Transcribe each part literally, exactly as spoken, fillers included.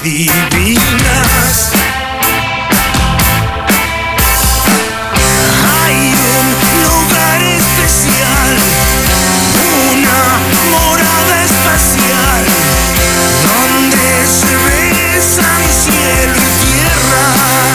divinas. Hay un lugar especial, una morada espacial, donde se besan cielo y tierra.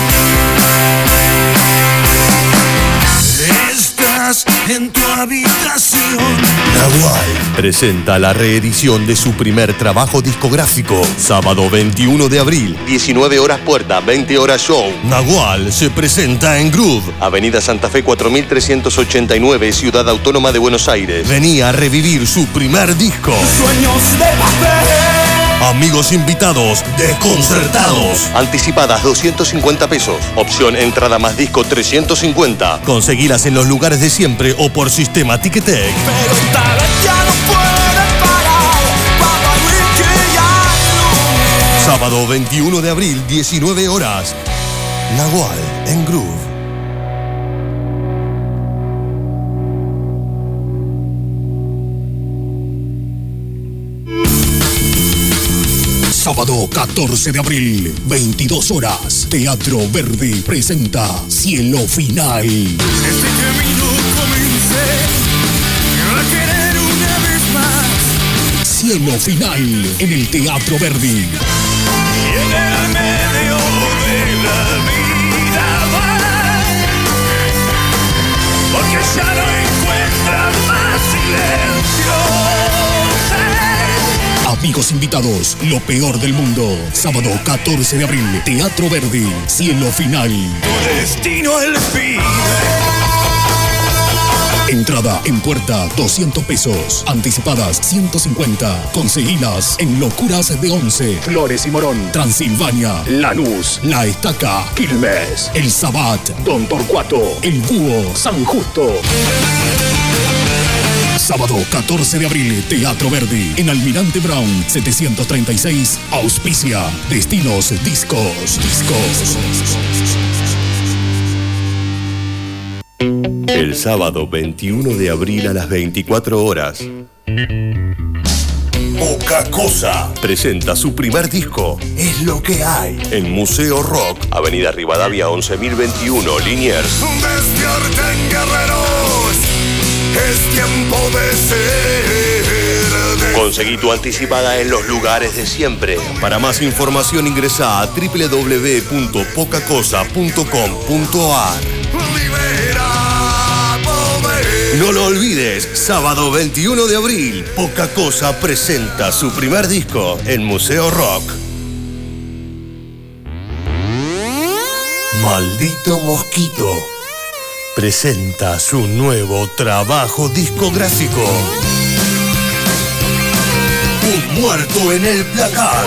Estás en tu habitación. Nagual presenta la reedición de su primer trabajo discográfico. Sábado veintiuno de abril, diecinueve horas puerta, veinte horas show. Nagual se presenta en Groove, Avenida Santa Fe cuatro mil trescientos ochenta y nueve, Ciudad Autónoma de Buenos Aires. Venía a revivir su primer disco. Sueños de papel. Amigos invitados, desconcertados. Anticipadas doscientos cincuenta pesos. Opción entrada más disco trescientos cincuenta. Conseguilas en los lugares de siempre o por sistema Ticketek. Pero tal vez ya no puede parar cuando hay whisky y hay luz. Sábado veintiuno de abril, diecinueve horas. Nagual en Groove. Sábado catorce de abril, veintidós horas. Teatro Verdi presenta Cielo Final. Este camino comencé a querer una vez más. Cielo Final en el Teatro Verdi. Y en el medio de la vida va, porque ya no encuentra más silencio. Amigos invitados, lo peor del mundo. Sábado catorce de abril, Teatro Verdi, Cielo Final. Tu destino el pide. Entrada en puerta doscientos pesos. Anticipadas ciento cincuenta. Conseguilas en Locuras de Once, Flores y Morón, Transilvania, Lanús, La Estaca, Quilmes, El Sabat, Don Torcuato, El Búho, San Justo. Sábado catorce de abril, Teatro Verdi, en Almirante Brown, setecientos treinta y seis, auspicia Destinos Discos. Discos. El sábado veintiuno de abril a las veinticuatro horas. Poca Cosa presenta su primer disco. Es lo que hay. En Museo Rock, Avenida Rivadavia once mil veintiuno, Liniers. Despierten, guerreros. Es tiempo de ser. De Conseguí tu anticipada en los lugares de siempre. Para más información ingresa a doble u doble u doble u punto poca cosa punto com punto a r. Libera poder. No lo olvides, sábado veintiuno de abril, Poca Cosa presenta su primer disco en Museo Rock. Maldito Mosquito presenta su nuevo trabajo discográfico. Un muerto en el placar.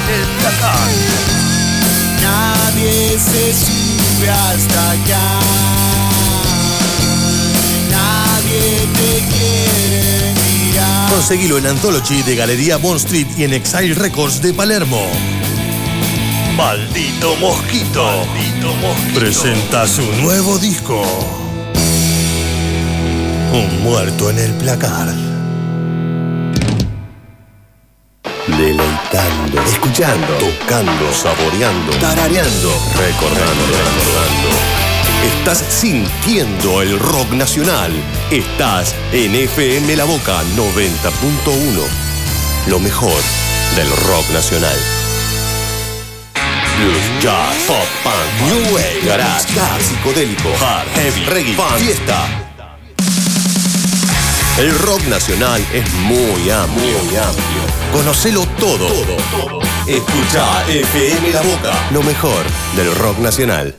Nadie se sube hasta allá. Nadie te quiere mirar. Conseguilo en Anthology de Galería Bond Street y en Exile Records de Palermo. Maldito Mosquito. Maldito Mosquito presenta su nuevo disco. Un muerto en el placar. Deleitando, escuchando, tocando, saboreando, tarareando, recordando, recordando. Estás sintiendo el rock nacional. Estás en F M La Boca noventa punto uno. Lo mejor del rock nacional. Blues, jazz, pop, punk, new wave, garage, jazz, psicodélico, hard, heavy, reggae, funk, fiesta. El rock nacional es muy amplio, muy amplio. Conocelo todo. todo, todo. Escucha F M La Boca, lo mejor del rock nacional.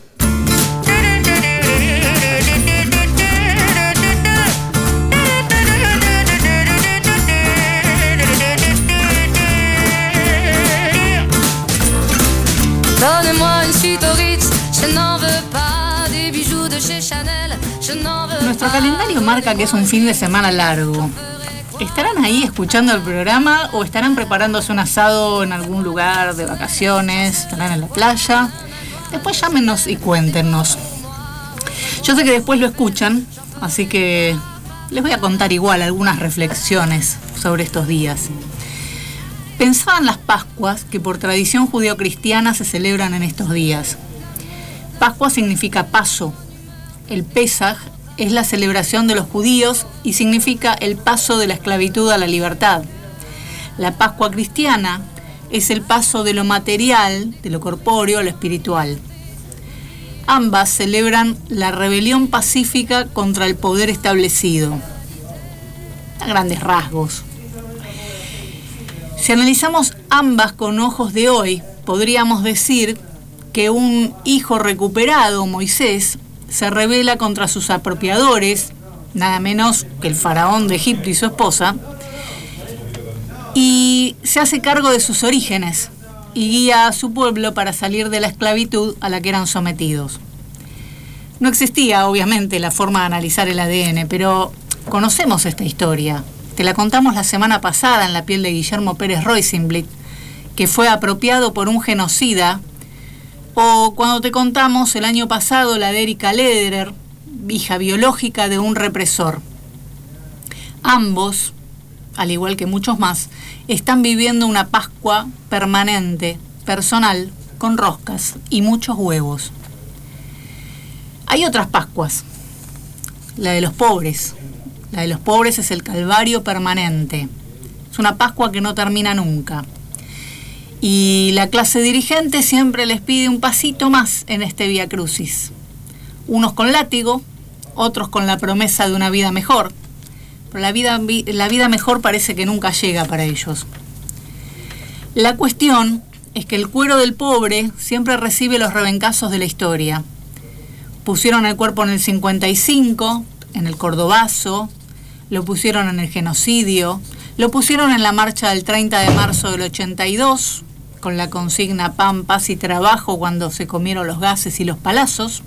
Donnez-moi une suite au Ritz, je n'en veux pas des bijoux de chez Chanel, je n'en veux pas. Nuestro calendario marca que es un fin de semana largo. ¿Estarán ahí escuchando el programa o estarán preparándose un asado en algún lugar de vacaciones? ¿Estarán en la playa? Después llámenos y cuéntenos. Yo sé que después lo escuchan, así que les voy a contar igual algunas reflexiones sobre estos días. Pensaban las Pascuas, que por tradición judeocristiana se celebran en estos días. Pascua significa paso. El Pesaj es la celebración de los judíos y significa el paso de la esclavitud a la libertad. La Pascua cristiana es el paso de lo material, de lo corpóreo a lo espiritual. Ambas celebran la rebelión pacífica contra el poder establecido. A grandes rasgos. Si analizamos ambas con ojos de hoy, podríamos decir que un hijo recuperado, Moisés, se rebela contra sus apropiadores, nada menos que el faraón de Egipto y su esposa, y se hace cargo de sus orígenes y guía a su pueblo para salir de la esclavitud a la que eran sometidos. No existía, obviamente, la forma de analizar el A D N, pero conocemos esta historia. Te la contamos la semana pasada en La piel de Guillermo Pérez Rosenblit, que fue apropiado por un genocida, o cuando te contamos el año pasado la de Erika Lederer, hija biológica de un represor. Ambos, al igual que muchos más, están viviendo una Pascua permanente, personal, con roscas y muchos huevos. Hay otras Pascuas, la de los pobres. La de los pobres es el calvario permanente. Es una Pascua que no termina nunca. Y la clase dirigente siempre les pide un pasito más en este Vía Crucis. Unos con látigo, otros con la promesa de una vida mejor. Pero la vida, la vida mejor parece que nunca llega para ellos. La cuestión es que el cuero del pobre siempre recibe los rebencazos de la historia. Pusieron el cuerpo en el cincuenta y cinco, en el Cordobazo, lo pusieron en el genocidio, lo pusieron en la marcha del treinta de marzo del ochenta y dos, con la consigna pan, paz y trabajo cuando se comieron los gases y los palazos,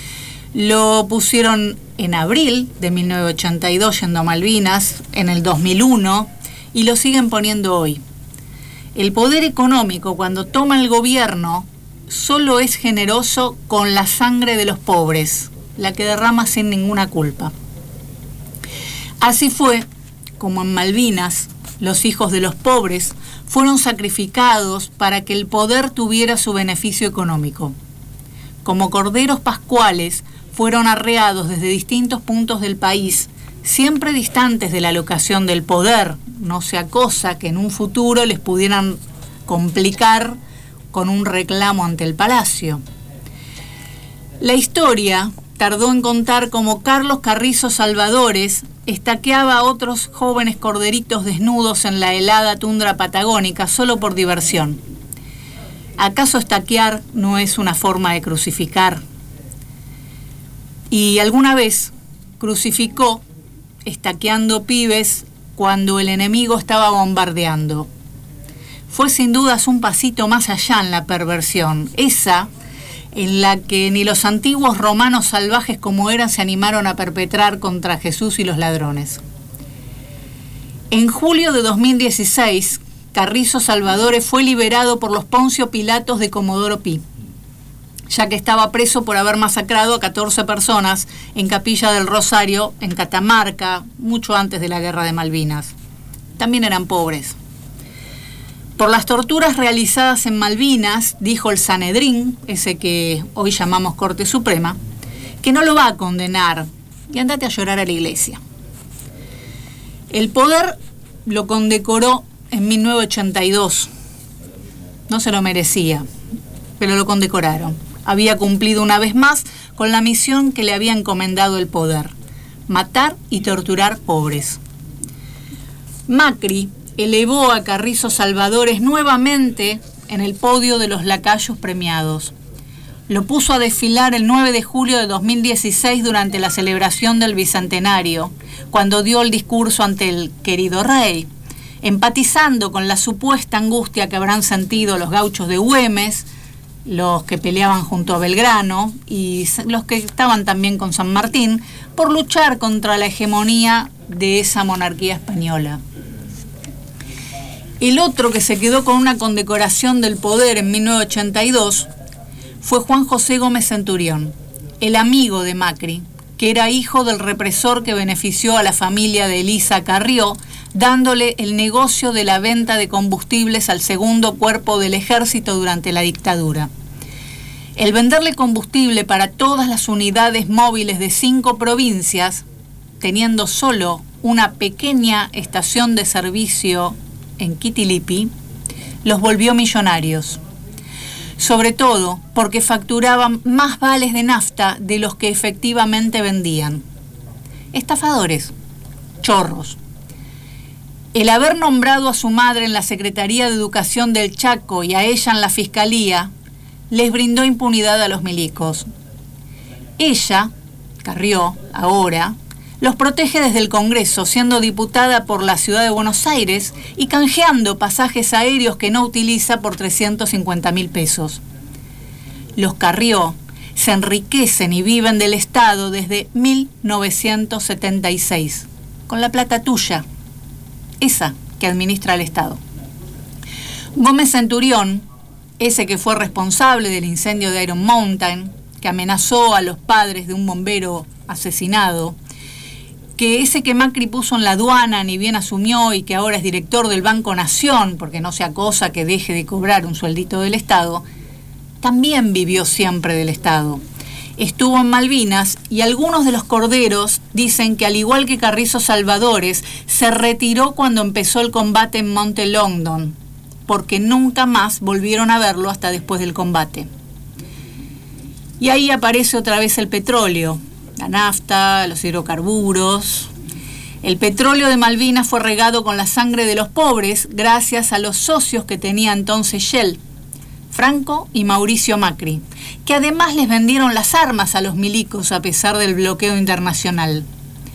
lo pusieron en abril de mil novecientos ochenta y dos yendo a Malvinas, en el dos mil uno, y lo siguen poniendo hoy. El poder económico, cuando toma el gobierno, solo es generoso con la sangre de los pobres, la que derrama sin ninguna culpa. Así fue como en Malvinas los hijos de los pobres fueron sacrificados para que el poder tuviera su beneficio económico. Como corderos pascuales fueron arreados desde distintos puntos del país, siempre distantes de la locación del poder, no sea cosa que en un futuro les pudieran complicar con un reclamo ante el palacio. La historia tardó en contar cómo Carlos Carrizo Salvadores estaqueaba a otros jóvenes corderitos desnudos en la helada tundra patagónica solo por diversión. ¿Acaso estaquear no es una forma de crucificar? Y alguna vez crucificó estaqueando pibes cuando el enemigo estaba bombardeando. Fue sin dudas un pasito más allá en la perversión, esa en la que ni los antiguos romanos salvajes como eran se animaron a perpetrar contra Jesús y los ladrones. En julio de dos mil dieciséis, Carrizo Salvadores fue liberado por los Poncio Pilatos de Comodoro Pi, ya que estaba preso por haber masacrado a catorce personas en Capilla del Rosario, en Catamarca, mucho antes de la Guerra de Malvinas. También eran pobres. Por las torturas realizadas en Malvinas, dijo el Sanedrín, ese que hoy llamamos Corte Suprema, que no lo va a condenar y andate a llorar a la iglesia. El poder lo condecoró en mil novecientos ochenta y dos. No se lo merecía, pero lo condecoraron. Había cumplido una vez más con la misión que le había encomendado el poder: matar y torturar pobres. Macri elevó a Carrizo Salvadores nuevamente en el podio de los lacayos premiados. Lo puso a desfilar el nueve de julio de dos mil dieciséis durante la celebración del Bicentenario, cuando dio el discurso ante el querido rey, empatizando con la supuesta angustia que habrán sentido los gauchos de Güemes, los que peleaban junto a Belgrano y los que estaban también con San Martín, por luchar contra la hegemonía de esa monarquía española. El otro que se quedó con una condecoración del poder en mil novecientos ochenta y dos fue Juan José Gómez Centurión, el amigo de Macri, que era hijo del represor que benefició a la familia de Elisa Carrió, dándole el negocio de la venta de combustibles al segundo cuerpo del ejército durante la dictadura. El venderle combustible para todas las unidades móviles de cinco provincias, teniendo solo una pequeña estación de servicio en Quitilipi, los volvió millonarios. Sobre todo porque facturaban más vales de nafta de los que efectivamente vendían. Estafadores, chorros. El haber nombrado a su madre en la Secretaría de Educación del Chaco y a ella en la Fiscalía les brindó impunidad a los milicos. Ella, Carrió, ahora, los protege desde el Congreso, siendo diputada por la ciudad de Buenos Aires y canjeando pasajes aéreos que no utiliza por trescientos cincuenta mil pesos. Los Carrió se enriquecen y viven del Estado desde mil novecientos setenta y seis, con la plata tuya, esa que administra el Estado. Gómez Centurión, ese que fue responsable del incendio de Iron Mountain, que amenazó a los padres de un bombero asesinado, que ese que Macri puso en la aduana ni bien asumió y que ahora es director del Banco Nación, porque no sea cosa que deje de cobrar un sueldito del Estado, también vivió siempre del Estado. Estuvo en Malvinas y algunos de los corderos dicen que al igual que Carrizo Salvadores, se retiró cuando empezó el combate en Monte Longdon, porque nunca más volvieron a verlo hasta después del combate. Y ahí aparece otra vez el petróleo, la nafta, los hidrocarburos. El petróleo de Malvinas fue regado con la sangre de los pobres gracias a los socios que tenía entonces Shell, Franco y Mauricio Macri, que además les vendieron las armas a los milicos a pesar del bloqueo internacional.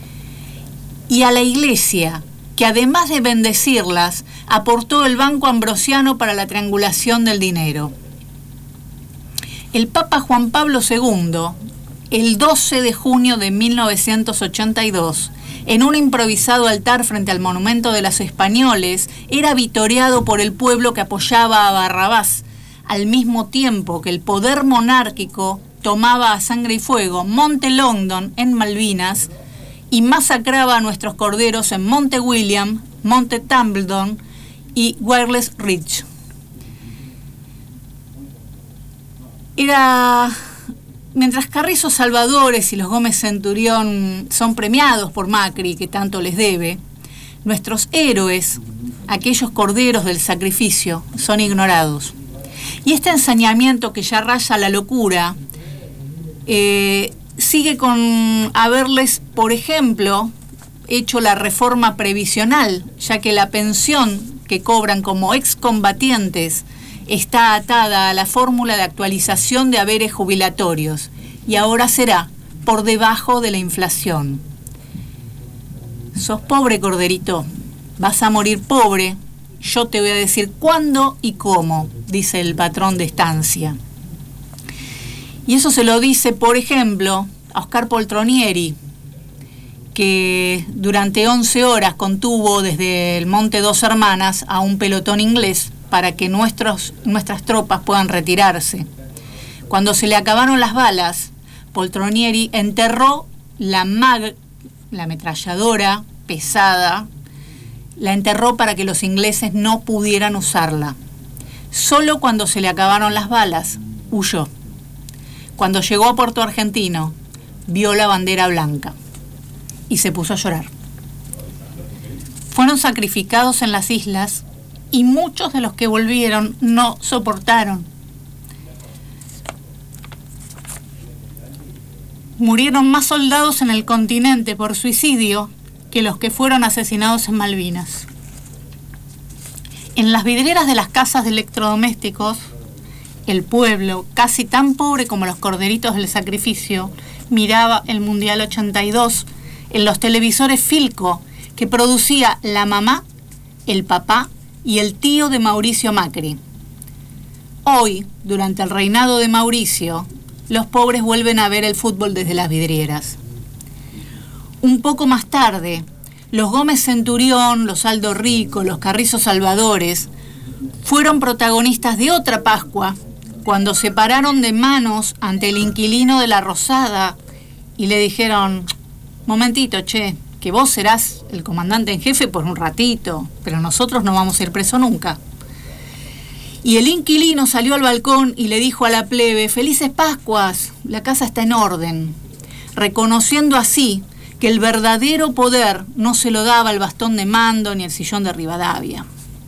Y a la Iglesia, que además de bendecirlas, aportó el Banco Ambrosiano para la triangulación del dinero. El Papa Juan Pablo segundo, el doce de junio de mil novecientos ochenta y dos, en un improvisado altar frente al monumento de los españoles, era vitoreado por el pueblo que apoyaba a Barrabás, al mismo tiempo que el poder monárquico tomaba a sangre y fuego Monte Longdon en Malvinas y masacraba a nuestros corderos en Monte William, Monte Tumbledon y Wireless Ridge. Era... Mientras Carrizo Salvadores y los Gómez Centurión son premiados por Macri, que tanto les debe, nuestros héroes, aquellos corderos del sacrificio, son ignorados. Y este ensañamiento que ya raya la locura, eh, sigue con haberles, por ejemplo, hecho la reforma previsional, ya que la pensión que cobran como excombatientes está atada a la fórmula de actualización de haberes jubilatorios y ahora será por debajo de la inflación. Sos pobre, corderito, vas a morir pobre, yo te voy a decir cuándo y cómo, dice el patrón de estancia. Y eso se lo dice, por ejemplo, a Oscar Poltronieri, que durante once horas contuvo desde el Monte Dos Hermanas a un pelotón inglés para que nuestros, nuestras tropas puedan retirarse. Cuando se le acabaron las balas, Poltronieri enterró la mag, la ametralladora pesada, la enterró para que los ingleses no pudieran usarla. Solo cuando se le acabaron las balas, huyó. Cuando llegó a Puerto Argentino, vio la bandera blanca y se puso a llorar. Fueron sacrificados en las islas y muchos de los que volvieron no soportaron. Murieron más soldados en el continente por suicidio que los que fueron asesinados en Malvinas. En las vidrieras de las casas de electrodomésticos, el pueblo, casi tan pobre como los corderitos del sacrificio, miraba el Mundial ochenta y dos en los televisores Philco que producía la mamá, el papá y el tío de Mauricio Macri. Hoy, durante el reinado de Mauricio, los pobres vuelven a ver el fútbol desde las vidrieras. Un poco más tarde, los Gómez Centurión, los Aldo Rico, los Carrizo Salvadores fueron protagonistas de otra Pascua cuando se pararon de manos ante el inquilino de la Rosada y le dijeron, momentito, che, que vos serás el comandante en jefe por un ratito, pero nosotros no vamos a ir preso nunca. Y el inquilino salió al balcón y le dijo a la plebe, felices Pascuas, la casa está en orden, reconociendo así que el verdadero poder no se lo daba el bastón de mando ni el sillón de Rivadavia.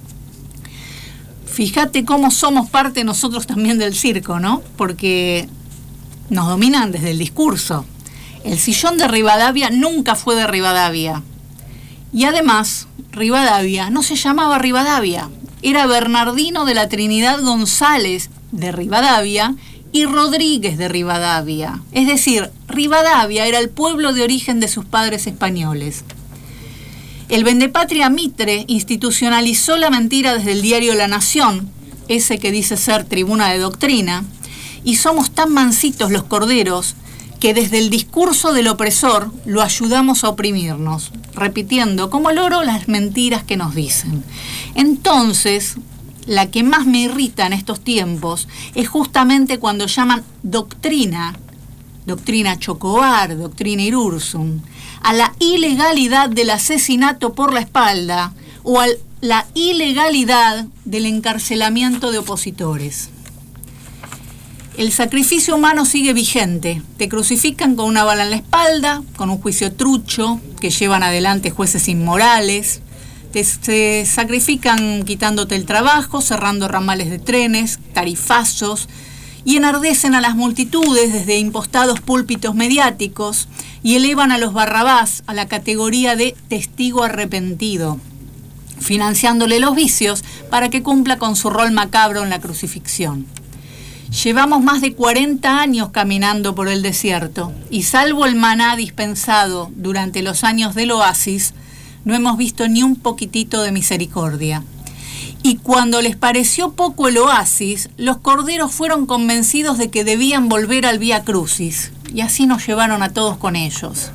Fíjate cómo somos parte nosotros también del circo, ¿no? Porque nos dominan desde el discurso. El sillón de Rivadavia nunca fue de Rivadavia. Y además, Rivadavia no se llamaba Rivadavia. Era Bernardino de la Trinidad González de Rivadavia y Rodríguez de Rivadavia. Es decir, Rivadavia era el pueblo de origen de sus padres españoles. El vendepatria Mitre institucionalizó la mentira desde el diario La Nación, ese que dice ser tribuna de doctrina, y somos tan mansitos los corderos que desde el discurso del opresor lo ayudamos a oprimirnos, repitiendo como loro las mentiras que nos dicen. Entonces, la que más me irrita en estos tiempos es justamente cuando llaman doctrina, doctrina Chocobar, doctrina Irursum, a la ilegalidad del asesinato por la espalda o a la ilegalidad del encarcelamiento de opositores. El sacrificio humano sigue vigente. Te crucifican con una bala en la espalda, con un juicio trucho que llevan adelante jueces inmorales. Te, te sacrifican quitándote el trabajo, cerrando ramales de trenes, tarifazos, y enardecen a las multitudes desde impostados púlpitos mediáticos y elevan a los Barrabás a la categoría de testigo arrepentido, financiándole los vicios para que cumpla con su rol macabro en la crucifixión. Llevamos más de cuarenta años caminando por el desierto y salvo el maná dispensado durante los años del oasis, no hemos visto ni un poquitito de misericordia. Y cuando les pareció poco el oasis, los corderos fueron convencidos de que debían volver al Vía Crucis, y así nos llevaron a todos con ellos.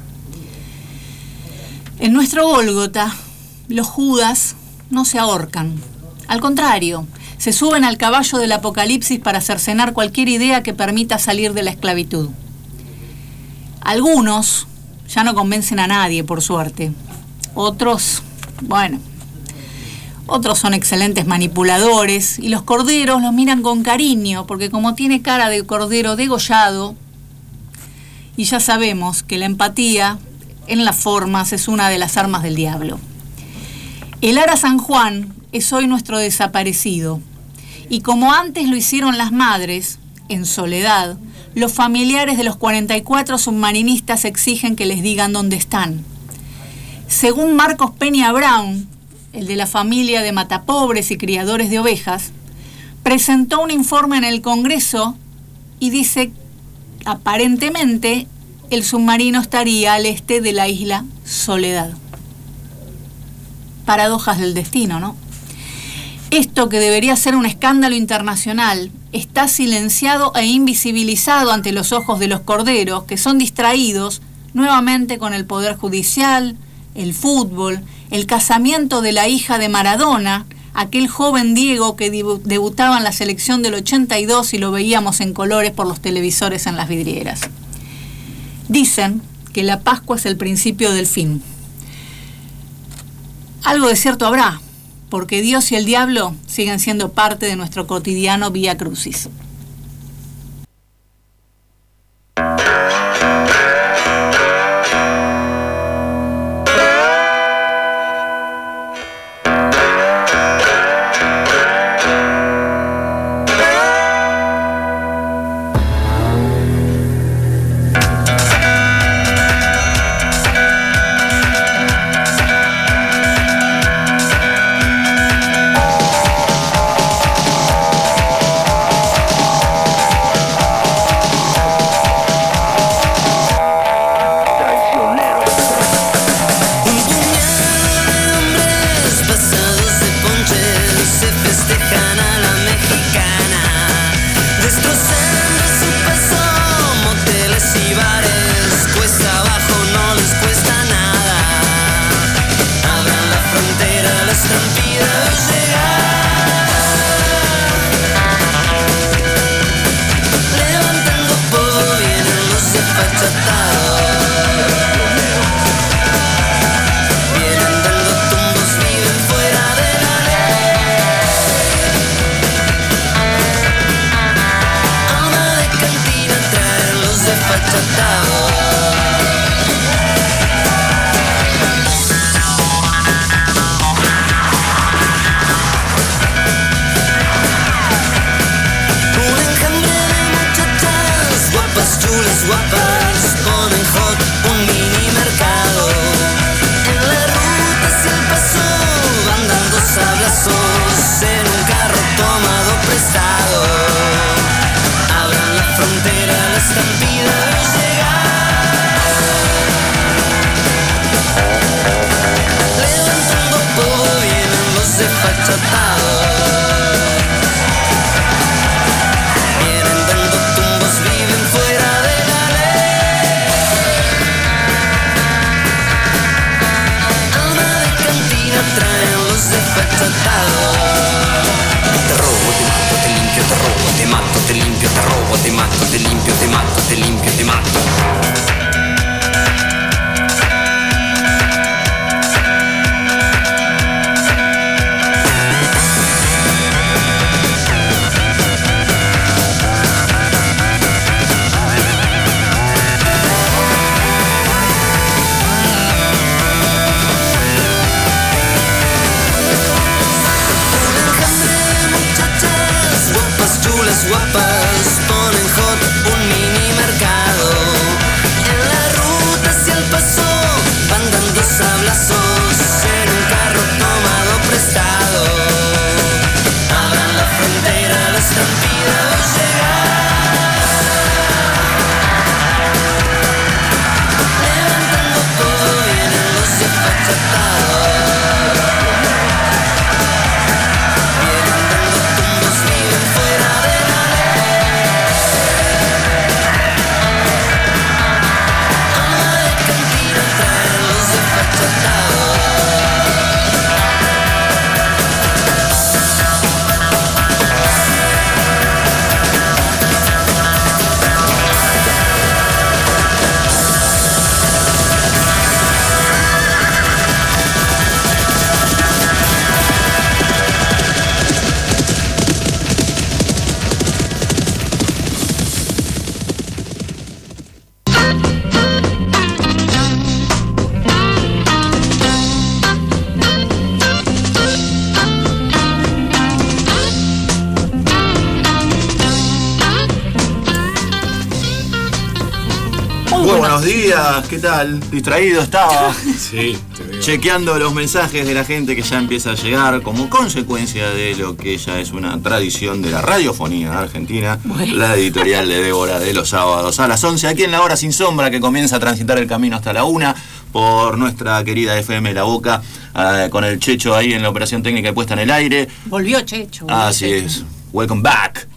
En nuestro Gólgota, los Judas no se ahorcan. Al contrario, se suben al caballo del apocalipsis para cercenar cualquier idea que permita salir de la esclavitud. Algunos ya no convencen a nadie, por suerte. Otros, bueno, otros son excelentes manipuladores y los corderos los miran con cariño porque como tiene cara de cordero degollado, y ya sabemos que la empatía en las formas es una de las armas del diablo. El Ara San Juan es hoy nuestro desaparecido, y como antes lo hicieron las madres, en soledad, los familiares de los cuarenta y cuatro submarinistas exigen que les digan dónde están. Según Marcos Peña Brown, el de la familia de matapobres y criadores de ovejas, presentó un informe en el Congreso y dice, aparentemente, el submarino estaría al este de la isla Soledad. Paradojas del destino, ¿no? Esto, que debería ser un escándalo internacional, está silenciado e invisibilizado ante los ojos de los corderos, que son distraídos nuevamente con el poder judicial, el fútbol, el casamiento de la hija de Maradona, aquel joven Diego que debutaba en la selección del ochenta y dos y lo veíamos en colores por los televisores en las vidrieras. Dicen que la Pascua es el principio del fin. Algo de cierto habrá, porque Dios y el diablo siguen siendo parte de nuestro cotidiano Vía Crucis. desfachatado. Chulas guapas ponen hot un mini mercado. En la ruta hacia el paso van dando sablazos en un carro tomado prestado. Abran la frontera, la estampida de llegar. Levantando todo vienen los desfachatados. Te robo, te mato, te limpio, te robo, te mato, te limpio, te robo, te mato, te limpio, te mato, te limpio, te mato. Chulas guapas ponen hot un mini mercado. En la ruta hacia el paso van dando sablazos en un carro tomado prestado. Abran la frontera, la estampida va a llegar. Levantando todo vienen los desfachatados. Buenos días, ¿qué tal? Distraído estaba. Sí, te veo. Chequeando los mensajes de la gente que ya empieza a llegar como consecuencia de lo que ya es una tradición de la radiofonía argentina, bueno. La editorial de Débora de los sábados a las once, aquí en La Hora Sin Sombra, que comienza a transitar el camino hasta la una por nuestra querida F M La Boca, eh, con el Checho ahí en la operación técnica y puesta en el aire. Volvió Checho. Volvió Así Checho. es. Welcome back.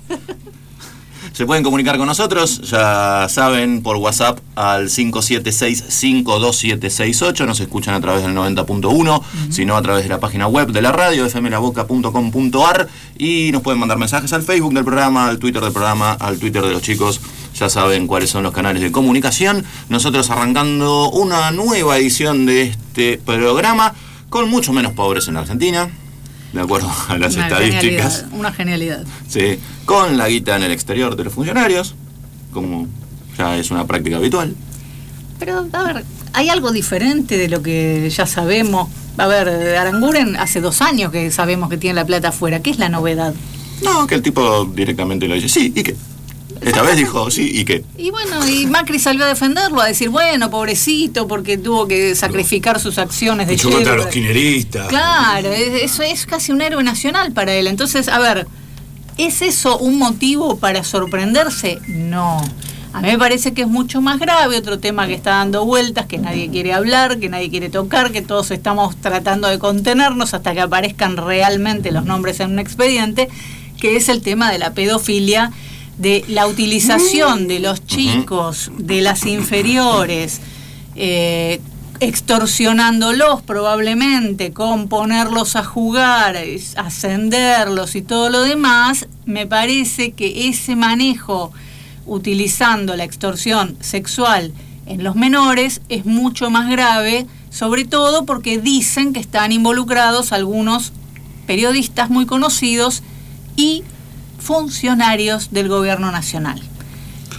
Se pueden comunicar con nosotros, ya saben, por WhatsApp al cinco siete seis, cinco dos siete seis ocho. Nos escuchan a través del noventa punto uno, uh-huh. sino a través de la página web de la radio, f m la boca punto com punto a r. Y nos pueden mandar mensajes al Facebook del programa, al Twitter del programa, al Twitter de los chicos. Ya saben cuáles son los canales de comunicación. Nosotros arrancando una nueva edición de este programa con mucho menos pobres en la Argentina, de acuerdo a las una estadísticas. Genialidad, una genialidad. Sí, con la guita en el exterior de los funcionarios, como ya es una práctica habitual. Pero, a ver, hay algo diferente de lo que ya sabemos. A ver, Aranguren hace dos años que sabemos que tiene la plata afuera. ¿Qué es la novedad? No, que el tipo directamente lo dice, sí, ¿y qué? Esta vez dijo, sí, ¿y qué? Y bueno, y Macri salió a defenderlo, a decir, bueno, pobrecito, porque tuvo que sacrificar sus acciones de Luchó contra Chevrolet. los kirchneristas. Claro, eso es casi un héroe nacional para él. Entonces, a ver, ¿es eso un motivo para sorprenderse? No. A mí me parece que es mucho más grave, otro tema que está dando vueltas, que nadie quiere hablar, que nadie quiere tocar, que todos estamos tratando de contenernos hasta que aparezcan realmente los nombres en un expediente, que es el tema de la pedofilia, de la utilización de los chicos, de las inferiores, eh, extorsionándolos probablemente, con ponerlos a jugar, ascenderlos y todo lo demás. Me parece que ese manejo utilizando la extorsión sexual en los menores es mucho más grave, sobre todo porque dicen que están involucrados algunos periodistas muy conocidos y funcionarios del gobierno nacional.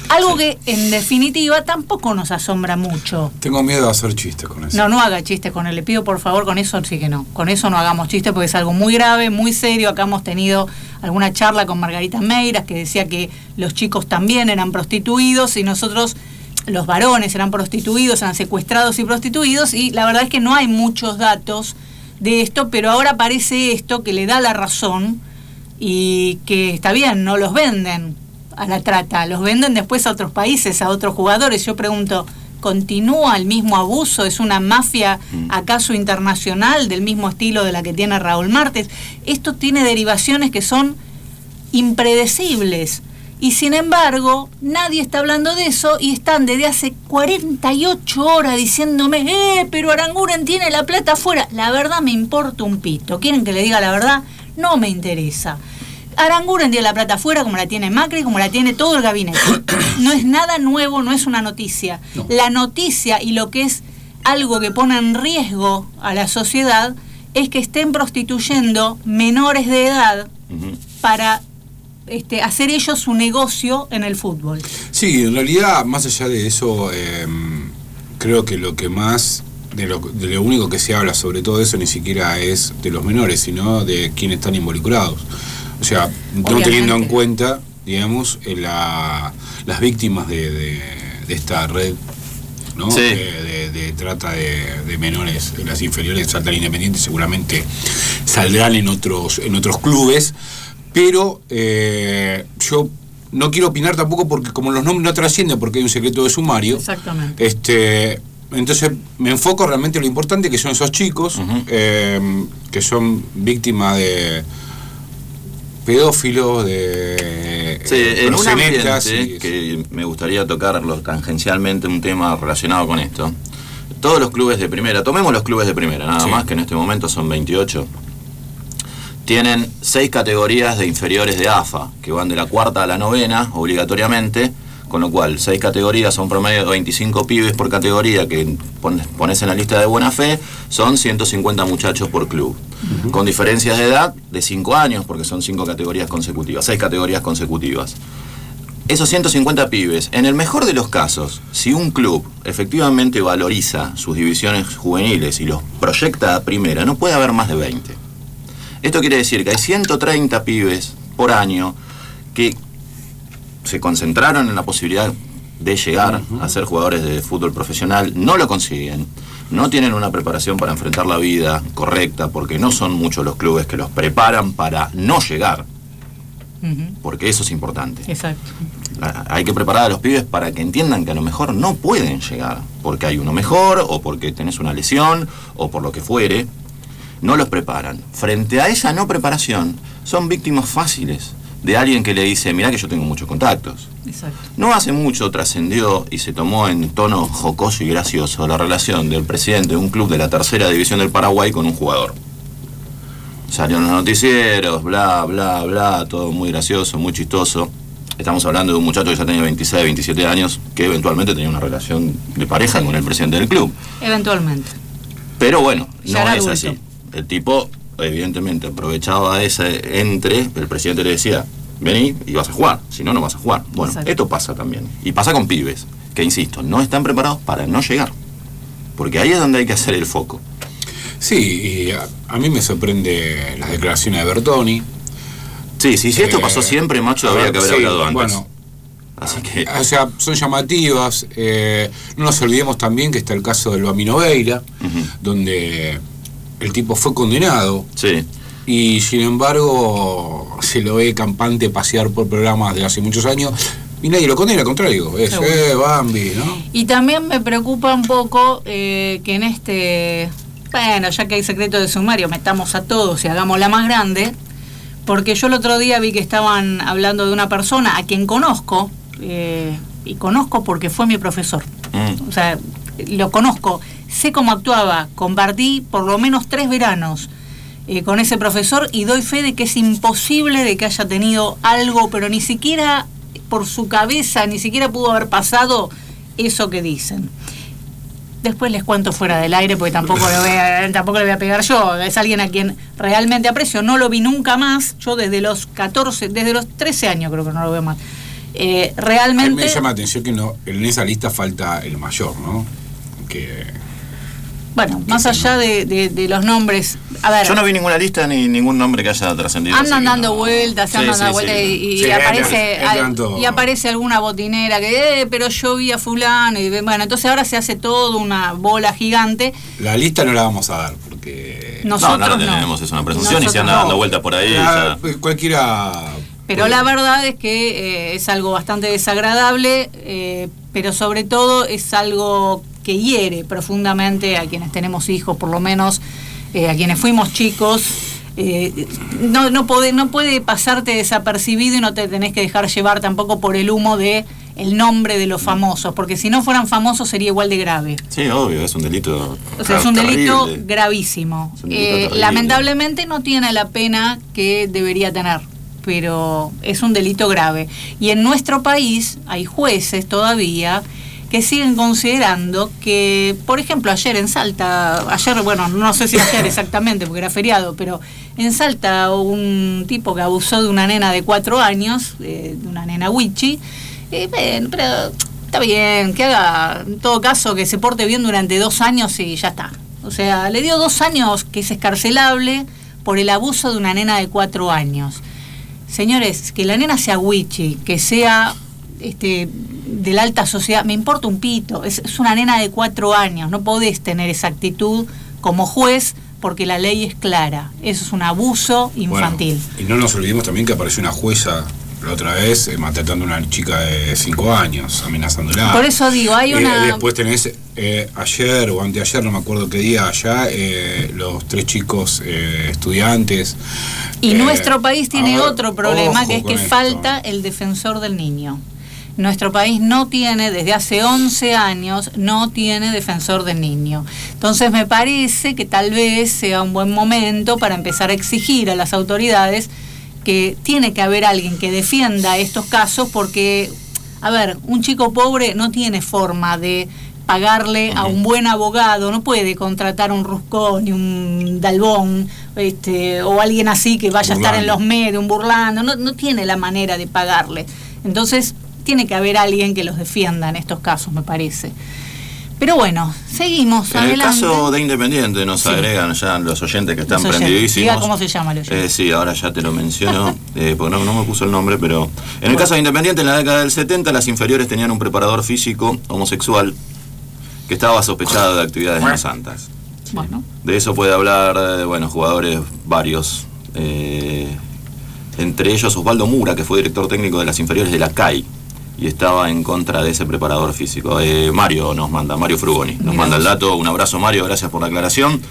Algo que, en definitiva, tampoco nos asombra mucho. Tengo miedo de hacer chistes con eso. No, no haga chistes con él. Le pido, por favor, con eso sí que no. Con eso no hagamos chistes porque es algo muy grave, muy serio. Acá hemos tenido alguna charla con Margarita Meiras que decía que los chicos también eran prostituidos y nosotros, los varones, eran prostituidos, eran secuestrados y prostituidos. Y la verdad es que no hay muchos datos de esto, pero ahora aparece esto que le da la razón y que está bien, no los venden a la trata, los venden después a otros países, a otros jugadores. Yo pregunto, ¿continúa el mismo abuso? ¿Es una mafia acaso internacional del mismo estilo de la que tiene Raúl Martes? Esto tiene derivaciones que son impredecibles y sin embargo nadie está hablando de eso y están desde hace cuarenta y ocho horas diciéndome, eh, pero Aranguren tiene la plata afuera. La verdad me importa un pito. ¿Quieren que le diga la verdad? No me interesa. Aranguren tiene la plata afuera como la tiene Macri, como la tiene todo el gabinete. No es nada nuevo, no es una noticia. No. La noticia y lo que es algo que pone en riesgo a la sociedad es que estén prostituyendo menores de edad uh-huh. para este, hacer ellos su negocio en el fútbol. Sí, en realidad, más allá de eso, eh, creo que lo que más... De lo, de lo único que se habla sobre todo eso ni siquiera es de los menores, sino de quienes están involucrados. O sea, no teniendo en cuenta, digamos, la, las víctimas de, de, de esta red, ¿no? Sí. De, de, de trata de, de menores, las inferiores saltan independientes, seguramente saldrán en otros, en otros clubes, pero eh, yo no quiero opinar tampoco porque como los nombres no trascienden porque hay un secreto de sumario. Exactamente. Este, entonces me enfoco realmente en lo importante que son esos chicos, uh-huh. eh, que son víctimas de pedófilos, de sí, eh, en un ambiente y... que me gustaría tocarlo tangencialmente, un tema relacionado con esto. Todos los clubes de primera, tomemos los clubes de primera, nada sí. más, que en este momento son veintiocho, tienen seis categorías de inferiores de A F A, que van de la cuarta a la novena, obligatoriamente, con lo cual seis categorías son promedio de veinticinco pibes por categoría, que pones en la lista de buena fe, son ciento cincuenta muchachos por club. Uh-huh. Con diferencias de edad de cinco años, porque son cinco categorías consecutivas, seis categorías consecutivas. Esos ciento cincuenta pibes, en el mejor de los casos, si un club efectivamente valoriza sus divisiones juveniles y los proyecta a primera, no puede haber más de veinte. Esto quiere decir que hay ciento treinta pibes por año que se concentraron en la posibilidad de llegar uh-huh. a ser jugadores de fútbol profesional, no lo consiguen, no tienen una preparación para enfrentar la vida correcta, porque no son muchos los clubes que los preparan para no llegar, uh-huh. porque eso es importante. Exacto. Hay que preparar a los pibes para que entiendan que a lo mejor no pueden llegar, porque hay uno mejor, o porque tenés una lesión, o por lo que fuere, no los preparan. Frente a esa no preparación, son víctimas fáciles de alguien que le dice, mirá que yo tengo muchos contactos. Exacto. No hace mucho trascendió y se tomó en tono jocoso y gracioso la relación del presidente de un club de la tercera división del Paraguay con un jugador. Salieron los noticieros, bla, bla, bla, todo muy gracioso, muy chistoso. Estamos hablando de un muchacho que ya tenía veintiséis, veintisiete años, que eventualmente tenía una relación de pareja sí. con el presidente del club. Eventualmente. Pero bueno, ya no es adulto. así. El tipo evidentemente aprovechaba ese entre, el presidente le decía, vení y vas a jugar, si no, no vas a jugar. Bueno, exacto. Esto pasa también. Y pasa con pibes, que insisto, no están preparados para no llegar. Porque ahí es donde hay que hacer el foco. Sí, y a, a mí me sorprende las declaraciones de Bertoni. Sí, sí, si eh, esto pasó siempre, macho, habría que haber sí, hablado antes. Bueno, así que... O sea, son llamativas. Eh, no nos olvidemos también que está el caso del Bambino Veira, uh-huh. donde el tipo fue condenado. Sí. Y sin embargo se lo ve campante pasear por programas de hace muchos años y nadie lo condena, al contrario, es eh, Bambi, ¿no? Y también me preocupa un poco eh, que en este, bueno, ya que hay secreto de sumario, metamos a todos y hagámosla más grande, porque yo el otro día vi que estaban hablando de una persona a quien conozco, eh, y conozco porque fue mi profesor, mm. o sea, lo conozco, sé cómo actuaba, compartí por lo menos tres veranos Eh, con ese profesor y doy fe de que es imposible de que haya tenido algo, pero ni siquiera por su cabeza, ni siquiera pudo haber pasado eso que dicen. Después les cuento fuera del aire porque tampoco le voy a, tampoco le voy a pegar yo. Es alguien a quien realmente aprecio, no lo vi nunca más, yo desde los catorce, desde los trece años creo que no lo veo más. Eh, A mí realmente... me llama la atención que no, en esa lista falta el mayor, ¿no? Que... Bueno, más allá de, de, de los nombres, a ver... Yo no vi ninguna lista ni ningún nombre que haya trascendido. así Andan que dando no. vueltas, Sí, andan sí, dando sí. vueltas y, y Sí, aparece entran- entran al- todos. y aparece alguna botinera que, eh, pero yo vi a fulano, y bueno, entonces ahora se hace todo una bola gigante. La lista no la vamos a dar porque... Nosotros no, no no. la tenemos, es una presunción y Nosotros si anda no. dando vueltas por ahí. Ah, ya- cualquiera... Pero puede. la verdad es que eh, es algo bastante desagradable, eh, pero sobre todo es algo que hiere profundamente a quienes tenemos hijos, por lo menos eh, a quienes fuimos chicos. Eh, no, no, puede, no puede pasarte desapercibido y no te tenés que dejar llevar tampoco por el humo de el nombre de los famosos, porque si no fueran famosos sería igual de grave. Sí, obvio, es un delito. O sea, es un delito terrible. gravísimo. Es un delito Eh, terrible. lamentablemente no tiene la pena que debería tener, pero es un delito grave. Y en nuestro país hay jueces todavía que siguen considerando que, por ejemplo, ayer en Salta, ayer, bueno, no sé si ayer exactamente porque era feriado, pero en Salta un tipo que abusó de una nena de cuatro años, eh, de una nena Wichi, eh, bueno, pero está bien, que haga, en todo caso, que se porte bien durante dos años y ya está. O sea, le dio dos años que es escarcelable por el abuso de una nena de cuatro años. Señores, que la nena sea Wichi, que sea este de la alta sociedad, me importa un pito, es, es una nena de cuatro años, no podés tener esa actitud como juez porque la ley es clara, eso es un abuso infantil. Bueno, y no nos olvidemos también que apareció una jueza la otra vez eh, maltratando a una chica de cinco años, amenazándola. Por eso digo, hay Eh, una... después tenés eh, ayer o anteayer, no me acuerdo qué día, allá, eh, los tres chicos eh, estudiantes. Y Eh, nuestro país tiene ahora, otro problema, ojo que es con que esto. falta el defensor del niño. Nuestro país no tiene, desde hace once años, no tiene defensor del niño. Entonces me parece que tal vez sea un buen momento para empezar a exigir a las autoridades que tiene que haber alguien que defienda estos casos porque, a ver, un chico pobre no tiene forma de pagarle a un buen abogado, no puede contratar a un Ruscón ni un Dalbón este, o alguien así que vaya Burlando. a estar en los medios, un burlando, no, no tiene la manera de pagarle. Entonces tiene que haber alguien que los defienda en estos casos, me parece. Pero bueno, seguimos En el adelante. caso de Independiente nos Sí. agregan ya los oyentes que están Los oyentes. prendidísimos. Diga cómo se llama el oyente. Eh, sí, ahora ya te lo menciono, eh, porque no, no me puso el nombre, pero... En el Bueno. caso de Independiente, en la década del setenta, las inferiores tenían un preparador físico homosexual que estaba sospechado de actividades no santas. Bueno, De eso puede hablar, eh, bueno, jugadores varios. eh, entre ellos Osvaldo Mura, que fue director técnico de las inferiores de la C A I y estaba en contra de ese preparador físico. Eh, Mario nos manda, Mario Frugoni, nos Mirá manda el vos. dato. Un abrazo, Mario, gracias por la aclaración.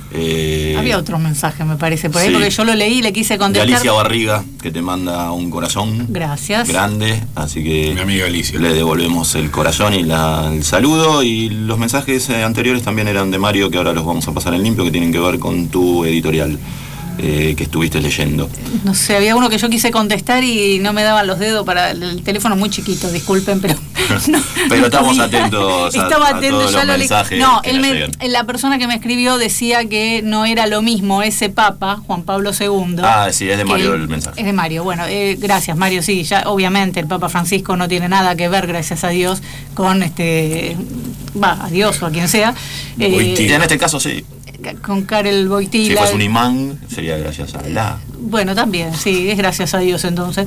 Eh, había otro mensaje, me parece, por ahí, sí. porque yo lo leí y le quise de contestar. Alicia Barriga, que te manda un corazón Gracias. grande, así que Mi amiga Alicia. le devolvemos el corazón y la- el saludo. Y los mensajes eh, anteriores también eran de Mario, que ahora los vamos a pasar en limpio, que tienen que ver con tu editorial eh, que estuviste leyendo. No sé, había uno que yo quise contestar y no me daban los dedos para el teléfono muy chiquito, disculpen, pero no, Pero no estamos podía. atentos a- Estaba a atento, todos ya los lo leí. mensajes No, que él nos me- llegan. la persona que me escribió decía que no era lo mismo ese Papa, Juan Pablo segundo. Ah, sí, es de que Mario él- el mensaje. Es de Mario, bueno, eh, gracias Mario, sí, ya obviamente el Papa Francisco no tiene nada que ver, gracias a Dios, con este, va, a Dios o a quien sea. eh, Boitila. Y en este caso sí, con Karel si Boitila. fuese un imán, sería gracias a la... Bueno, también, sí, es gracias a Dios entonces.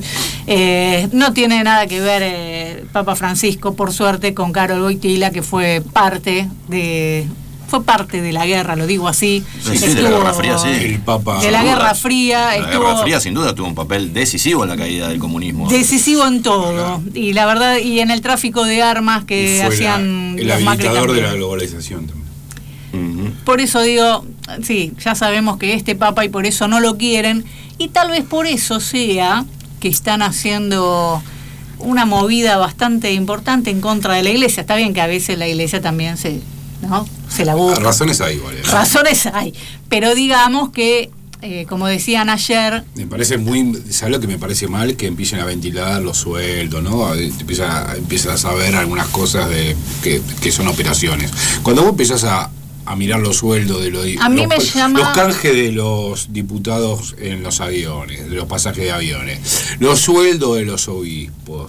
Eh, no tiene nada que ver eh, Papa Francisco, por suerte, con Karol Wojtyla, que fue parte de fue parte de la guerra, lo digo así. Sí, sí, de la Guerra Fría, sí. El Papa. De la Sin duda. Guerra Fría, La estuvo Guerra Fría sin duda tuvo un papel decisivo en la caída del comunismo. decisivo en todo. Y la verdad, y en el tráfico de armas Y que fue hacían la- el los Macri habilitador de la también. globalización también. Ujú. Por eso digo, sí, ya sabemos que este Papa y por eso no lo quieren, y tal vez por eso sea que están haciendo una movida bastante importante en contra de la Iglesia. Está bien que a veces la Iglesia también se, ¿no? se la busca. Razones hay, igual. ¿eh? Razones hay, pero digamos que, eh, como decían ayer, Me parece muy. ¿Sabes lo que me parece mal? Que empiecen a ventilar los sueldos, ¿no? Empiezan a, empiezan a saber algunas cosas de que, que son operaciones. Cuando vos empezás a, a mirar los sueldos de los, A mí los, me llama- los canjes de los diputados en los aviones, de los pasajes de aviones, los sueldos de los obispos,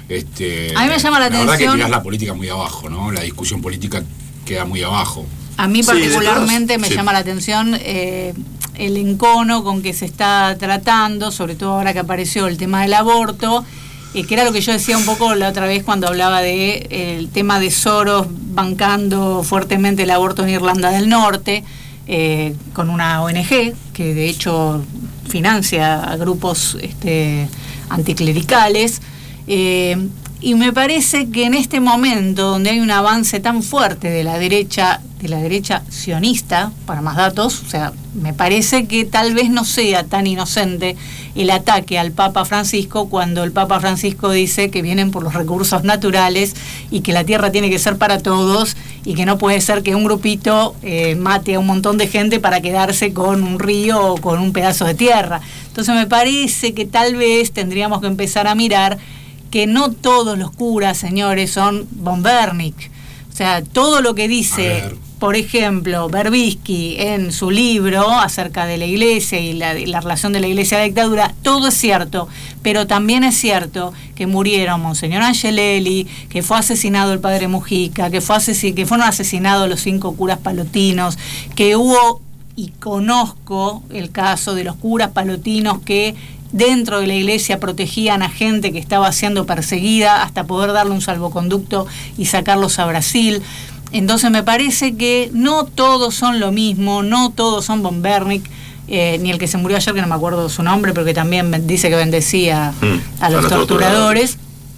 Este, a mí me llama la, la atención. verdad que tirás la política muy abajo, ¿no? La discusión política queda muy abajo. A mí particularmente sí, me sí. llama la atención eh, el encono con que se está tratando, sobre todo ahora que apareció el tema del aborto, eh, que era lo que yo decía un poco la otra vez cuando hablaba de eh, el tema de Soros bancando fuertemente el aborto en Irlanda del Norte, eh, con una O N G que de hecho financia a grupos este, anticlericales. Eh, y me parece que en este momento donde hay un avance tan fuerte de la derecha, de la derecha sionista, para más datos, o sea, me parece que tal vez no sea tan inocente el ataque al Papa Francisco cuando el Papa Francisco dice que vienen por los recursos naturales y que la tierra tiene que ser para todos y que no puede ser que un grupito eh, mate a un montón de gente para quedarse con un río o con un pedazo de tierra. Entonces me parece que tal vez tendríamos que empezar a mirar que no todos los curas, señores, son von Bernick. O sea, todo lo que dice, por ejemplo, Berbisky en su libro acerca de la iglesia y la, la relación de la iglesia a la dictadura, todo es cierto, pero también es cierto que murieron Monseñor Angelelli, que fue asesinado el padre Mujica, que, fue asesin- que fueron asesinados los cinco curas palotinos, que hubo, y conozco el caso de los curas palotinos que dentro de la iglesia protegían a gente que estaba siendo perseguida hasta poder darle un salvoconducto y sacarlos a Brasil. Entonces me parece que no todos son lo mismo, no todos son von Bernick, eh, ni el que se murió ayer, que no me acuerdo su nombre, pero que también dice que bendecía mm, a los, a los torturadores. torturadores.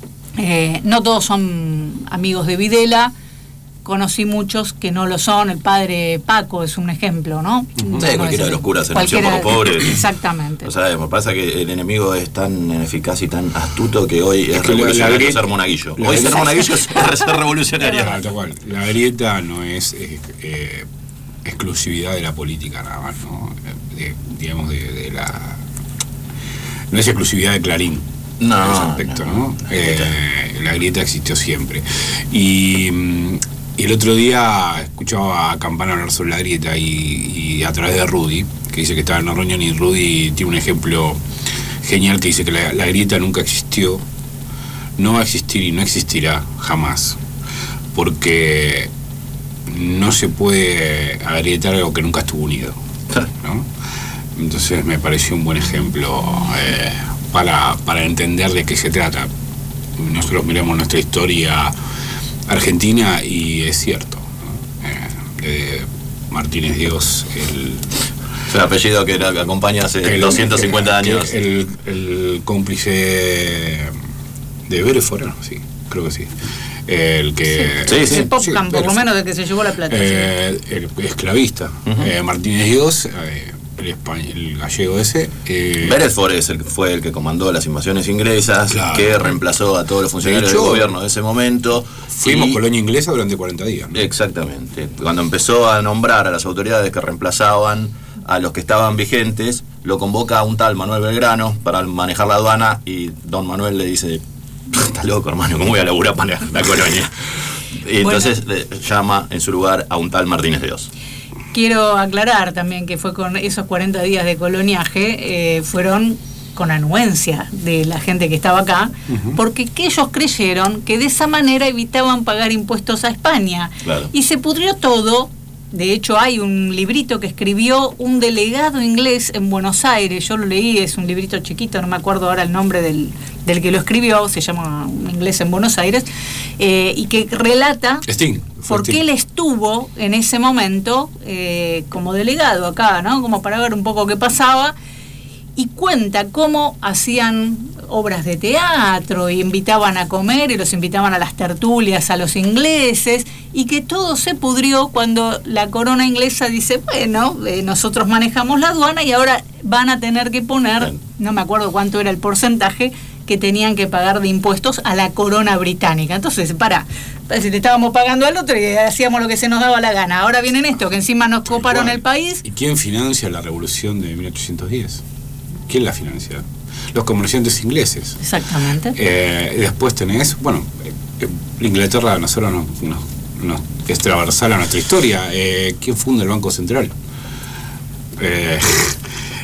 Eh, no todos son amigos de Videla. Conocí muchos que no lo son. El padre Paco es un ejemplo, ¿no? Sí, no cualquiera de los curas se nació como pobre. Exactamente. O sea, me pasa que el enemigo es tan eficaz y tan astuto que hoy es, es revolucionario ser monaguillo. Hoy ser monaguillo es ser revolucionario. La, la grieta no es eh, eh, exclusividad de la política nada más, ¿no? De, digamos, de, de la... No es exclusividad de Clarín. No, en ese aspecto, ¿no? no, no. Eh, la grieta existió siempre. Y... Y el otro día escuchaba a Campana hablar sobre la grieta y, y a través de Rudy, que dice que estaba en una reunión, y Rudy tiene un ejemplo genial que dice que la, la grieta nunca existió, no va a existir y no existirá jamás, porque no se puede agrietar algo que nunca estuvo unido, ¿no? Entonces me pareció un buen ejemplo eh, para, para entender de qué se trata. Nosotros miramos nuestra historia argentina y es cierto, ¿no? eh, eh, Martínez Dios, el, el apellido que acompaña hace el, doscientos cincuenta el, años, el, el cómplice de Berefora, ¿no? Sí, creo que sí, el que sí, sí, sí. sí, Popcam, por lo menos de que se llevó la plata, eh, sí. el esclavista, uh-huh. eh, Martínez Dios, eh, el, español, el gallego ese. Eh, Beresford es el, fue el que comandó las invasiones inglesas, claro, que reemplazó a todos los funcionarios de hecho, del gobierno de ese momento. Fuimos y, colonia inglesa durante cuarenta días, ¿no? Exactamente. Cuando empezó a nombrar a las autoridades que reemplazaban a los que estaban vigentes, lo convoca a un tal Manuel Belgrano para manejar la aduana y don Manuel le dice: está loco, hermano, ¿cómo voy a laburar para la colonia? Y entonces bueno, le llama en su lugar a un tal Martínez de Dios. Quiero aclarar también que fue con esos cuarenta días de coloniaje, eh, fueron con anuencia de la gente que estaba acá, uh-huh. porque que ellos creyeron que de esa manera evitaban pagar impuestos a España. Claro. Y se pudrió todo. De hecho, hay un librito que escribió un delegado inglés en Buenos Aires, yo lo leí, es un librito chiquito, no me acuerdo ahora el nombre del, del que lo escribió, se llama Un inglés en Buenos Aires, eh, y que relata Sting, por qué él estuvo en ese momento eh, como delegado acá, ¿no? Como para ver un poco qué pasaba, y cuenta cómo hacían obras de teatro y invitaban a comer y los invitaban a las tertulias a los ingleses, y que todo se pudrió cuando la corona inglesa dice, bueno, eh, nosotros manejamos la aduana y ahora van a tener que poner, no me acuerdo cuánto era el porcentaje que tenían que pagar de impuestos a la corona británica. Entonces, para, si le estábamos pagando al otro y hacíamos lo que se nos daba la gana, ahora vienen esto, que encima nos coparon el país. ¿Y quién financia la revolución de mil ochocientos diez? ¿Quién la financia? Los comerciantes ingleses. Exactamente. Eh, después tenés, bueno, eh, Inglaterra a nosotros nos, nos, nos es transversal a nuestra historia. Eh, ¿Quién funda el Banco Central? Eh,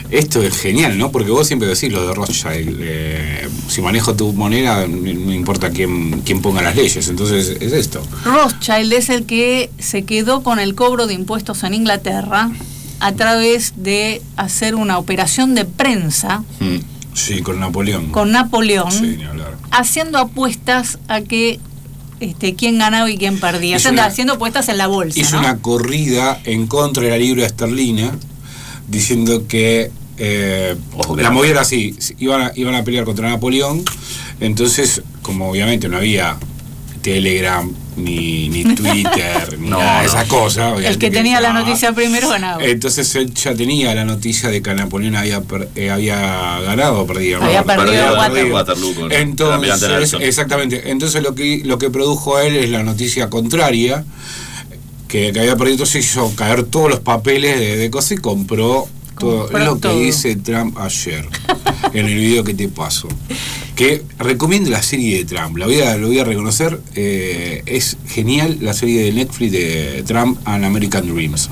esto es genial, ¿no? Porque vos siempre decís lo de Rothschild, eh, si manejo tu moneda, no importa quién, quién ponga las leyes, entonces es esto. Rothschild es el que se quedó con el cobro de impuestos en Inglaterra a través de hacer una operación de prensa. Mm. Sí, con Napoleón. Con Napoleón, sí, ni hablar. Haciendo apuestas a que este, quién ganaba y quién perdía. Hizo Haciendo, una, haciendo apuestas en la bolsa. Hizo ¿no? una corrida en contra de la libra esterlina, diciendo que eh, la movida era así, iban a, iban a pelear contra Napoleón, entonces, como obviamente no había Telegram, ni, ni Twitter, ni no, nada de no. esas cosas. El que tenía que, la noticia primero ganaba. Entonces él ya tenía la noticia de que Napoleón había, eh, había ganado o perdido. Había ¿no? perdido, perdido Waterloo. Waterloo con Entonces, exactamente. Entonces lo que lo que produjo a él es la noticia contraria, que, que había perdido, entonces hizo caer todos los papeles de, de cosas y compró todo. Compró Es lo que todo. dice Trump ayer, en el video que te paso. Que recomiendo la serie de Trump, la voy a, lo voy a reconocer, eh, es genial la serie de Netflix de Trump and American Dreams.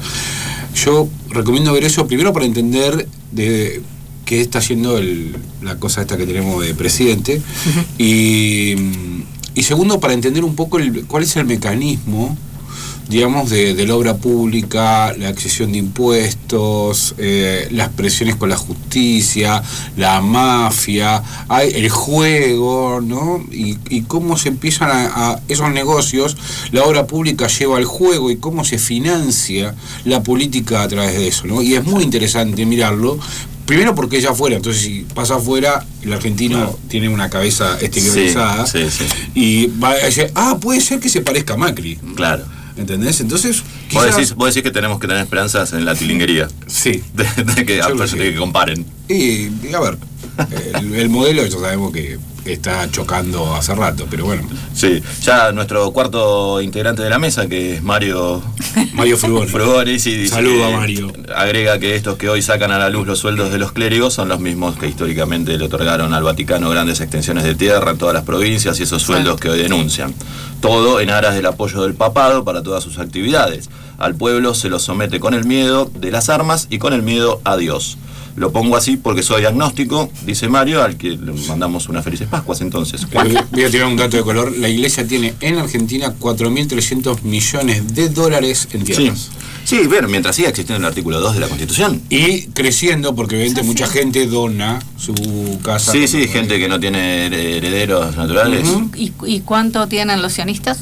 Yo recomiendo ver eso primero para entender de qué está haciendo el, la cosa esta que tenemos de presidente, uh-huh. y, y segundo para entender un poco el, cuál es el mecanismo, digamos, de, de la obra pública, la excesión de impuestos, eh, las presiones con la justicia, la mafia, hay el juego, ¿no? Y, y cómo se empiezan a, a esos negocios, la obra pública lleva al juego y cómo se financia la política a través de eso, ¿no? Y es muy interesante mirarlo. Primero porque ella afuera, entonces si pasa afuera, el argentino claro. tiene una cabeza esterilizada, sí, sí, sí. y va a decir, ah, puede ser que se parezca a Macri. Claro. ¿Entendés? Entonces, ¿Vos, quizás... decís, vos decís que tenemos que tener esperanzas en la tilinguería. Sí. De, de, que, a, de que comparen. Y, y a ver, el, el modelo ya sabemos que está chocando hace rato, pero bueno. Sí, ya nuestro cuarto integrante de la mesa, que es Mario... Mario Frugoni. Frugoni, sí, dice Saludo a Mario. Agrega que estos que hoy sacan a la luz los sueldos de los clérigos son los mismos que históricamente le otorgaron al Vaticano grandes extensiones de tierra en todas las provincias y esos sueldos que hoy denuncian. Todo en aras del apoyo del papado para todas sus actividades. Al pueblo se lo somete con el miedo de las armas y con el miedo a Dios. Lo pongo así porque soy agnóstico, dice Mario, al que le mandamos unas felices Pascuas entonces. Voy a tirar un dato de color. La iglesia tiene en Argentina cuatro mil trescientos millones de dólares en tierras. Sí, sí, bueno, mientras siga existiendo el artículo dos de la Constitución. Y creciendo, porque obviamente mucha gente dona su casa. Sí, sí, gente que no tiene herederos naturales. Uh-huh. ¿Y, ¿Y cuánto tienen los sionistas?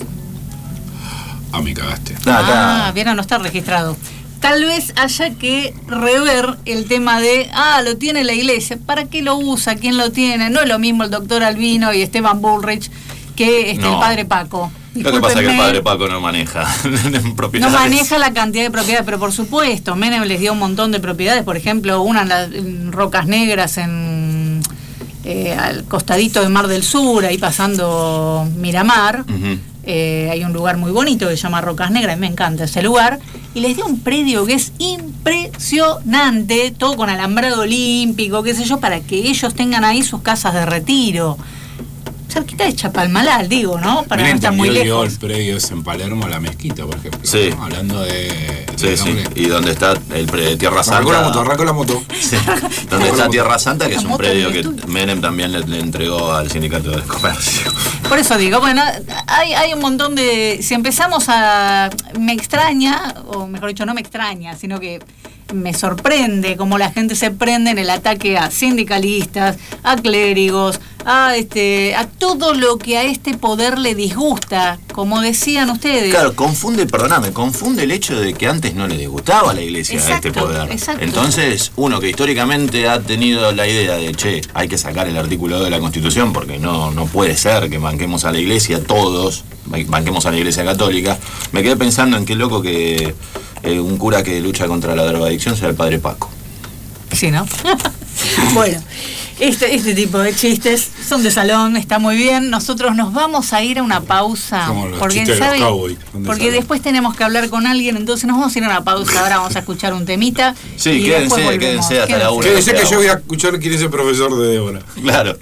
Ah, me cagaste. Ah, ah bien, no está registrado. Tal vez haya que rever el tema de, ah, lo tiene la iglesia, ¿para qué lo usa? ¿Quién lo tiene? No es lo mismo el doctor Albino y Esteban Bullrich que este, no. el padre Paco. Lo que pasa es que el padre Paco no maneja propiedades. No maneja la cantidad de propiedades, pero por supuesto, Menem les dio un montón de propiedades, por ejemplo, una en las en Rocas Negras, en eh, al costadito de Mar del Sur, ahí pasando Miramar. Uh-huh. Eh, hay un lugar muy bonito que se llama Rocas Negras, y me encanta ese lugar, y les dio un predio que es impresionante, todo con alambrado olímpico, qué sé yo, para que ellos tengan ahí sus casas de retiro. Cerquita de Chapalmalal, digo, ¿no? Para Miren, no estar muy lejos. El predio es en Palermo, la mezquita, por ejemplo. Sí. ¿no? Hablando de... Sí, de sí. Y donde está el predio de Tierra Santa. Arrancó la moto, arrancó la moto. Sí. Donde está Tierra Santa, que es un predio que tú. Menem también le, le entregó al Sindicato del Comercio. Por eso digo, bueno, hay, hay un montón de... Si empezamos a... Me extraña, o mejor dicho, no me extraña, sino que me sorprende cómo la gente se prende en el ataque a sindicalistas, a clérigos, a este a todo lo que a este poder le disgusta, como decían ustedes. Claro, confunde, perdóname, confunde el hecho de que antes no le disgustaba a la iglesia exacto, a este poder. Exacto. Entonces, uno que históricamente ha tenido la idea de, che, hay que sacar el artículo dos de la Constitución porque no, no puede ser que banquemos a la iglesia todos, banquemos a la iglesia católica, me quedé pensando en qué loco que eh, un cura que lucha contra la drogadicción sea el padre Paco. Sí, ¿no? Bueno, este, este tipo de chistes son de salón, está muy bien. Nosotros nos vamos a ir a una pausa. Porque, ¿sabe? Cowboy, porque después tenemos que hablar con alguien, entonces nos vamos a ir a una pausa. Ahora vamos a escuchar un temita. Sí, y quédense, quédense hasta la una. Quédense que yo voy a escuchar quién es el profesor de Débora. Claro.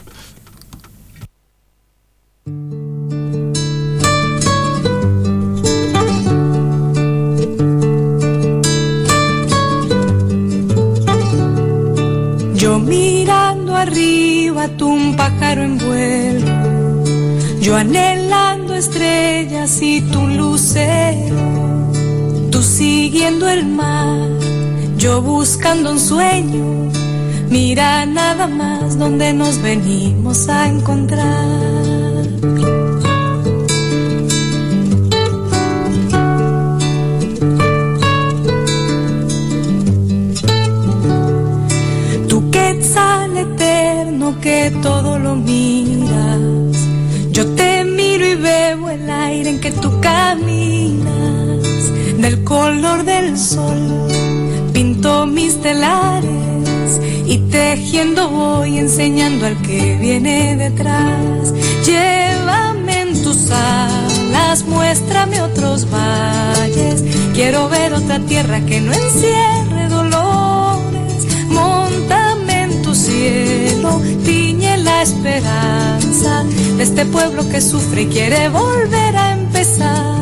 Yo anhelando estrellas y tu lucero, tú siguiendo el mar, yo buscando un sueño. Mira nada más donde nos venimos a encontrar. Tu quetzal eterno que todo lo miras, yo te miro y veo el aire en que tú caminas. Del color del sol pinto mis telares y tejiendo voy enseñando al que viene detrás. Llévame en tus alas, muéstrame otros valles. Quiero ver otra tierra que no encierre dolores. Móntame en tu cielo, tiñe la esperanza de este pueblo que sufre y quiere volver a empezar.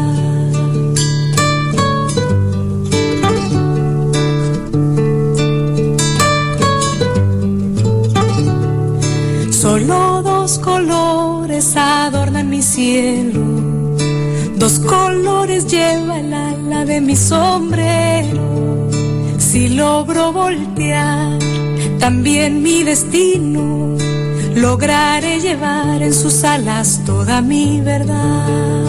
Solo dos colores adornan mi cielo, dos colores lleva el ala de mi sombrero. Si logro voltear también mi destino, lograré llevar en sus alas toda mi verdad.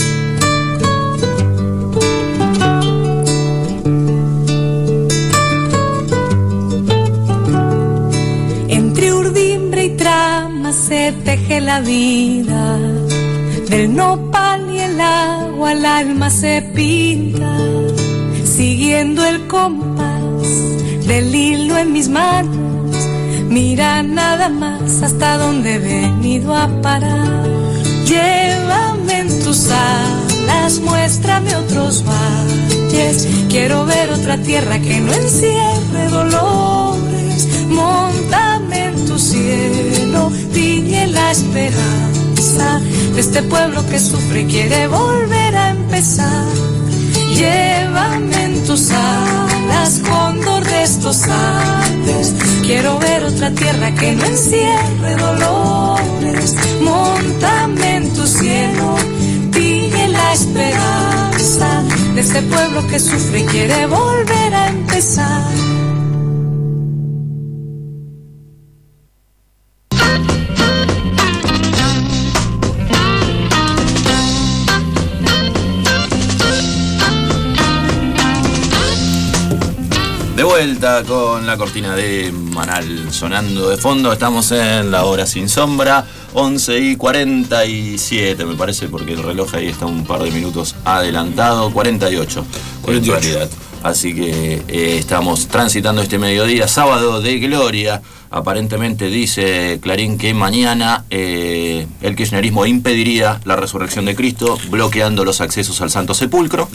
Se teje la vida, del nopal y el agua el alma se pinta, siguiendo el compás del hilo en mis manos. Mira nada más hasta donde he venido a parar. Llévame en tus alas, muéstrame otros valles. Quiero ver otra tierra que no encierre dolores. Móntame en tu cielo, tiñe la esperanza de este pueblo que sufre y quiere volver a empezar. Llévame en tus alas, cóndor de estos Andes. Quiero ver otra tierra que no encierre dolores. Móntame en tu cielo, tiñe la esperanza de este pueblo que sufre y quiere volver a empezar. De vuelta con la cortina de Manal sonando de fondo. Estamos en la hora sin sombra, once y cuarenta y siete me parece, porque el reloj ahí está un par de minutos adelantado, cuarenta y ocho en realidad. Así que eh, estamos transitando este mediodía, sábado de gloria. Aparentemente dice Clarín que mañana eh, el kirchnerismo impediría la resurrección de Cristo, bloqueando los accesos al Santo Sepulcro.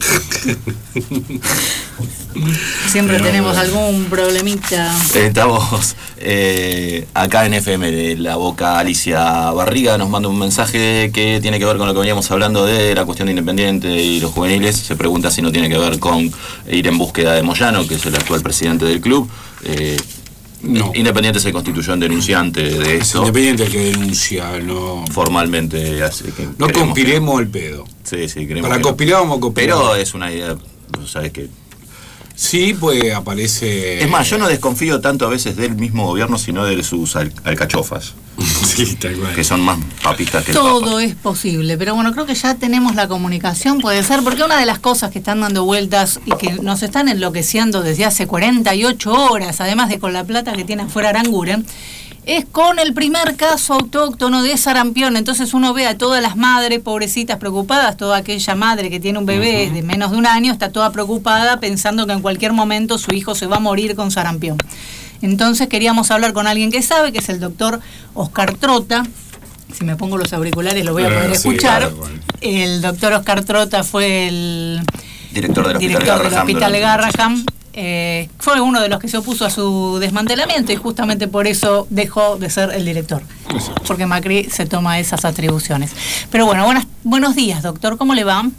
Siempre Pero, tenemos algún problemita. Estamos eh, acá en F M de La Boca. Alicia Barriga nos manda un mensaje que tiene que ver con lo que veníamos hablando de la cuestión de Independiente y los juveniles. Se pregunta si no tiene que ver con ir en búsqueda de Moyano, que es el actual presidente del club. Eh, No. Independiente se constituyó en denunciante de eso. Independiente el que denuncia, no. Formalmente. Así que no conspiremos el pedo. Sí, sí, creemos. Para conspirar vamos a conspirar. Pero es una idea, ¿sabes qué? Sí, pues aparece. Es más, yo no desconfío tanto a veces del mismo gobierno, sino de sus al- alcachofas. Sí, tal cual. Que son más papistas que el Todo Papa. es posible, pero bueno, creo que ya tenemos la comunicación, puede ser, porque una de las cosas que están dando vueltas y que nos están enloqueciendo desde hace cuarenta y ocho horas, además de con la plata que tiene afuera Aranguren, es con el primer caso autóctono de sarampión. Entonces uno ve a todas las madres pobrecitas preocupadas, toda aquella madre que tiene un bebé uh-huh. de menos de un año está toda preocupada pensando que en cualquier momento su hijo se va a morir con sarampión. Entonces queríamos hablar con alguien que sabe, que es el doctor Oscar Trota. Si me pongo los auriculares lo voy a poder sí, escuchar. Claro, bueno. El doctor Oscar Trota fue el director del director Hospital del Garrahan. Hospital Garrahan. Eh, fue uno de los que se opuso a su desmantelamiento y justamente por eso dejó de ser el director, porque Macri se toma esas atribuciones. Pero bueno, buenas, buenos días, doctor, ¿cómo le va?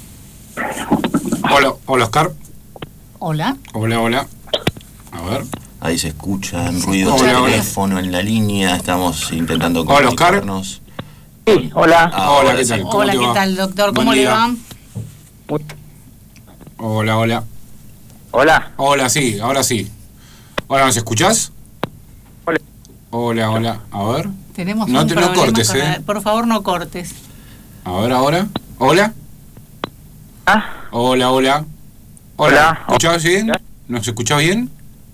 Hola, hola Oscar. Hola. Hola, hola. A ver. Ahí se escuchan ruidos de teléfono en la línea, estamos intentando comunicarnos. Sí, hola. Ah, hola, ¿qué tal? ¿Cómo Hola, te ¿qué va? tal, doctor? ¿Cómo Buen le día. va? Hola, hola. Hola. Hola, sí, ahora sí. Hola, ¿nos escuchás? Hola. Hola, hola. A ver. Tenemos No un te- no problema cortes, con ¿eh? la- Por favor, no cortes. A ver, ahora. Hola. Ah, Hola, hola. Hola. Hola. ¿Escuchás bien? ¿Nos escuchás bien?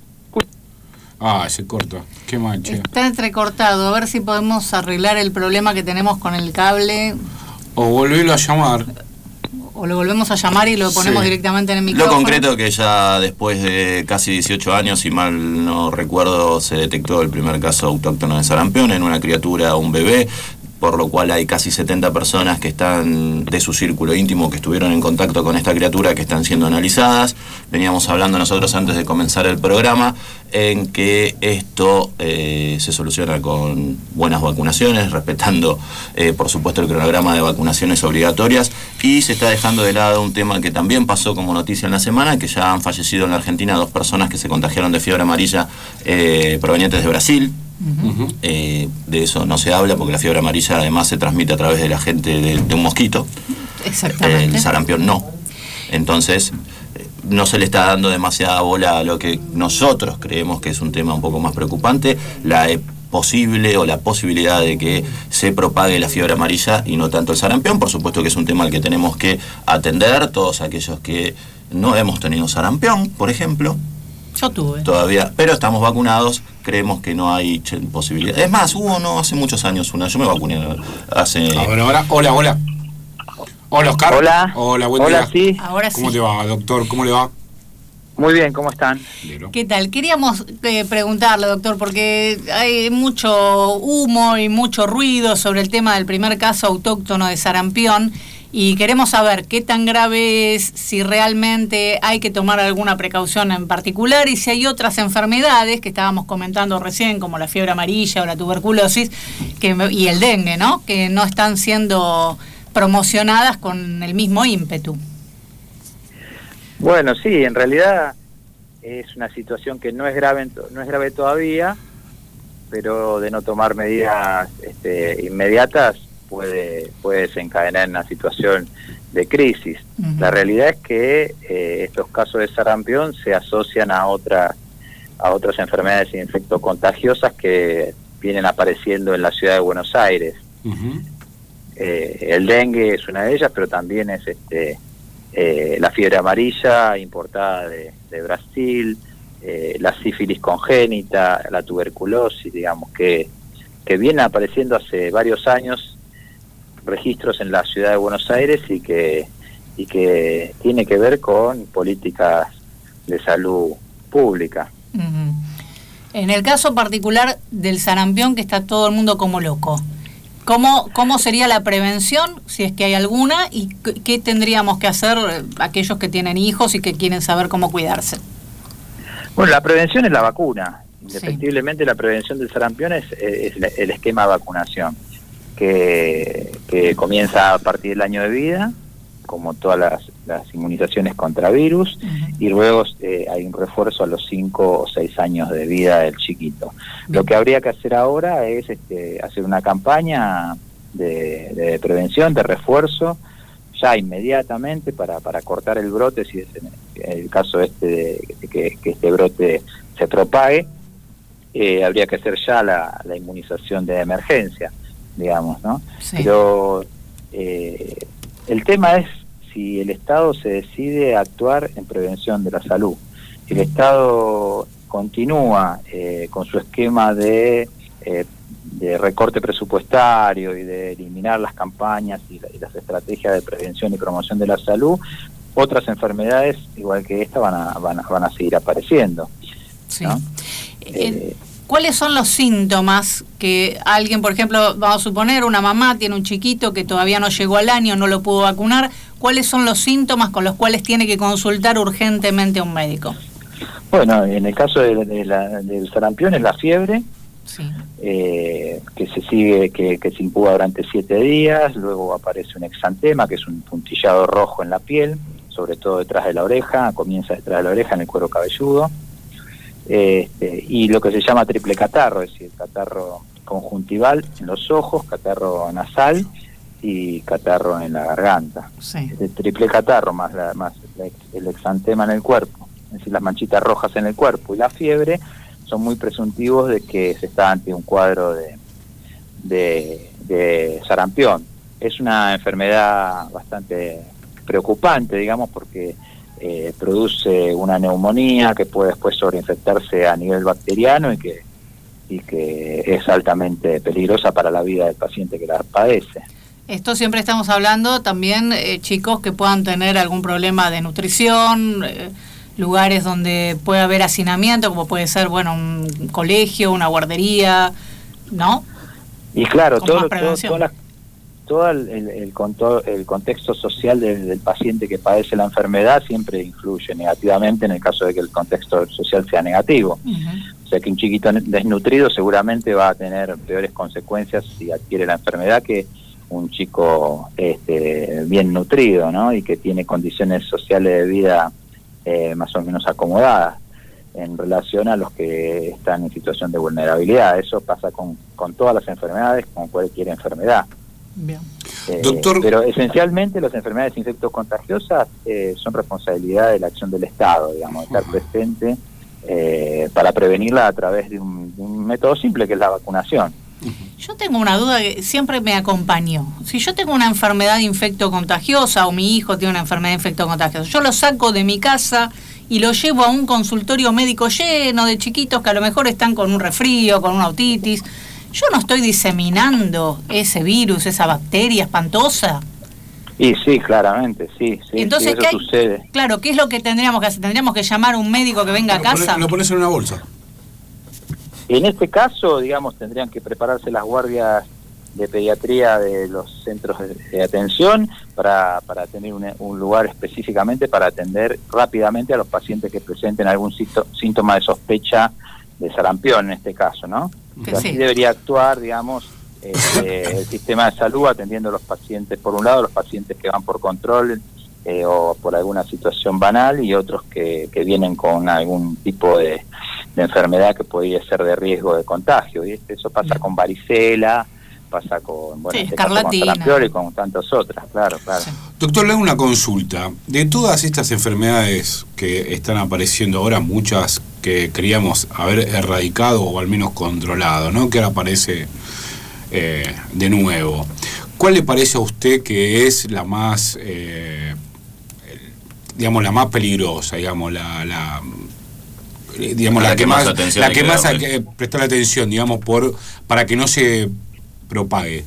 Ah, se corta. Qué mal, che. Está entrecortado. A ver si podemos arreglar el problema que tenemos con el cable. O volverlo a llamar. O lo volvemos a llamar y lo ponemos Sí. directamente en el Lo micrófono. concreto que ya después de casi dieciocho años, si mal no recuerdo, se detectó el primer caso autóctono de sarampión en una criatura, un bebé, por lo cual hay casi setenta personas que están de su círculo íntimo que estuvieron en contacto con esta criatura que están siendo analizadas. Veníamos hablando nosotros antes de comenzar el programa en que esto eh, se soluciona con buenas vacunaciones, respetando eh, por supuesto el cronograma de vacunaciones obligatorias, y se está dejando de lado un tema que también pasó como noticia en la semana, que ya han fallecido en la Argentina dos personas que se contagiaron de fiebre amarilla eh, provenientes de Brasil. Ujú. Eh, de eso no se habla porque la fiebre amarilla además se transmite a través de la gente de, de un mosquito. Exactamente. El sarampión no. Entonces eh, no se le está dando demasiada bola a lo que nosotros creemos que es un tema un poco más preocupante, la eh, posible o la posibilidad de que se propague la fiebre amarilla y no tanto el sarampión. Por supuesto que es un tema al que tenemos que atender todos aquellos que no hemos tenido sarampión, por ejemplo. Yo tuve. Todavía, pero estamos vacunados, creemos que no hay ch- posibilidad. Es más, hubo no hace muchos años una, yo me vacuné hace... Ahora, ahora. Hola, hola. Hola, Oscar. Hola. Hola, buen Hola, día. sí. Ahora ¿Cómo sí. te va, doctor? ¿Cómo le va? Muy bien, ¿cómo están? Bien. ¿Qué tal? Queríamos eh, preguntarle, doctor, porque hay mucho humo y mucho ruido sobre el tema del primer caso autóctono de sarampión y queremos saber qué tan grave es, si realmente hay que tomar alguna precaución en particular y si hay otras enfermedades que estábamos comentando recién, como la fiebre amarilla o la tuberculosis que, y el dengue, ¿no? Que no están siendo promocionadas con el mismo ímpetu. Bueno, sí, en realidad es una situación que no es grave, en to- no es grave todavía, pero de no tomar medidas este, inmediatas puede, puede desencadenar en una situación de crisis. Ujú. La realidad es que eh, estos casos de sarampión se asocian a otras a otras enfermedades infectocontagiosas que vienen apareciendo en la ciudad de Buenos Aires. Ujú. Eh, el dengue es una de ellas, pero también es este eh, la fiebre amarilla importada de, de Brasil, eh, la sífilis congénita, la tuberculosis, digamos, que, que viene apareciendo hace varios años, registros en la ciudad de Buenos Aires y que, y que tiene que ver con políticas de salud pública. Ujú. En el caso particular del sarampión, que está todo el mundo como loco, ¿cómo, cómo sería la prevención, si es que hay alguna, y qué, qué tendríamos que hacer eh, aquellos que tienen hijos y que quieren saber cómo cuidarse? Bueno, la prevención es la vacuna. Indefectiblemente la prevención del sarampión es, es el esquema de vacunación, que, que comienza a partir del año de vida, como todas las, las inmunizaciones contra virus, Uh-huh. y luego eh, hay un refuerzo a los cinco o seis años de vida del chiquito. Lo que habría que hacer ahora es este, hacer una campaña de, de prevención, de refuerzo, ya inmediatamente para, para cortar el brote, si es en el caso este de, de que, que este brote se propague. Eh, habría que hacer ya la, la inmunización de emergencia, digamos, ¿no? Sí. Pero eh, el tema es si el Estado se decide a actuar en prevención de la salud. Si el Estado continúa eh, con su esquema de, eh, de recorte presupuestario y de eliminar las campañas y, la, y las estrategias de prevención y promoción de la salud, otras enfermedades, igual que esta, van a, van a, van a seguir apareciendo. Sí. ¿No? Eh, ¿Cuáles son los síntomas que alguien, por ejemplo, vamos a suponer, una mamá tiene un chiquito que todavía no llegó al año, no lo pudo vacunar? ¿Cuáles son los síntomas con los cuales tiene que consultar urgentemente a un médico? Bueno, en el caso de, de la, del sarampión es la fiebre, Sí. eh, que se sigue, que, que se incuba durante siete días, luego aparece un exantema, que es un puntillado rojo en la piel, sobre todo detrás de la oreja, comienza detrás de la oreja en el cuero cabelludo. Este, y lo que se llama triple catarro, es decir, catarro conjuntival en los ojos, catarro nasal y catarro en la garganta. Sí. El triple catarro más, la, más el exantema en el cuerpo, es decir, las manchitas rojas en el cuerpo y la fiebre son muy presuntivos de que se está ante un cuadro de, de, de sarampión. Es una enfermedad bastante preocupante, digamos, porque eh, produce una neumonía que puede después sobreinfectarse a nivel bacteriano y que, y que es altamente peligrosa para la vida del paciente que la padece. Esto siempre estamos hablando también, eh, chicos que puedan tener algún problema de nutrición, eh, lugares donde puede haber hacinamiento, como puede ser, bueno, un colegio, una guardería, ¿no? Y claro, Con todo, más todo, prevención. toda la- todo el, el, el, conto- el contexto social del, del paciente que padece la enfermedad siempre influye negativamente en el caso de que el contexto social sea negativo. Uh-huh. O sea que un chiquito desnutrido seguramente va a tener peores consecuencias si adquiere la enfermedad que un chico este, bien nutrido, ¿no? Y que tiene condiciones sociales de vida eh, más o menos acomodadas en relación a los que están en situación de vulnerabilidad. Eso pasa con, con todas las enfermedades, con cualquier enfermedad. Bien. Eh, Doctor- Pero esencialmente las enfermedades infectocontagiosas eh, son responsabilidad de la acción del Estado, digamos, estar Ajá. presente eh, para prevenirla a través de un, de un método simple que es la vacunación. Yo tengo una duda que siempre me acompañó. Si yo tengo una enfermedad infectocontagiosa o mi hijo tiene una enfermedad infectocontagiosa, yo lo saco de mi casa y lo llevo a un consultorio médico lleno de chiquitos que a lo mejor están con un resfrío, con una otitis. Yo no estoy diseminando ese virus, esa bacteria espantosa. Y sí, claramente, sí, sí, Entonces, sí, eso ¿qué hay? sucede. Claro, ¿qué es lo que tendríamos que hacer? ¿Tendríamos que llamar a un médico que venga a Lo casa? pones, lo pones en una bolsa. En este caso, digamos, tendrían que prepararse las guardias de pediatría de los centros de, de atención para, para tener un, un lugar específicamente para atender rápidamente a los pacientes que presenten algún sito- síntoma de sospecha de sarampión en este caso, ¿no? Que Y así sí. debería actuar, digamos, este, el sistema de salud atendiendo a los pacientes, por un lado, los pacientes que van por control eh, o por alguna situación banal y otros que, que vienen con algún tipo de, de enfermedad que podría ser de riesgo de contagio. Y eso pasa Bien. con varicela, pasa con, bueno, Sí, en este caso con escarlatina. sarampión y con tantas otras, claro, claro. Sí. Doctor, le hago una consulta. De todas estas enfermedades que están apareciendo ahora, muchas que queríamos haber erradicado o al menos controlado, ¿no? Que ahora aparece eh, de nuevo. ¿Cuál le parece a usted que es la más, eh, digamos, la más peligrosa, digamos, la, la eh, digamos, La la, que que más más, atención la hay que que más hay darle. que prestar atención, digamos, por para que no se propague?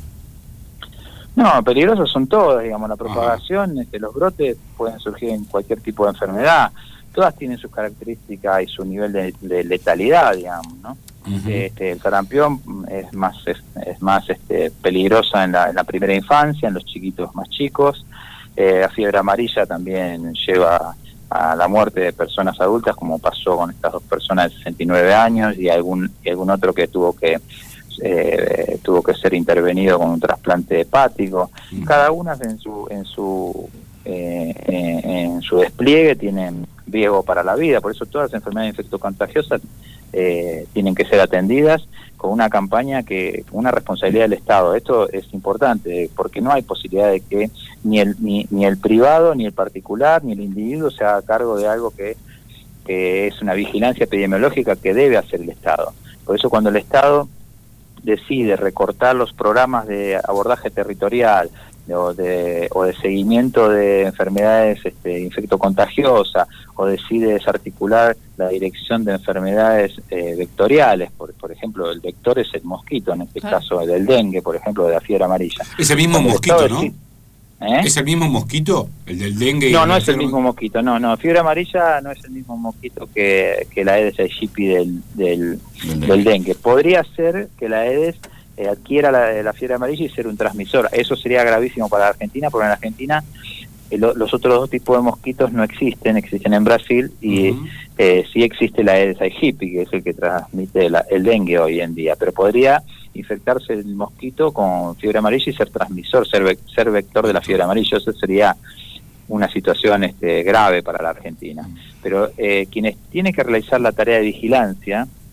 No, peligrosos son todos, digamos, la propagación, este, los brotes pueden surgir en cualquier tipo de enfermedad, todas tienen sus características y su nivel de, de letalidad, digamos, ¿no? Uh-huh. Este, el sarampión es más es, es más este, peligrosa en la, en la primera infancia, en los chiquitos más chicos. Eh, la fiebre amarilla también lleva a la muerte de personas adultas, como pasó con estas dos personas de sesenta y nueve años y algún y algún otro que tuvo que eh, tuvo que ser intervenido con un trasplante hepático. Uh-huh. Cada una en su en su eh, en, en su despliegue tienen riesgo para la vida, por eso todas las enfermedades infectocontagiosas eh, tienen que ser atendidas con una campaña que, una responsabilidad del Estado. Esto es importante porque no hay posibilidad de que ni el ni, ni el privado, ni el particular, ni el individuo se haga cargo de algo que, que es una vigilancia epidemiológica que debe hacer el Estado. Por eso cuando el Estado decide recortar los programas de abordaje territorial o de, o de seguimiento de enfermedades este, infectocontagiosas, o decide desarticular la dirección de enfermedades eh, vectoriales, por, por ejemplo, el vector es el mosquito, en este Claro. caso del dengue, por ejemplo, de la fiebre amarilla. Es el mismo Cuando el mosquito, Estado ¿no? decide- ¿Eh? ¿Es el mismo mosquito? ¿El del dengue? y No, el no del es el cerdo? mismo mosquito, no, no, fiebre amarilla no es el mismo mosquito que, que la Aedes aegypti del, del, Del del dengue. Podría ser que la Aedes eh, adquiera la, la fiebre amarilla y ser un transmisor. Eso sería gravísimo para la Argentina, porque en la Argentina eh, lo, los otros dos tipos de mosquitos no existen, existen en Brasil y Ujú. eh, sí existe la Aedes aegypti, que es el que transmite la, el dengue hoy en día, pero podría infectarse el mosquito con fiebre amarilla y ser transmisor, ser, ve- ser vector de la fiebre amarilla. Eso sería una situación este, grave para la Argentina. Pero eh, quienes tienen que realizar la tarea de vigilancia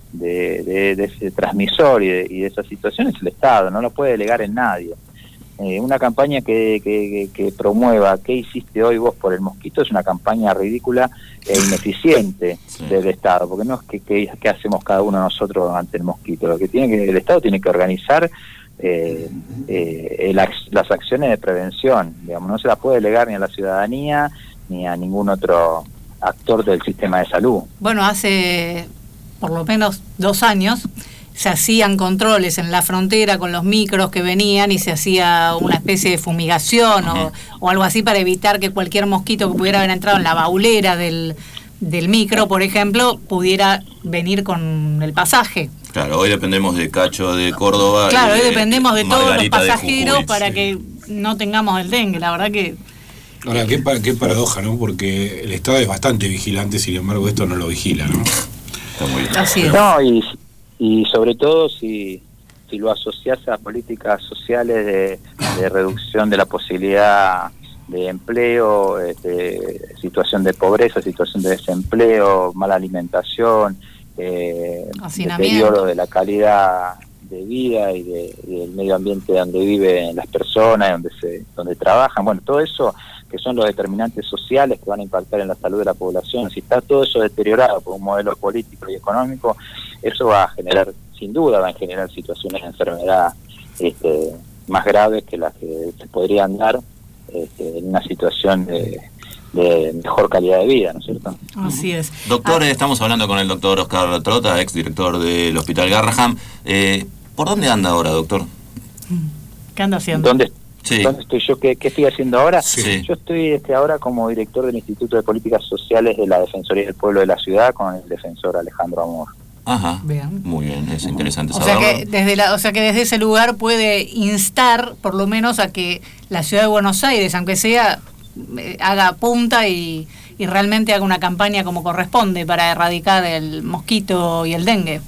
de, de, de ese transmisor y de, y de esa situación es el Estado, no lo puede delegar en nadie. Eh, una campaña que, que, que promueva ¿qué hiciste hoy vos por el mosquito? Es una campaña ridícula e ineficiente sí. del Estado, porque no es que, que, que hacemos cada uno de nosotros ante el mosquito, lo que tiene que el Estado tiene que organizar eh, eh, el, las acciones de prevención, digamos, no se las puede delegar ni a la ciudadanía ni a ningún otro actor del sistema de salud. Bueno, hace por lo menos dos años se hacían controles en la frontera con los micros que venían y se hacía una especie de fumigación o, o algo así para evitar que cualquier mosquito que pudiera haber entrado en la baulera del, del micro, por ejemplo, pudiera venir con el pasaje. Claro, hoy dependemos de Cacho de Córdoba. Claro, hoy de, dependemos de todos los pasajeros Jujuy, para sí. que no tengamos el dengue, la verdad que... Ahora, qué, qué paradoja, ¿no? Porque el Estado es bastante vigilante, sin embargo esto no lo vigila, ¿no? Está muy bien. Así es. No, y... Y sobre todo si, si lo asocias a políticas sociales de, de reducción de la posibilidad de empleo, este, situación de pobreza, situación de desempleo, mala alimentación, eh, deterioro de la calidad de vida y, de, y del medio ambiente donde viven las personas, donde se, donde trabajan, bueno, todo eso que son los determinantes sociales que van a impactar en la salud de la población. Si está todo eso deteriorado por un modelo político y económico, eso va a generar, sin duda, va a generar situaciones de enfermedad este, más graves que las que se podrían dar este, en una situación de, de mejor calidad de vida, ¿no es cierto? Así es. Doctor, ah. estamos hablando con el doctor Oscar Trota, ex director del Hospital Garrahan. Eh, ¿Por dónde anda ahora, doctor? ¿Qué anda haciendo? ¿Dónde Sí. ¿Dónde estoy yo? ¿Qué, qué estoy haciendo ahora? Sí. Yo estoy este, ahora como director del Instituto de Políticas Sociales de la Defensoría del Pueblo de la Ciudad con el defensor Alejandro Amor. Ajá. Bien. Muy bien, es interesante o saberlo. sea que desde la, o sea que desde ese lugar puede instar, por lo menos, a que la Ciudad de Buenos Aires, aunque sea, eh, haga punta y, y realmente haga una campaña como corresponde para erradicar el mosquito y el dengue.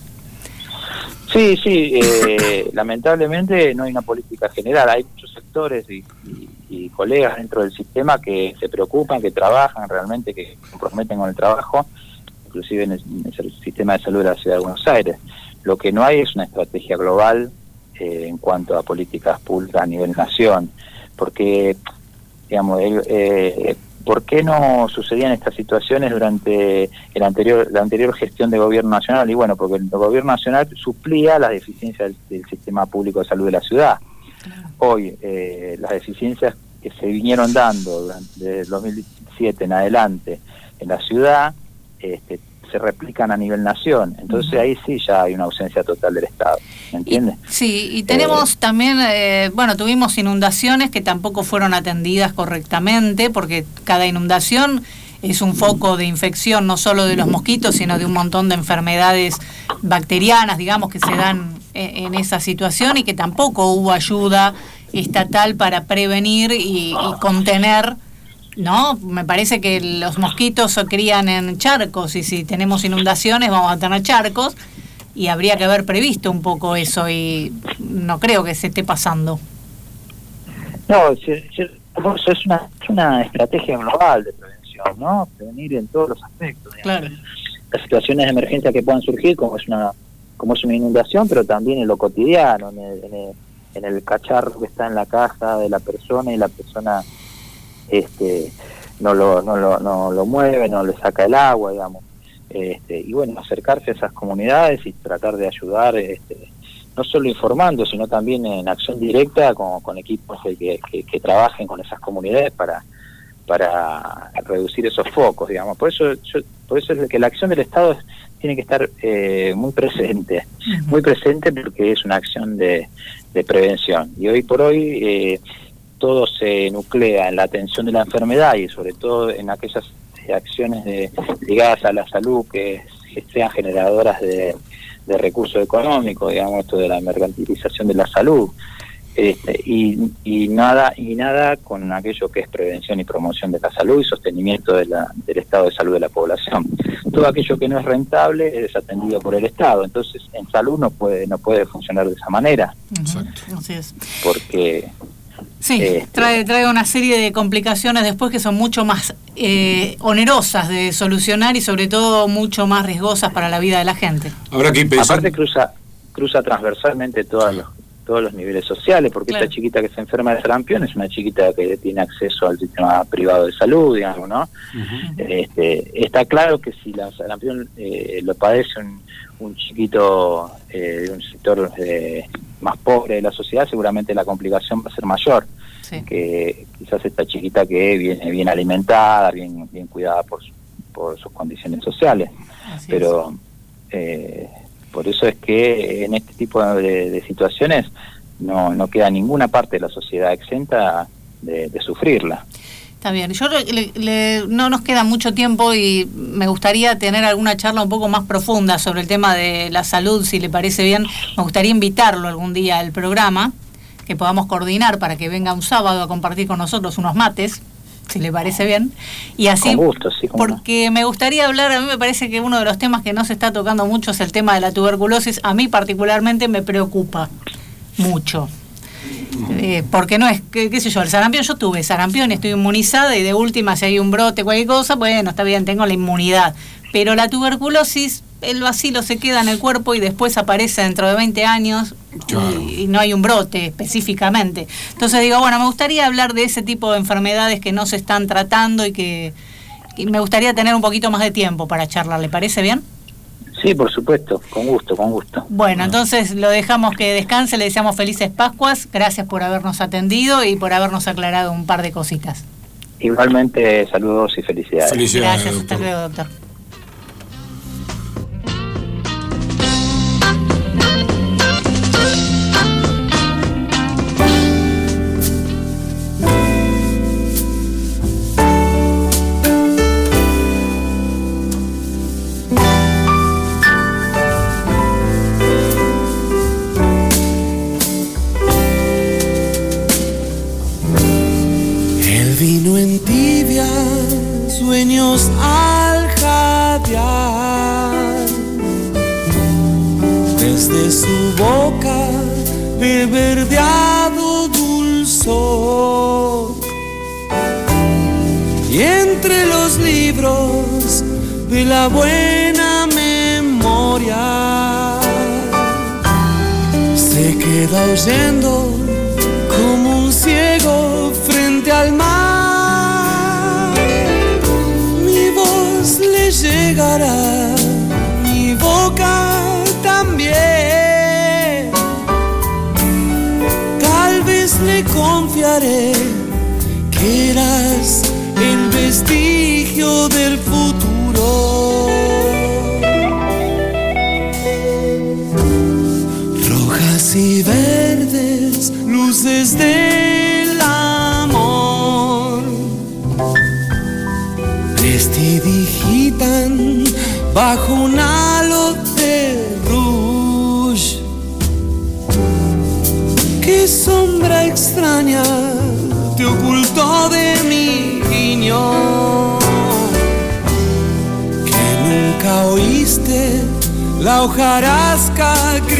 Sí, sí, eh, lamentablemente no hay una política general, hay muchos sectores y, y, y colegas dentro del sistema que se preocupan, que trabajan realmente, que se comprometen con el trabajo, inclusive en el, en el sistema de salud de la Ciudad de Buenos Aires. Lo que no hay es una estrategia global eh, en cuanto a políticas públicas a nivel nación, porque, digamos, eh, eh, ¿por qué no sucedían estas situaciones durante el anterior la anterior gestión de gobierno nacional? Y bueno, porque el gobierno nacional suplía las deficiencias del, del sistema público de salud de la ciudad. Hoy, eh, las deficiencias que se vinieron dando desde el dos mil diecisiete en adelante en la ciudad, este, se replican a nivel nación. Entonces uh-huh. ahí sí ya hay una ausencia total del Estado, ¿me entiendes? Y, sí, y tenemos eh, también, eh, bueno, tuvimos inundaciones que tampoco fueron atendidas correctamente, porque cada inundación es un foco de infección no solo de los mosquitos, sino de un montón de enfermedades bacterianas, digamos, que se dan en, en esa situación, y que tampoco hubo ayuda estatal para prevenir y, y contener. No, me parece que los mosquitos se crían en charcos, y si tenemos inundaciones vamos a tener charcos, y habría que haber previsto un poco eso, y no creo que se esté pasando. No, es, es, una, es una estrategia global de prevención, ¿no? Prevenir en todos los aspectos. Claro. Las situaciones de emergencia que puedan surgir, como es una como es una inundación, pero también en lo cotidiano, en el, en el, en el cacharro que está en la casa de la persona y la persona este no lo no lo no lo mueve, no le saca el agua, digamos, este y bueno, acercarse a esas comunidades y tratar de ayudar, este no solo informando, sino también en acción directa con, con equipos que, que, que trabajen con esas comunidades para para reducir esos focos, digamos. Por eso yo, por eso es que la acción del Estado tiene que estar eh, muy presente, uh-huh. muy presente, porque es una acción de, de prevención, y hoy por hoy eh, todo se nuclea en la atención de la enfermedad, y sobre todo en aquellas acciones de, ligadas a la salud que, que sean generadoras de, de recursos económicos, digamos, esto de la mercantilización de la salud, este, y, y nada y nada con aquello que es prevención y promoción de la salud y sostenimiento de la, del estado de salud de la población. Todo aquello que no es rentable es atendido por el Estado, entonces en salud no puede no puede funcionar de esa manera. Exacto. Así es. Porque Sí, Este, trae, trae una serie de complicaciones después que son mucho más eh, onerosas de solucionar y sobre todo mucho más riesgosas para la vida de la gente. Habrá que ir pensando. Aparte cruza cruza transversalmente todos los todos los niveles sociales, porque Claro. esta chiquita que se enferma de sarampión es una chiquita que tiene acceso al sistema privado de salud, digamos, ¿no? Ujú. Este, está claro que si la sarampión eh, lo padece un, un chiquito eh, de un sector eh, más pobre de la sociedad, seguramente la complicación va a ser mayor. Sí. Que quizás esta chiquita que viene bien alimentada, bien bien cuidada por, su- por sus condiciones sociales. Así Pero eh, por eso es que en este tipo de, de situaciones no, no queda ninguna parte de la sociedad exenta de, de sufrirla. Está bien, yo le- le- le- no nos queda mucho tiempo y me gustaría tener alguna charla un poco más profunda sobre el tema de la salud, si le parece bien. Me gustaría invitarlo algún día al programa, que podamos coordinar para que venga un sábado a compartir con nosotros unos mates, si le parece bien. Y así, Con gusto, sí, cómo no. porque me gustaría hablar, a mí me parece que uno de los temas que no se está tocando mucho es el tema de la tuberculosis. A mí particularmente me preocupa mucho. Eh, porque no es, qué, qué sé yo, el sarampión, yo tuve sarampión, estoy inmunizada y de última si hay un brote, cualquier cosa, bueno, está bien, tengo la inmunidad. Pero la tuberculosis, el vacilo se queda en el cuerpo y después aparece dentro de veinte años Claro. y, y no hay un brote específicamente. Entonces digo, bueno, me gustaría hablar de ese tipo de enfermedades que no se están tratando y que y me gustaría tener un poquito más de tiempo para charlar, ¿le parece bien? Sí, por supuesto, con gusto, con gusto. Bueno, entonces lo dejamos que descanse, le deseamos felices Pascuas, gracias por habernos atendido y por habernos aclarado un par de cositas. Igualmente, saludos y felicidades. Felicidades, Gracias, hasta doctor. luego, doctor. El vino en tibia, sueños al jadear. Desde su boca de verdeado dulzor. Y entre los libros de la buena memoria se queda oyendo como un ciego frente al mar. Mi voz le llegará, mi boca también. Tal vez le confiaré que eras el vestigio del futuro. Rojas y verdes, luces del amor, prestidigitan bajo un halo de rouge. Qué sombra extraña te ocultó de mi guiño, que nunca oíste la hojarasca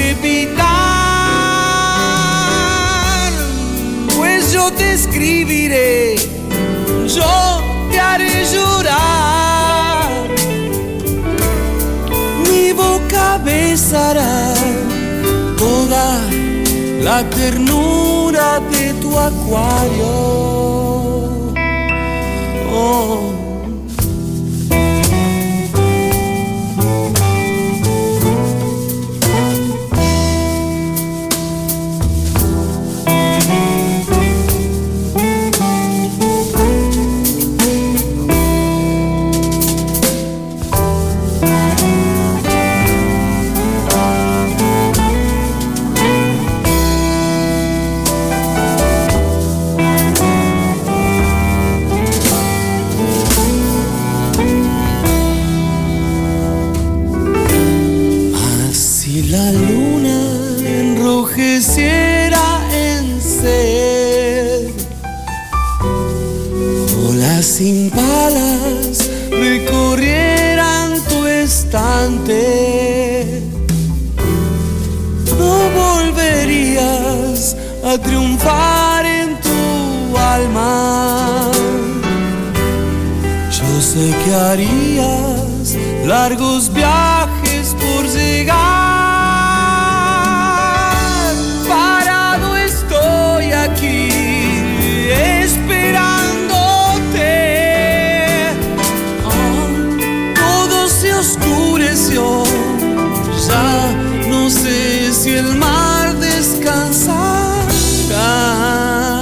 crepitar. Pues yo te escribiré, yo te haré llorar. Mi boca besará toda la ternura de tu acuario. Oh. Si la luna enrojeciera en sed, o las impalas recorrieran tu estante, no volverías a triunfar en tu sé que harías largos viajes por llegar. Parado estoy aquí esperándote. Oh, todo se oscureció. Ya no sé si el mar descansará.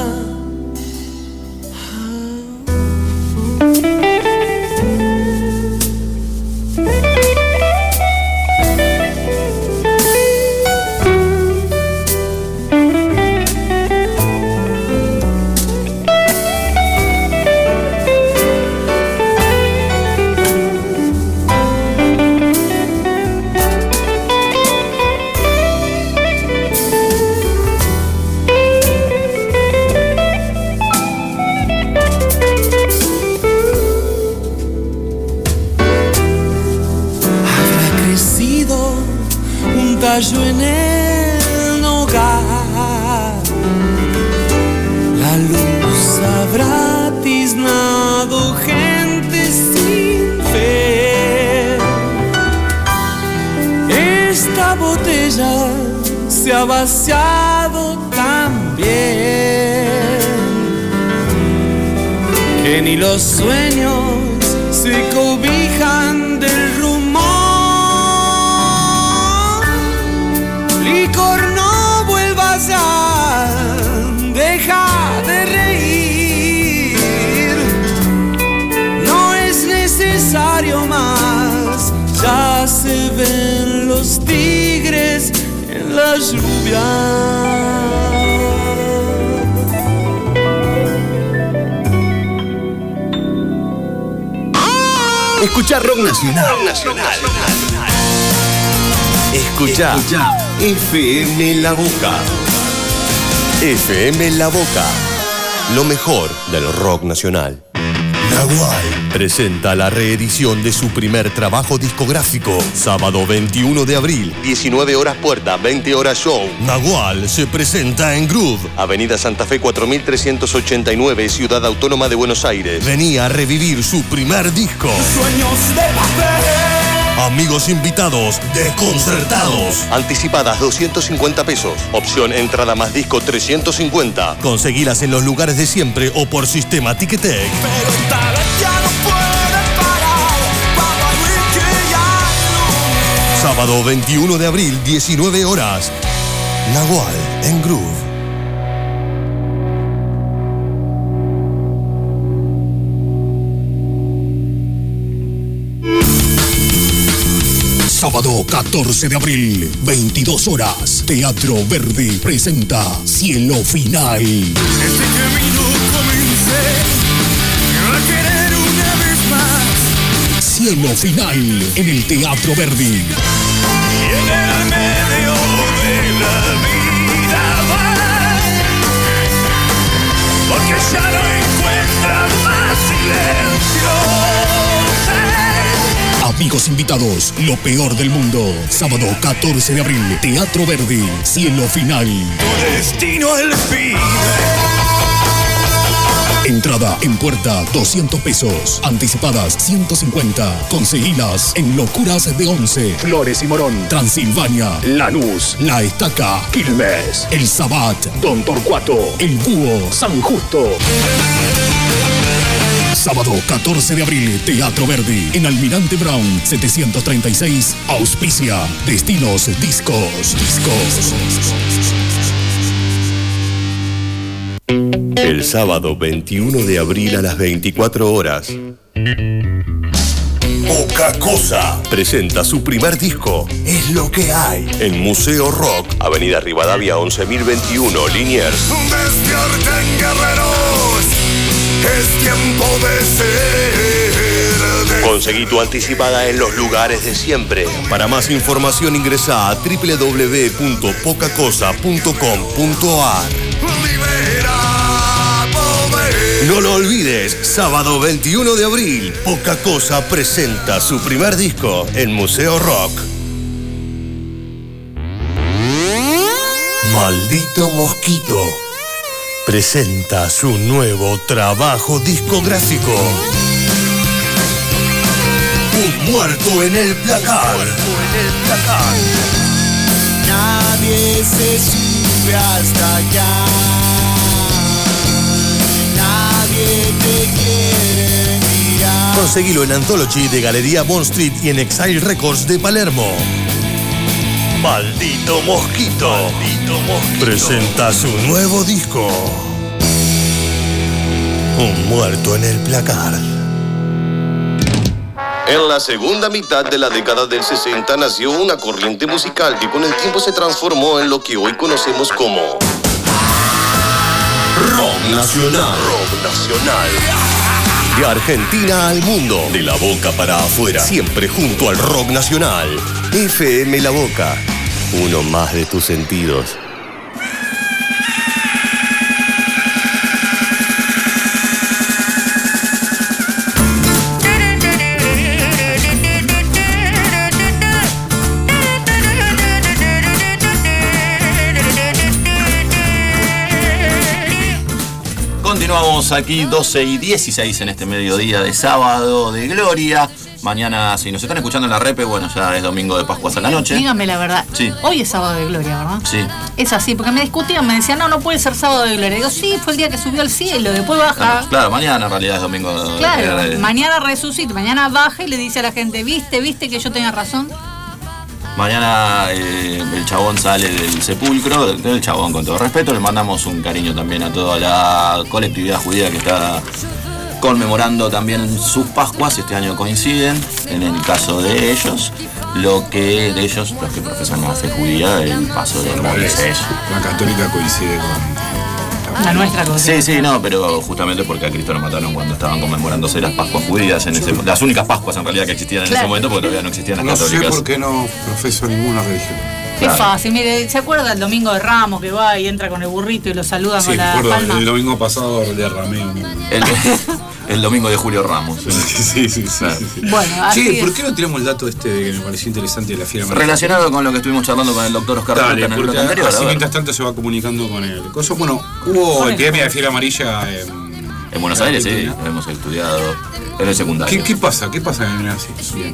Tallo en el hogar, la luz habrá tiznado gente sin fe. Esta botella se ha vaciado también, que ni los sueños se cobijan del rumor. Licor, no vuelvas ya, deja de reír. No es necesario más, ya se ven los tigres en la lluvia. Escuchar rock nacional. Rock nacional. Escuchá. Escuchá. F M La Boca. F M La Boca. Lo mejor del rock nacional. Nagual presenta la reedición de su primer trabajo discográfico. Sábado veintiuno de abril, diecinueve horas puerta, veinte horas show. Nagual se presenta en Groove, Avenida Santa Fe cuatro mil trescientos ochenta y nueve, Ciudad Autónoma de Buenos Aires. Venía a revivir su primer disco. Sueños de papel. Amigos invitados, desconcertados. Anticipadas doscientos cincuenta pesos. Opción entrada más disco trescientos cincuenta. Conseguilas en los lugares de siempre o por sistema Ticketek. Pero esta vez ya no puede parar. Papá Luigi ya no. Sábado veintiuno de abril, diecinueve horas. Nagual en Groove. Sábado catorce de abril, veintidós horas. Teatro Verdi presenta Cielo Final. Este camino comencé a querer una vez más. Cielo Final en el Teatro Verdi. Y en el medio de la vida va, porque ya no encuentra más silencio. Amigos invitados, lo peor del mundo. Sábado catorce de abril, Teatro Verdi, Cielo Final. Tu destino el fin. Entrada en puerta doscientos pesos. Anticipadas ciento cincuenta. Conseguilas en Locuras de Once, Flores y Morón, Transilvania, Lanús, La Estaca, Quilmes, El Sabat, Don Torcuato, El Búho, San Justo. Sábado catorce de abril, Teatro Verdi, en Almirante Brown, setecientos treinta y seis, auspicia Destinos Discos. Discos. El sábado veintiuno de abril a las veinticuatro horas. Poca Cosa presenta su primer disco, Es lo que hay, en Museo Rock, Avenida Rivadavia once mil veintiuno, Liniers. Despierten, guerreros, es tiempo de ser. Conseguí tu anticipada en los lugares de siempre. Para más información ingresa a doble u doble u doble u punto poca cosa punto com punto a r. No lo olvides, sábado veintiuno de abril, Poca Cosa presenta su primer disco en Museo Rock. Maldito Mosquito presenta su nuevo trabajo discográfico. Un muerto en el placar. Un muerto en el placar. Nadie se sube hasta acá. Nadie te quiere mirar. Conseguilo en Anthology de Galería Bond Street y en Exile Records de Palermo. Maldito Mosquito. Maldito Mosquito. Presenta su nuevo disco. Un muerto en el placar. En la segunda mitad de la década del sesenta nació una corriente musical que con el tiempo se transformó en lo que hoy conocemos como rock nacional. Rock nacional. De Argentina al mundo, de la boca para afuera, siempre junto al rock nacional. F M La Boca, uno más de tus sentidos. Continuamos aquí doce y dieciséis en este mediodía de sábado de gloria. Mañana, si nos están escuchando en la repe, bueno, ya es domingo de Pascuas a la noche. Dígame la verdad. Sí. Hoy es sábado de gloria, ¿verdad? Sí. Es así, porque me discutían, me decían, no, no puede ser sábado de gloria. Digo, sí, fue el día que subió al cielo, después baja. Claro, claro, mañana en realidad es domingo. Claro, de... mañana resucita, mañana baja y le dice a la gente, ¿viste, viste que yo tenía razón? Mañana eh, el chabón sale del sepulcro, del, del chabón con todo respeto. Le mandamos un cariño también a toda la colectividad judía que está conmemorando también sus Pascuas. Este año coinciden, en el caso de ellos, lo que de ellos, los que profesan la fe judía, el paso de Moisés. La católica coincide con la nuestra cosa. Sí, sí, no, pero justamente porque a Cristo lo mataron cuando estaban conmemorándose las Pascuas judías, en ese, las únicas Pascuas en realidad que existían en claro. ese momento, porque todavía no existían las no católicas. No sé por qué no profeso ninguna religión. Qué Claro. fácil, mire, ¿se acuerda el domingo de Ramos que va y entra con el burrito y lo saludan Sí, con la recuerdo, palma? el domingo pasado derramé un... El, el domingo de Julio Ramos. Sí, sí, sí, sí, sí, sí. Bueno, así Che, ¿por es. qué no tiramos el dato este de que me pareció interesante de la fiera amarilla? Relacionado con lo que estuvimos charlando con el doctor Oscar Dale, Ruta en el porque bloque anterior. así a ver. mientras tanto se va comunicando con el coso. Bueno, hubo Con epidemia el- de fiebre amarilla en... En Buenos Aires, sí, lo hemos estudiado en el secundario. ¿Qué, ¿Qué pasa? ¿Qué pasa en así? Bien.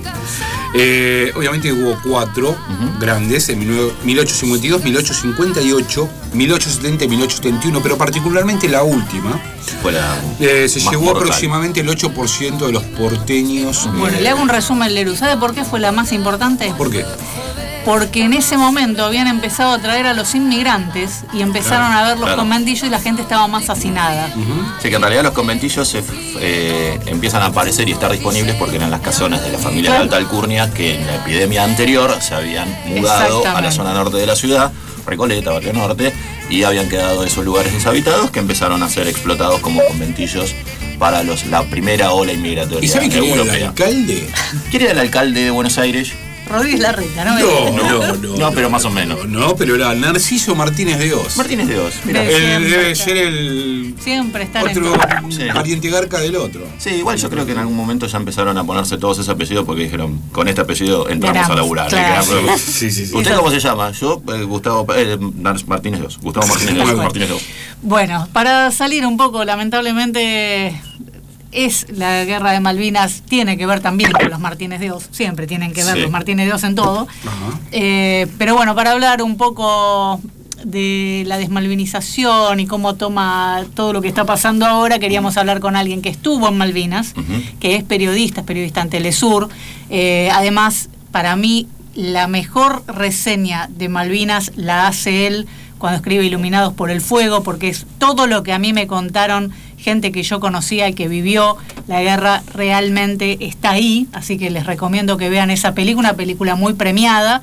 Eh, obviamente hubo cuatro uh-huh. grandes en mil ochocientos cincuenta y dos, mil ochocientos cincuenta y ocho, mil ochocientos setenta y mil ochocientos setenta y uno, pero particularmente la última Fue la eh, se más llevó mortal. aproximadamente el ocho por ciento de los porteños. Bueno, eh, le hago un resumen, Leru. ¿Sabe por qué fue la más importante? ¿Por qué? Porque en ese momento habían empezado a traer a los inmigrantes y empezaron Claro, a ver los claro. conventillos y la gente estaba más hacinada. Uh-huh. Sí, que en realidad los conventillos se, eh, empiezan a aparecer y estar disponibles porque eran las casonas de la familia de Claro. Alta Alcurnia que en la epidemia anterior se habían mudado a la Exactamente. zona norte de la ciudad, Recoleta, Barrio Norte, y habían quedado esos lugares deshabitados que empezaron a ser explotados como conventillos para los, la primera ola inmigratoria ¿Y saben quién era el europea. alcalde? ¿Quién era el alcalde de Buenos Aires? Rodríguez Larreta, ¿no? me No, digas. no, no. No, pero más o menos. No, pero era Narciso Martínez de Oz. Martínez de Oz. Mira. Ve. Él Siempre debe está. ser el Siempre están otro en... Sí. pariente garca del otro. Sí, igual yo creo que en algún momento ya empezaron a ponerse todos ese apellido porque dijeron, con este apellido entramos Ganamos, a laburar. claro. ¿Eh? Que- Sí, sí, sí. ¿Usted cómo se llama? Yo, eh, Gustavo eh, Martínez de Oz. Gustavo Martínez de Oz. Bueno. Martínez de Oz. Bueno, para salir un poco, lamentablemente, es la guerra de Malvinas, tiene que ver también con los Martínez de Oz, siempre tienen que ver Sí. los Martínez de Oz en todo. Ajá. Eh, pero bueno, para hablar un poco de la desmalvinización y cómo toma todo lo que está pasando ahora, queríamos hablar con alguien que estuvo en Malvinas, Ujú. que es periodista, es periodista en Telesur. Eh, además, para mí, la mejor reseña de Malvinas la hace él cuando escribe Iluminados por el Fuego, porque es todo lo que a mí me contaron gente que yo conocía y que vivió la guerra, realmente está ahí, así que les recomiendo que vean esa película, una película muy premiada,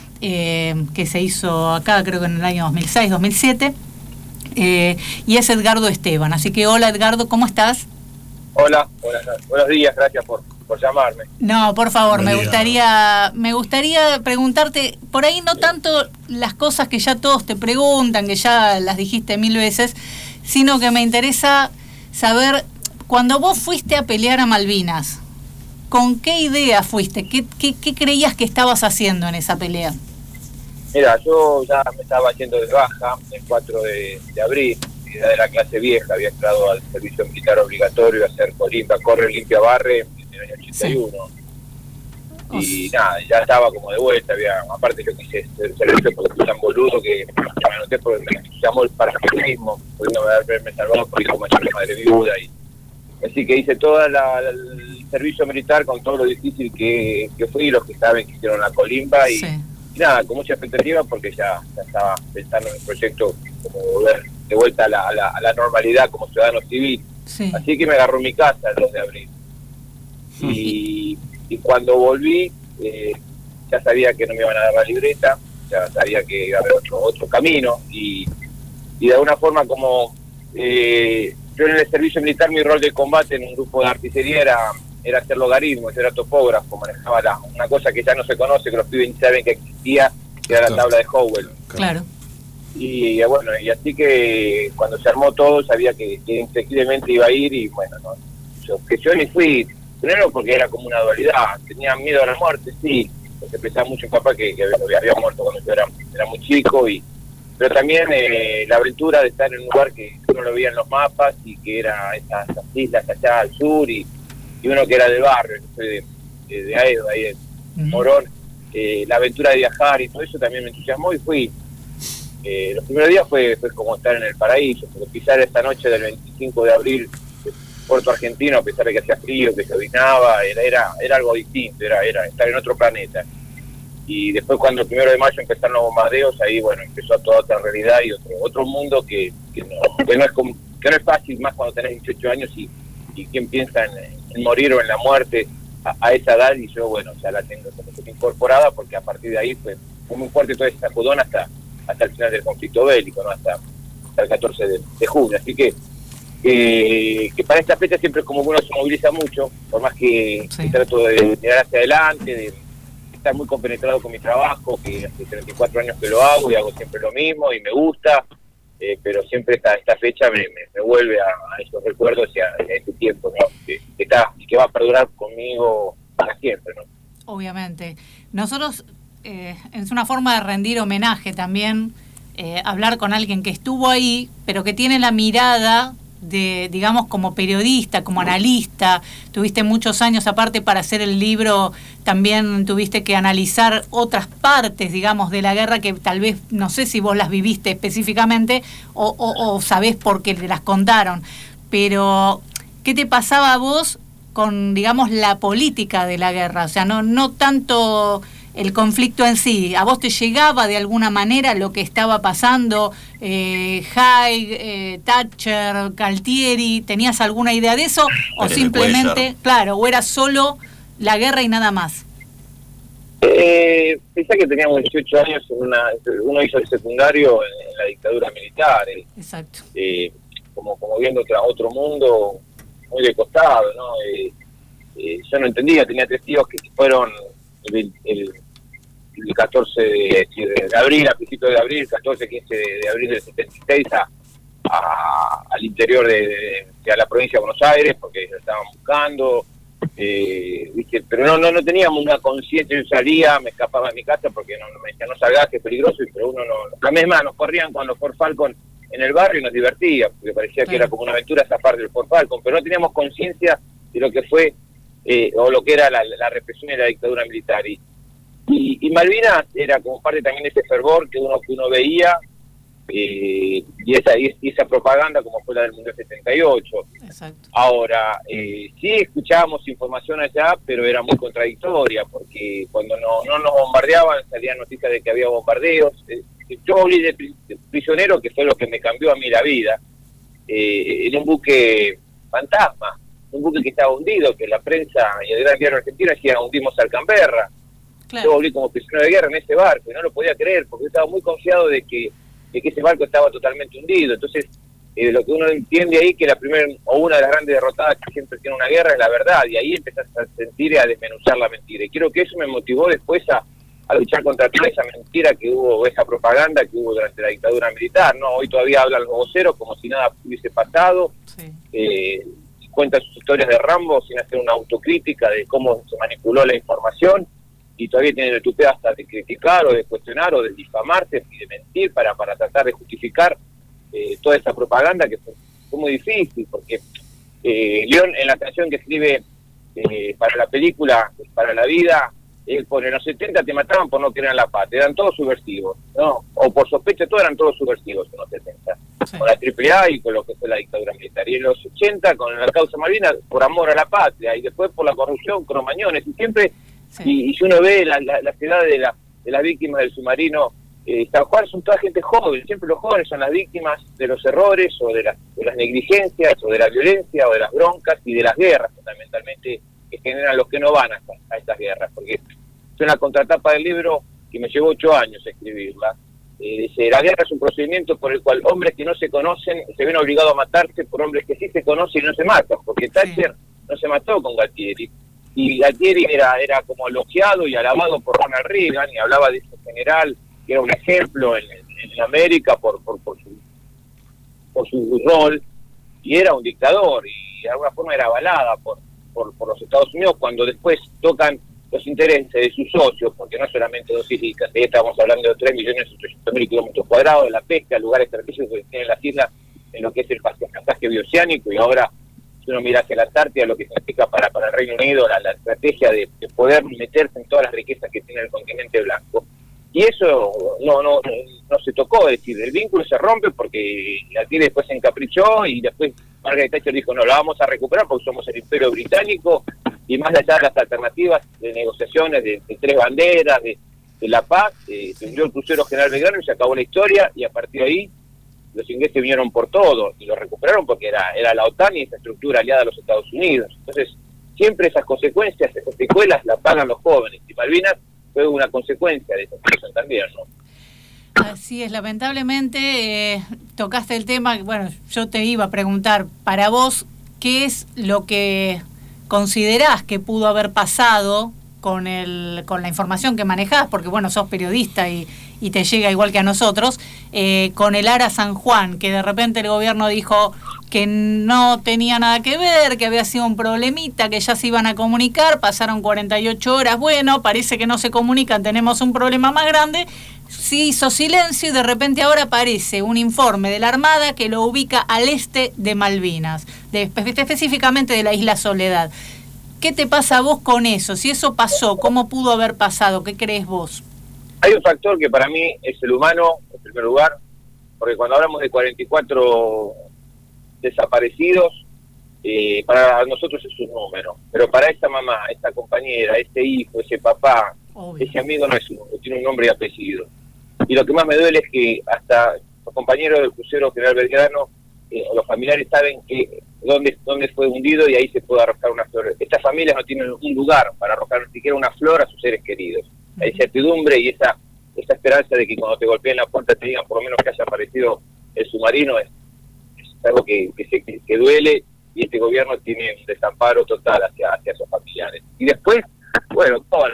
eh, que se hizo acá creo que en el año dos mil seis, dos mil siete, eh, y es Edgardo Esteban. Así que hola Edgardo, ¿cómo estás? Hola, buenas, buenos días, gracias por, por llamarme. No, por favor, Buen me día. gustaría, me gustaría preguntarte, por ahí no tanto las cosas que ya todos te preguntan, que ya las dijiste mil veces, sino que me interesa saber, cuando vos fuiste a pelear a Malvinas, ¿con qué idea fuiste? ¿Qué, qué, qué creías que estabas haciendo en esa pelea? Mira, yo ya me estaba yendo de baja el cuatro de, de abril, era de la clase vieja, había entrado al servicio militar obligatorio a hacer colimba, corre, limpia, barre en el año ochenta y uno. Y nada, ya estaba como de vuelta, había, aparte yo quise ser servicio porque soy tan boludo que me anoté porque me llamó el paracaidismo, pudiéndome haberme salvado por hijo mayor de madre viuda, y así que hice todo el servicio militar con todo lo difícil que, que fui, los que saben que hicieron la colimba, y, sí. y nada, con mucha expectativa porque ya, ya estaba pensando en el proyecto como volver de vuelta a la, a la, a la normalidad como ciudadano civil, sí. Así que me agarró mi casa el dos de abril. Y, y cuando volví, eh, ya sabía que no me iban a dar la libreta, ya sabía que iba a haber otro, otro camino, y, y de alguna forma como eh, yo en el servicio militar, mi rol de combate en un grupo de artillería era, era hacer logaritmos, era topógrafo, manejaba la, una cosa que ya no se conoce, que los pibes ni saben que existía, que era la tabla de Howell. Claro. Y bueno, y así que cuando se armó todo sabía que, que instintivamente iba a ir, y bueno, no, yo, que yo ni fui, primero porque era como una dualidad, tenía miedo a la muerte, sí, porque pensaba mucho en papá que, que había, había muerto cuando yo era, era muy chico, y pero también eh, la aventura de estar en un lugar que uno lo veía en los mapas y que era esas, esas islas allá al sur, y, y uno que era del barrio, yo soy de, de, de Aedo, ahí en uh-huh. Morón, eh, la aventura de viajar y todo eso también me entusiasmó, y fui. Eh, los primeros días fue, fue como estar en el paraíso, porque pisar esta noche del veinticinco de abril de Puerto Argentino, a pesar de que hacía frío, que llovinaba, era, era, era algo distinto, era, era estar en otro planeta. Y después cuando el primero de mayo empezaron los bombardeos, ahí bueno, empezó toda otra realidad y otro otro mundo que, que, no, que, no, es como, que no es fácil, más cuando tenés dieciocho años y, y quién piensa en, en morir o en la muerte a, a esa edad, y yo bueno, ya la tengo como incorporada, porque a partir de ahí fue, fue muy fuerte toda esa sacudón hasta hasta el final del conflicto bélico, ¿no? hasta, hasta el catorce de, de junio, así que eh, que para esta fecha siempre como uno se moviliza mucho, por más que, sí. que trato de mirar hacia adelante, de estar muy compenetrado con mi trabajo, que hace treinta y cuatro años que lo hago y hago siempre lo mismo y me gusta, eh, pero siempre esta, esta fecha me, me, me vuelve a, a esos recuerdos y a, a ese tiempo, ¿no? que, que está y que va a perdurar conmigo para siempre, ¿no? Obviamente. Nosotros Eh, es una forma de rendir homenaje también, eh, hablar con alguien que estuvo ahí, pero que tiene la mirada de, digamos, como periodista, como analista. Tuviste muchos años aparte para hacer el libro, también tuviste que analizar otras partes, digamos, de la guerra que tal vez, no sé si vos las viviste específicamente o, o, o sabés por qué te las contaron, pero ¿qué te pasaba a vos con, digamos, la política de la guerra? O sea, no, no tanto el conflicto en sí. ¿A vos te llegaba de alguna manera lo que estaba pasando? Eh, Haig, eh, Thatcher, Galtieri, ¿tenías alguna idea de eso? ¿O simplemente, claro, o era solo la guerra y nada más? Eh, pensé que teníamos dieciocho años, en una, uno hizo el secundario en, en la dictadura militar. Eh, Exacto. Eh, como, como viendo otro, otro mundo muy de costado, ¿no? Eh, eh, yo no entendía, tenía tres tíos que fueron el, el el catorce de, de abril, a principios de abril, catorce, quince de, de abril del setenta y seis a, a, al interior de, de, de a la provincia de Buenos Aires, porque lo estaban buscando, eh, ¿viste? Pero no, no no teníamos una conciencia. Yo salía, me escapaba de mi casa porque no, me decían no salgas, que es peligroso, pero uno no, la misma nos corrían con los Ford Falcon en el barrio y nos divertía, porque parecía que era como una aventura zafar del Ford Falcon, pero no teníamos conciencia de lo que fue eh, o lo que era la, la represión y la dictadura militar. Y, Y, y Malvinas era como parte también de ese fervor que uno que uno veía, eh, y esa y esa propaganda como fue la del Mundial setenta y ocho. Exacto. Ahora, eh, sí escuchábamos información allá, pero era muy contradictoria, porque cuando no, no nos bombardeaban salían noticias de que había bombardeos. Eh, yo volví de, de prisionero, que fue lo que me cambió a mí la vida, eh, en un buque fantasma, un buque que estaba hundido, que la prensa y el gran diario argentino decían hundimos al Canberra. Claro. Yo volví como prisionero de guerra en ese barco y no lo podía creer porque yo estaba muy confiado de que, de que ese barco estaba totalmente hundido. Entonces, eh, lo que uno entiende ahí que la primera o una de las grandes derrotadas que siempre tiene una guerra es la verdad, y ahí empezás a sentir y a desmenuzar la mentira. Y creo que eso me motivó después a, a luchar contra toda esa mentira que hubo, esa propaganda que hubo durante la dictadura militar, ¿no? Hoy todavía hablan los voceros como si nada hubiese pasado, sí. eh, cuentan sus historias de Rambo sin hacer una autocrítica de cómo se manipuló la información. Y todavía tienen el tupé hasta de criticar o de cuestionar o de difamarse y de mentir para, para tratar de justificar eh, toda esa propaganda que fue, fue muy difícil, porque eh, León en la canción que escribe eh, para la película, para la vida, eh, por en los setenta te mataban por no querer en la patria, eran todos subversivos, ¿no? O por sospecha, todos eran todos subversivos en los setenta, sí. Con la triple A y con lo que fue la dictadura militar. Y en los ochenta, con la causa Malvinas, por amor a la patria, y después por la corrupción, cromañones, y siempre, sí. y, y si uno ve la, la, la ciudad de, la, de las víctimas del submarino, eh, San Juan son toda gente joven, siempre los jóvenes son las víctimas de los errores, o de, la, de las negligencias, o de la violencia, o de las broncas, y de las guerras, fundamentalmente, que generan los que no van a, a estas guerras, porque es una contratapa del libro que me llevó ocho años escribirla. Eh, dice, la guerra es un procedimiento por el cual hombres que no se conocen se ven obligados a matarse por hombres que sí se conocen y no se matan, porque Thatcher sí. no se mató con Galtieri, y Galtieri era, era como elogiado y alabado por Ronald Reagan, y hablaba de ese general que era un ejemplo en, en América por, por, por, su, por su rol, y era un dictador, y de alguna forma era avalada por Por, por los Estados Unidos, cuando después tocan los intereses de sus socios, porque no solamente dos islas, ahí estábamos hablando de tres millones ochocientos mil kilómetros cuadrados, de la pesca, lugares estratégicos que tienen las islas en lo que es el pasaje bioceánico, y ahora si uno mira hacia la Antártida, lo que significa para, para el Reino Unido la, la estrategia de, de poder meterse en todas las riquezas que tiene el continente blanco. Y eso no no no se tocó, es decir, el vínculo se rompe porque la tierra después se encaprichó, y después Margaret Thatcher dijo, no, la vamos a recuperar porque somos el Imperio Británico, y más allá de las alternativas de negociaciones, de, de tres banderas, de, de la paz, eh, se hundió el crucero General Belgrano y se acabó la historia, y a partir de ahí los ingleses vinieron por todo, y lo recuperaron porque era, era la OTAN y esa estructura aliada a los Estados Unidos. Entonces, siempre esas consecuencias, esas secuelas, las pagan los jóvenes, y Malvinas fue una consecuencia de esa situación también, ¿no? Así es, lamentablemente eh, tocaste el tema, bueno, yo te iba a preguntar, para vos, ¿qué es lo que considerás que pudo haber pasado con el con la información que manejás? Porque bueno, sos periodista y, y te llega igual que a nosotros, eh, con el Ara San Juan, que de repente el gobierno dijo que no tenía nada que ver, que había sido un problemita, que ya se iban a comunicar, pasaron cuarenta y ocho horas, bueno, parece que no se comunican, tenemos un problema más grande. Sí hizo silencio, y de repente ahora aparece un informe de la Armada que lo ubica al este de Malvinas, de, específicamente de la isla Soledad. ¿Qué te pasa a vos con eso? Si eso pasó, ¿cómo pudo haber pasado? ¿Qué crees vos? Hay un factor que para mí es el humano, en primer lugar, porque cuando hablamos de cuarenta y cuatro desaparecidos, eh, para nosotros es un número, pero para esa mamá, esta compañera, este hijo, ese papá, obvio, ese amigo no es un número, tiene un nombre y apellido. Y lo que más me duele es que hasta los compañeros del crucero General Belgrano, eh, los familiares saben que dónde, dónde fue hundido, y ahí se puede arrojar una flor. Estas familias no tienen un lugar para arrojar ni siquiera una flor a sus seres queridos. La incertidumbre y esa esa esperanza de que cuando te golpeen la puerta te digan por lo menos que haya aparecido el submarino es, es algo que, que, se, que duele, y este gobierno tiene un desamparo total hacia, hacia esos familiares. Y después, bueno, todo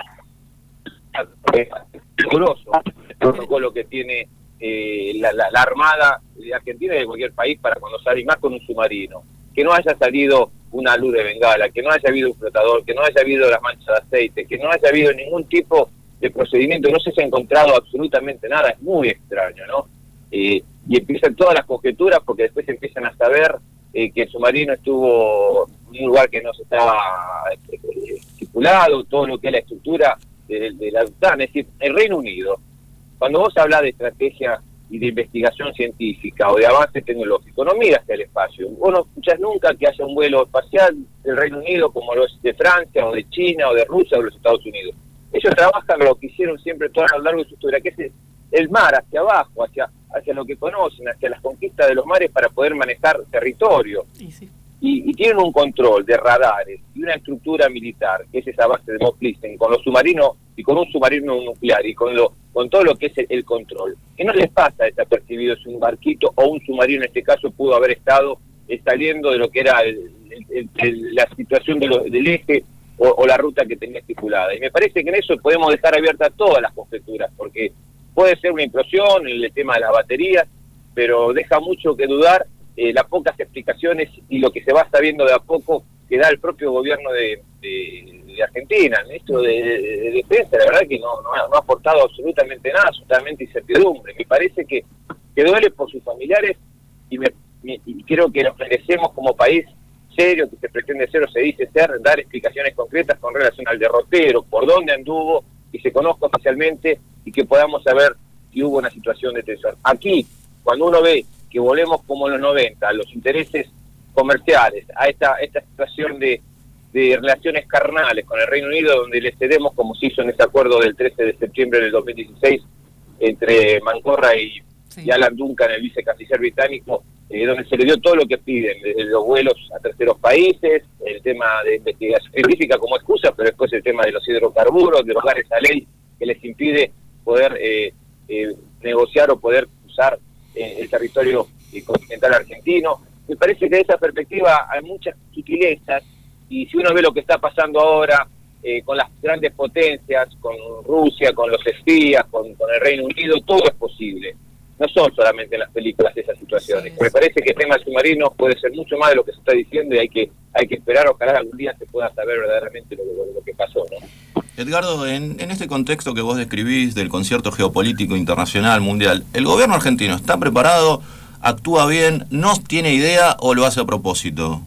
riguroso el protocolo que tiene eh, la, la, la Armada de Argentina y de cualquier país para cuando sale, y más con un submarino, que no haya salido una luz de bengala, que no haya habido un flotador, que no haya habido las manchas de aceite, que no haya habido ningún tipo de procedimiento, no se ha encontrado absolutamente nada, es muy extraño, ¿no? Eh, y empiezan todas las conjeturas, porque después empiezan a saber eh, que el submarino estuvo en un lugar que no se estaba eh, estipulado, todo lo que es la estructura de, de la OTAN, es decir, el Reino Unido. Cuando vos hablas de estrategia y de investigación científica o de avance tecnológico, no miras hacia el espacio. Vos no escuchás nunca que haya un vuelo espacial del Reino Unido como lo es de Francia o de China o de Rusia o de los Estados Unidos. Ellos trabajan lo que hicieron siempre todo a lo largo de su historia, que es el mar hacia abajo, hacia hacia lo que conocen, hacia las conquistas de los mares para poder manejar territorio. Sí, sí. Y, y tienen un control de radares y una estructura militar, que es esa base de Moklisten, con los submarinos y con un submarino nuclear y con lo con todo lo que es el, el control. Que no les pasa desapercibido si un barquito o un submarino en este caso pudo haber estado eh, saliendo de lo que era el, el, el, la situación de lo, del eje o, o la ruta que tenía estipulada. Y me parece que en eso podemos dejar abiertas todas las conjeturas, porque puede ser una implosión en el tema de las baterías, pero deja mucho que dudar eh, las pocas explicaciones y lo que se va sabiendo de a poco que da el propio gobierno de, de, de Argentina. El ministro de, de, de Defensa, la verdad que no, no, ha, no ha aportado absolutamente nada, totalmente incertidumbre. Me parece que, que duele por sus familiares y, me, me, y creo que nos merecemos como país serio que se pretende ser o se dice ser, dar explicaciones concretas con relación al derrotero, por dónde anduvo, y se conozca oficialmente y que podamos saber si hubo una situación de tensión. Aquí, cuando uno ve que volvemos como en los noventa, a los intereses comerciales, a esta, esta situación de, de relaciones carnales con el Reino Unido, donde le cedemos, como se hizo en ese acuerdo del trece de septiembre del dos mil dieciséis, entre Mancorra y, sí. y Alan Duncan, el vicecanciller británico, eh, donde se le dio todo lo que piden, desde los vuelos a terceros países, el tema de investigación científica como excusa, pero después el tema de los hidrocarburos, derogar esa ley que les impide poder eh, eh, negociar o poder usar eh, el territorio eh, continental argentino. Me parece que de esa perspectiva hay muchas sutilezas, y si uno ve lo que está pasando ahora eh, con las grandes potencias, con Rusia, con los espías, con, con el Reino Unido, todo es posible. No son solamente en las películas esas situaciones. Sí. Me parece que el tema submarino puede ser mucho más de lo que se está diciendo, y hay que hay que esperar, ojalá algún día se pueda saber verdaderamente lo, lo, lo que pasó, ¿no? Edgardo, en, en este contexto que vos describís del concierto geopolítico internacional, mundial, ¿el gobierno argentino está preparado, actúa bien, no tiene idea o lo hace a propósito?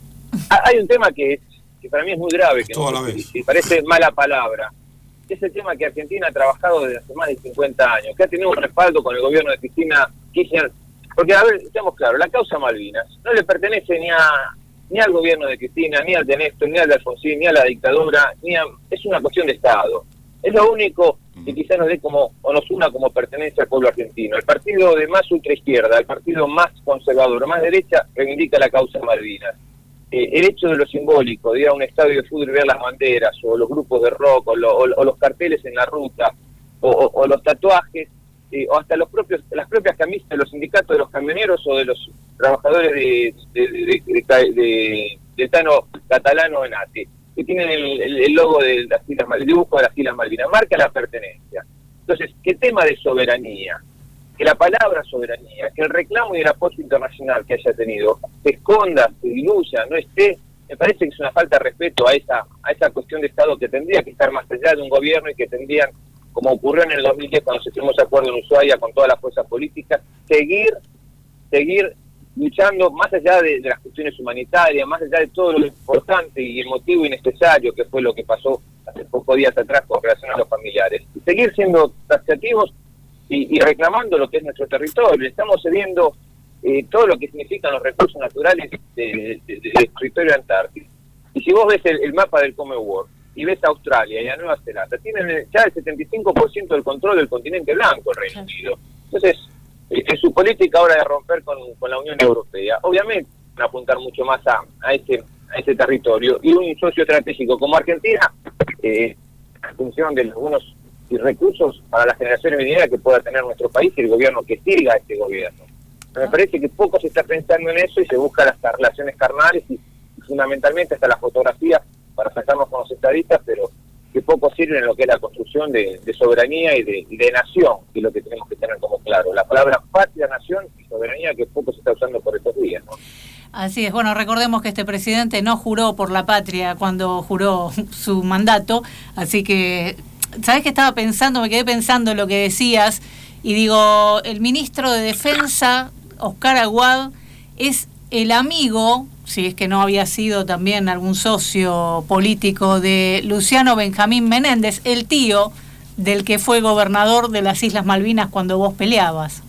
Hay un tema que, que para mí es muy grave, que no, y parece mala palabra. Es el tema que Argentina ha trabajado desde hace más de cincuenta años, que ha tenido un respaldo con el gobierno de Cristina Kirchner, porque, a ver, estamos claros, la causa Malvinas no le pertenece ni a ni al gobierno de Cristina, ni al de Néstor, ni al de Alfonsín, ni a la dictadura, ni a, es una cuestión de Estado. Es lo único que quizás nos dé como, o nos una como pertenencia al pueblo argentino. El partido de más ultraizquierda, el partido más conservador, más derecha, reivindica la causa Malvinas. Eh, el hecho de lo simbólico, de ir a un estadio de fútbol y ver las banderas, o los grupos de rock, o, lo, o, o los carteles en la ruta, o, o, o los tatuajes, eh, o hasta los propios las propias camisas de los sindicatos de los camioneros o de los trabajadores de, de, de, de, de, de, de Tano Catalano en ATE, que tienen el, el, el logo de las Islas Malvinas, el dibujo de las Islas Malvinas, marca la pertenencia. Entonces, ¿qué tema de soberanía? Que la palabra soberanía, que el reclamo y el apoyo internacional que haya tenido se esconda, se diluya, no esté, me parece que es una falta de respeto a esa a esa cuestión de Estado que tendría que estar más allá de un gobierno, y que tendrían, como ocurrió en el dos mil diez cuando se firmó ese acuerdo en Ushuaia con todas las fuerzas políticas, seguir seguir luchando más allá de, de las cuestiones humanitarias, más allá de todo lo importante y emotivo y necesario que fue lo que pasó hace pocos días atrás con relación a los familiares. Y seguir siendo taxativos y, y reclamando lo que es nuestro territorio. Estamos cediendo eh, todo lo que significan los recursos naturales del de, de, de, de territorio antártico. Y si vos ves el, el mapa del Commonwealth y ves a Australia y a Nueva Zelanda, tienen ya el setenta y cinco por ciento del control del continente blanco, el Reino Unido. Entonces, en su política ahora de romper con, con la Unión Europea, obviamente van a apuntar mucho más a, a, ese, a ese territorio, y un socio estratégico como Argentina, eh, en función de algunos recursos para las generaciones venideras que pueda tener nuestro país y el gobierno que siga a este gobierno. Me parece que poco se está pensando en eso, y se buscan las relaciones carnales y, y fundamentalmente hasta las fotografías para sacarnos con los estadistas, pero que poco sirven en lo que es la construcción de, de soberanía y de, y de nación, que es lo que tenemos que tener como claro. La palabra patria, nación y soberanía, que poco se está usando por estos días, ¿no? Así es. Bueno, recordemos que este presidente no juró por la patria cuando juró su mandato, así que, ¿sabés qué estaba pensando? Me quedé pensando en lo que decías, y digo, el ministro de Defensa, Oscar Aguad, es el amigo, si es que no había sido también algún socio político, de Luciano Benjamín Menéndez, el tío del que fue gobernador de las Islas Malvinas cuando vos peleabas.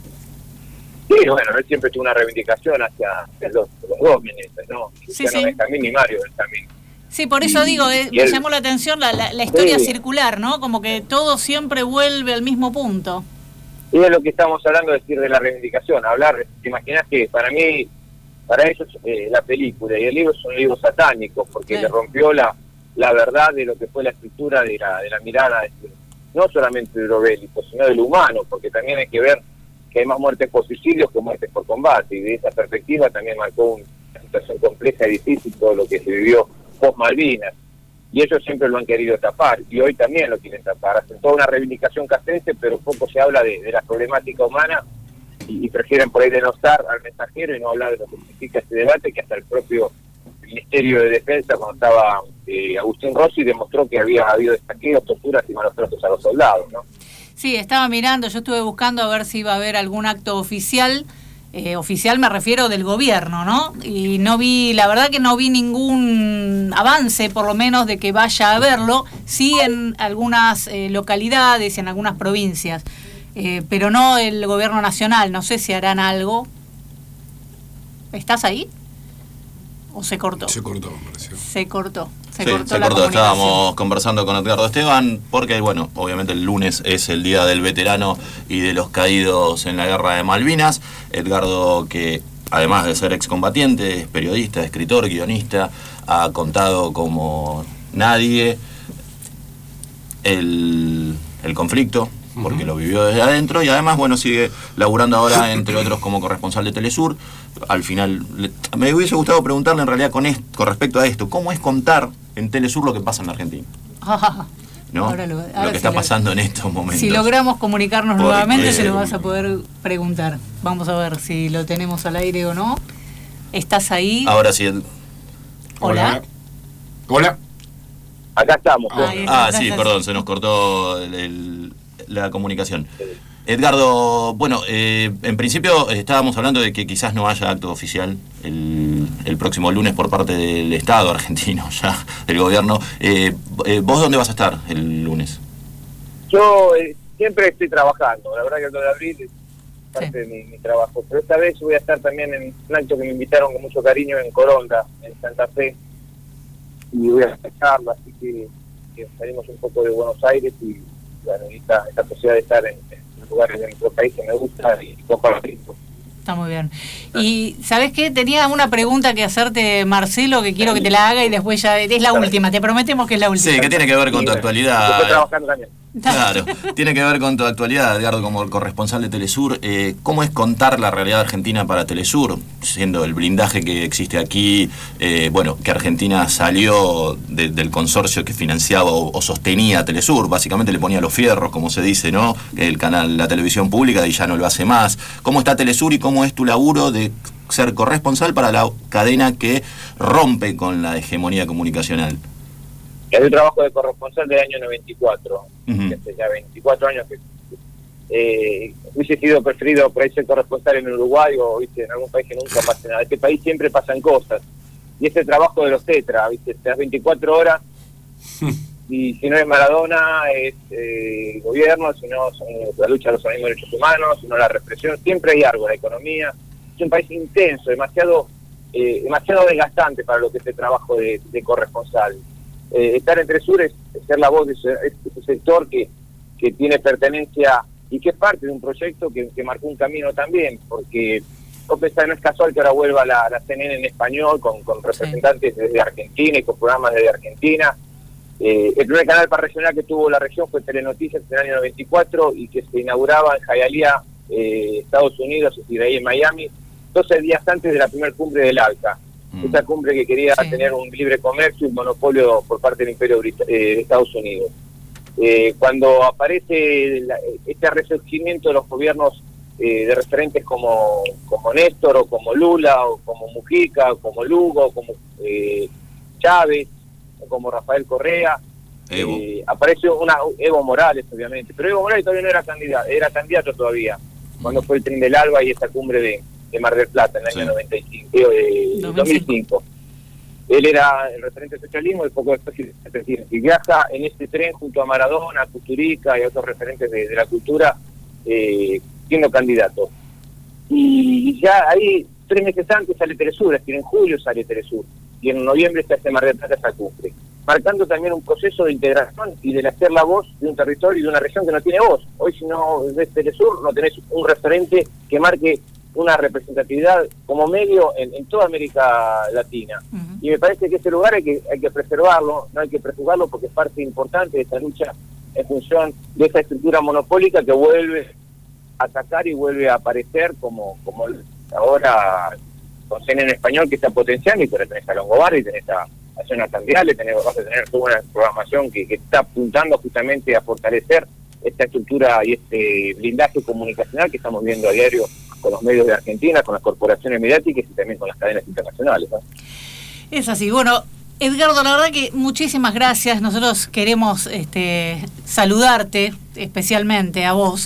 Sí, bueno, él siempre tuvo una reivindicación hacia, hacia los, los dos Menéndez, ¿no? Sí, Luciano sí. Benjamín y Mario Benjamín. Sí, por eso y, digo, eh, me él, llamó la atención la, la, la historia sí. circular, ¿no? Como que todo siempre vuelve al mismo punto. Y es lo que estamos hablando, decir, de la reivindicación, hablar, te imaginas que para mí, para ellos eh, la película y el libro son libros satánicos, porque sí. le rompió la, la verdad de lo que fue la escritura de la, de la mirada, de, no solamente de lo bélico, sino de lo humano, porque también hay que ver que hay más muertes por suicidios que muertes por combate, y de esa perspectiva también marcó una situación compleja y difícil todo lo que se vivió post Malvinas, y ellos siempre lo han querido tapar, y hoy también lo quieren tapar. Hacen toda una reivindicación castrense, pero poco se habla de, de la problemática humana, y, y prefieren por ahí denostar al mensajero y no hablar de lo que significa este debate, que hasta el propio Ministerio de Defensa, cuando estaba eh, Agustín Rossi, demostró que había habido saqueos, torturas y malos tratos a los soldados, ¿no? Sí, estaba mirando, yo estuve buscando a ver si iba a haber algún acto oficial Eh, oficial me refiero del gobierno, ¿no? Y no vi, la verdad que no vi ningún avance, por lo menos, de que vaya a verlo, sí en algunas eh, localidades, en algunas provincias, eh, pero no el gobierno nacional. No sé si harán algo. ¿Estás ahí? ¿O se cortó? Se cortó, me pareció. Se cortó. Se sí, cortó se la cortó. comunicación. Estábamos conversando con Edgardo Esteban, porque, bueno, obviamente el lunes es el Día del Veterano y de los Caídos en la Guerra de Malvinas. Edgardo, que además de ser excombatiente, es periodista, escritor, guionista, ha contado como nadie el, el conflicto, porque lo vivió desde adentro, y además, bueno, sigue laburando ahora, entre otros, como corresponsal de Telesur. Al final, le, me hubiese gustado preguntarle en realidad con, esto, con respecto a esto, ¿cómo es contar en Telesur lo que pasa en Argentina? ¿No? Ahora lo, ahora lo que si está lo, pasando en estos momentos. Si logramos comunicarnos porque, nuevamente, se lo vas a poder preguntar. Vamos a ver si lo tenemos al aire o no. ¿Estás ahí? Ahora sí. El... Hola. Hola. Acá estamos. Ah, ah sí, perdón, se nos cortó el, el, la comunicación. Edgardo, bueno, eh, en principio estábamos hablando de que quizás no haya acto oficial el, el próximo lunes por parte del Estado argentino, ya del gobierno. Eh, eh, ¿Vos dónde vas a estar el lunes? Yo eh, siempre estoy trabajando, la verdad que el dos de abril es parte sí. de mi, mi trabajo, pero esta vez voy a estar también en un acto que me invitaron con mucho cariño en Coronda, en Santa Fe, y voy a escucharlo, así que, que salimos un poco de Buenos Aires y bueno, esta, esta posibilidad de estar en, en lugares de nuestro país que me gusta y compartir. Está muy bien. Y ¿sabés qué? Tenía una pregunta que hacerte, Marcelo, que quiero que te la haga y después ya es la última, te prometemos que es la última. Sí, que tiene que ver con sí, tu actualidad. Estoy trabajando también. Claro, tiene que ver con tu actualidad, Edgardo, como corresponsal de Telesur. Eh, ¿Cómo es contar la realidad argentina para Telesur? Siendo el blindaje que existe aquí, eh, bueno, que Argentina salió de, del consorcio que financiaba o, o sostenía Telesur, básicamente le ponía los fierros, como se dice, ¿no? El canal, la televisión pública, y ya no lo hace más. ¿Cómo está Telesur y cómo es tu laburo de ser corresponsal para la cadena que rompe con la hegemonía comunicacional? Yo trabajo de corresponsal del año noventa y cuatro, uh-huh. hace ya veinticuatro años que eh, hubiese sido preferido por ahí ser corresponsal en Uruguay o ¿viste? En algún país que nunca pase nada. En este país siempre pasan cosas. Y este trabajo de los tetra, ¿viste? Las veinticuatro horas, y si no es Maradona, es eh, gobierno, si no son la lucha de los derechos humanos, si no la represión, siempre hay algo, la economía. Es un país intenso, demasiado, eh, demasiado desgastante para lo que es el trabajo de, de corresponsal. Eh, estar en Telesur es, es ser la voz de ese, ese sector que, que tiene pertenencia y que es parte de un proyecto que, que marcó un camino también, porque vos pensás, no es casual que ahora vuelva la, la C N N en español con, con representantes sí. desde Argentina y con programas desde Argentina. Eh, el primer canal para regional que tuvo la región fue Telenoticias en el año noventa y cuatro y que se inauguraba en Hialeah, eh, Estados Unidos, y de ahí en Miami, doce días antes de la primera cumbre del ALCA. Esa cumbre que quería sí. tener un libre comercio y un monopolio por parte del Imperio Brit- eh, de Estados Unidos. Eh, cuando aparece la, este resurgimiento de los gobiernos eh, de referentes como, como Néstor, o como Lula, o como Mujica, o como Lugo, o como eh, Chávez, o como Rafael Correa, eh, aparece una Evo Morales, obviamente, pero Evo Morales todavía no era candidato, era candidato todavía, cuando fue el Tren del Alba y esa cumbre de de Mar del Plata en el sí. año noventa y cinco, eh, dos mil cinco. Él era el referente del socialismo y poco después y viaja en este tren junto a Maradona, a Kusturica y a otros referentes de, de la cultura eh, siendo candidato. Y ya ahí, tres meses antes sale Telesur, es decir, en julio sale Telesur, y en noviembre se hace Mar del Plata esa cumbre, marcando también un proceso de integración y de hacer la voz de un territorio y de una región que no tiene voz. Hoy si no ves Telesur no tenés un referente que marque una representatividad como medio en, en toda América Latina. Uh-huh. Y me parece que ese lugar hay que hay que preservarlo, no hay que prejuzgarlo porque es parte importante de esta lucha en función de esa estructura monopólica que vuelve a atacar y vuelve a aparecer como como ahora con C N N en español que está potenciando, y pero tenés a Longobardi, tenés a, a Zona Cambiale, tenés, vas a tener toda una programación que, que está apuntando justamente a fortalecer esta estructura y este blindaje comunicacional que estamos viendo a diario con los medios de Argentina, con las corporaciones mediáticas y también con las cadenas internacionales, ¿no? Es así. Bueno, Edgardo, la verdad que muchísimas gracias. Nosotros queremos este, saludarte especialmente a vos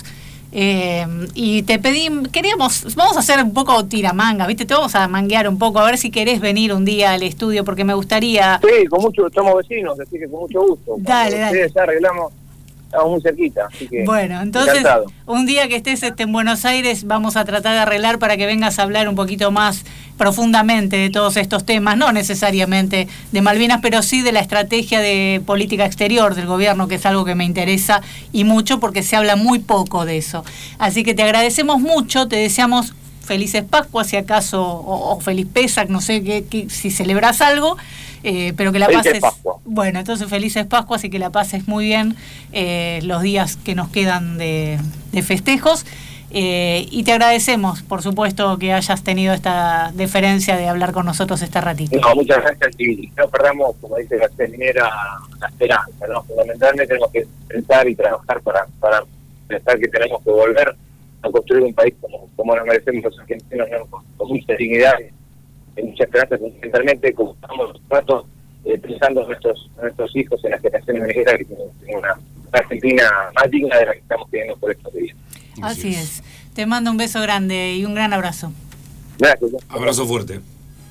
Eh, y te pedí, queríamos, vamos a hacer un poco tiramanga, ¿viste? Te vamos a manguear un poco, a ver si querés venir un día al estudio, porque me gustaría... Sí, con mucho, somos vecinos, así que con mucho gusto. Dale, Cuando dale. ustedes ya arreglamos, estamos muy cerquita, así que... Bueno, entonces, encantado. un día que estés este, en Buenos Aires, vamos a tratar de arreglar para que vengas a hablar un poquito más profundamente de todos estos temas, no necesariamente de Malvinas, pero sí de la estrategia de política exterior del gobierno, que es algo que me interesa y mucho porque se habla muy poco de eso. Así que te agradecemos mucho, te deseamos felices Pascuas, si acaso, o, o feliz Pesach, no sé qué, qué, si celebras algo, eh, pero que la Felices pases... Pascua. Bueno, entonces felices Pascuas y que la pases muy bien eh, los días que nos quedan de, de festejos. Eh, y te agradecemos, por supuesto, que hayas tenido esta deferencia de hablar con nosotros este ratito. No, muchas gracias y no perdamos, como dice la minera, la esperanza, ¿no? Fundamentalmente tenemos que pensar y trabajar para, para pensar que tenemos que volver a construir un país como, como nos merecemos los argentinos, ¿no? con, con mucha dignidad y mucha esperanza, fundamentalmente como estamos los ratos eh, pensando en nuestros, en nuestros hijos, en las generaciones venideras, que tienen una, una Argentina más digna de la que estamos teniendo por estos días. Así es. Te mando un beso grande y un gran abrazo. Gracias. Abrazo fuerte.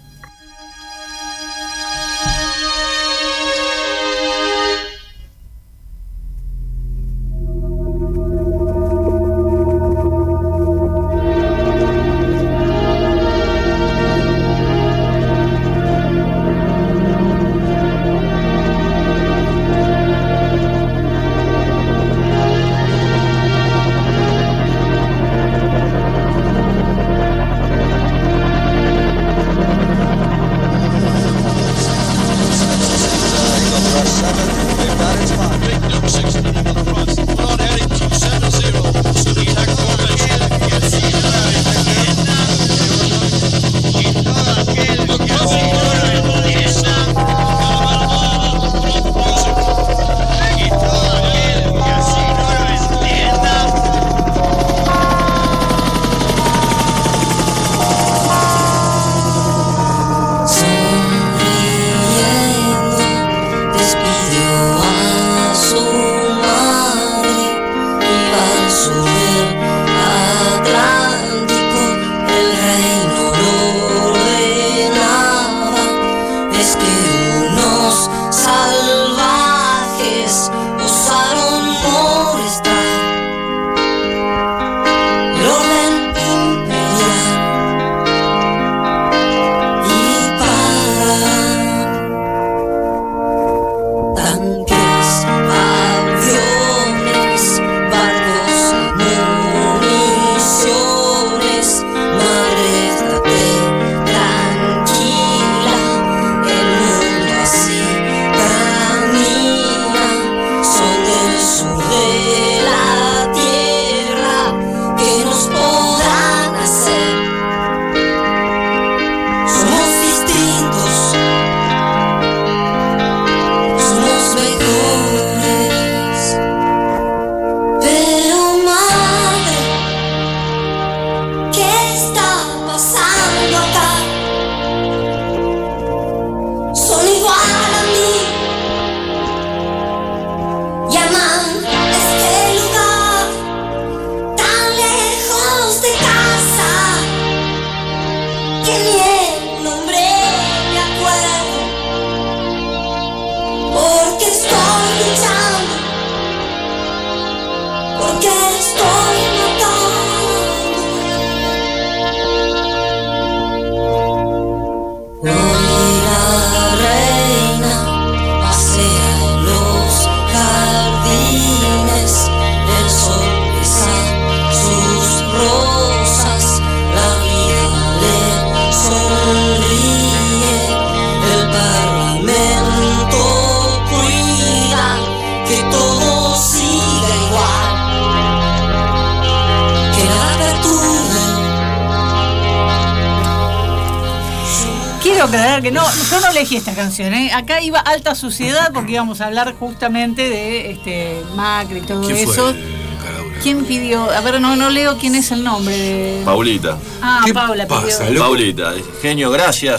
Aclarar que no, yo no elegí esta canción, ¿eh? Acá iba Alta Suciedad porque íbamos a hablar justamente de este Macri y todo ¿Quién eso. Fue el ¿Quién pidió? A ver, no, no leo quién es el nombre de... Paulita. Ah, Paula pidió. Paulita, genio, gracias.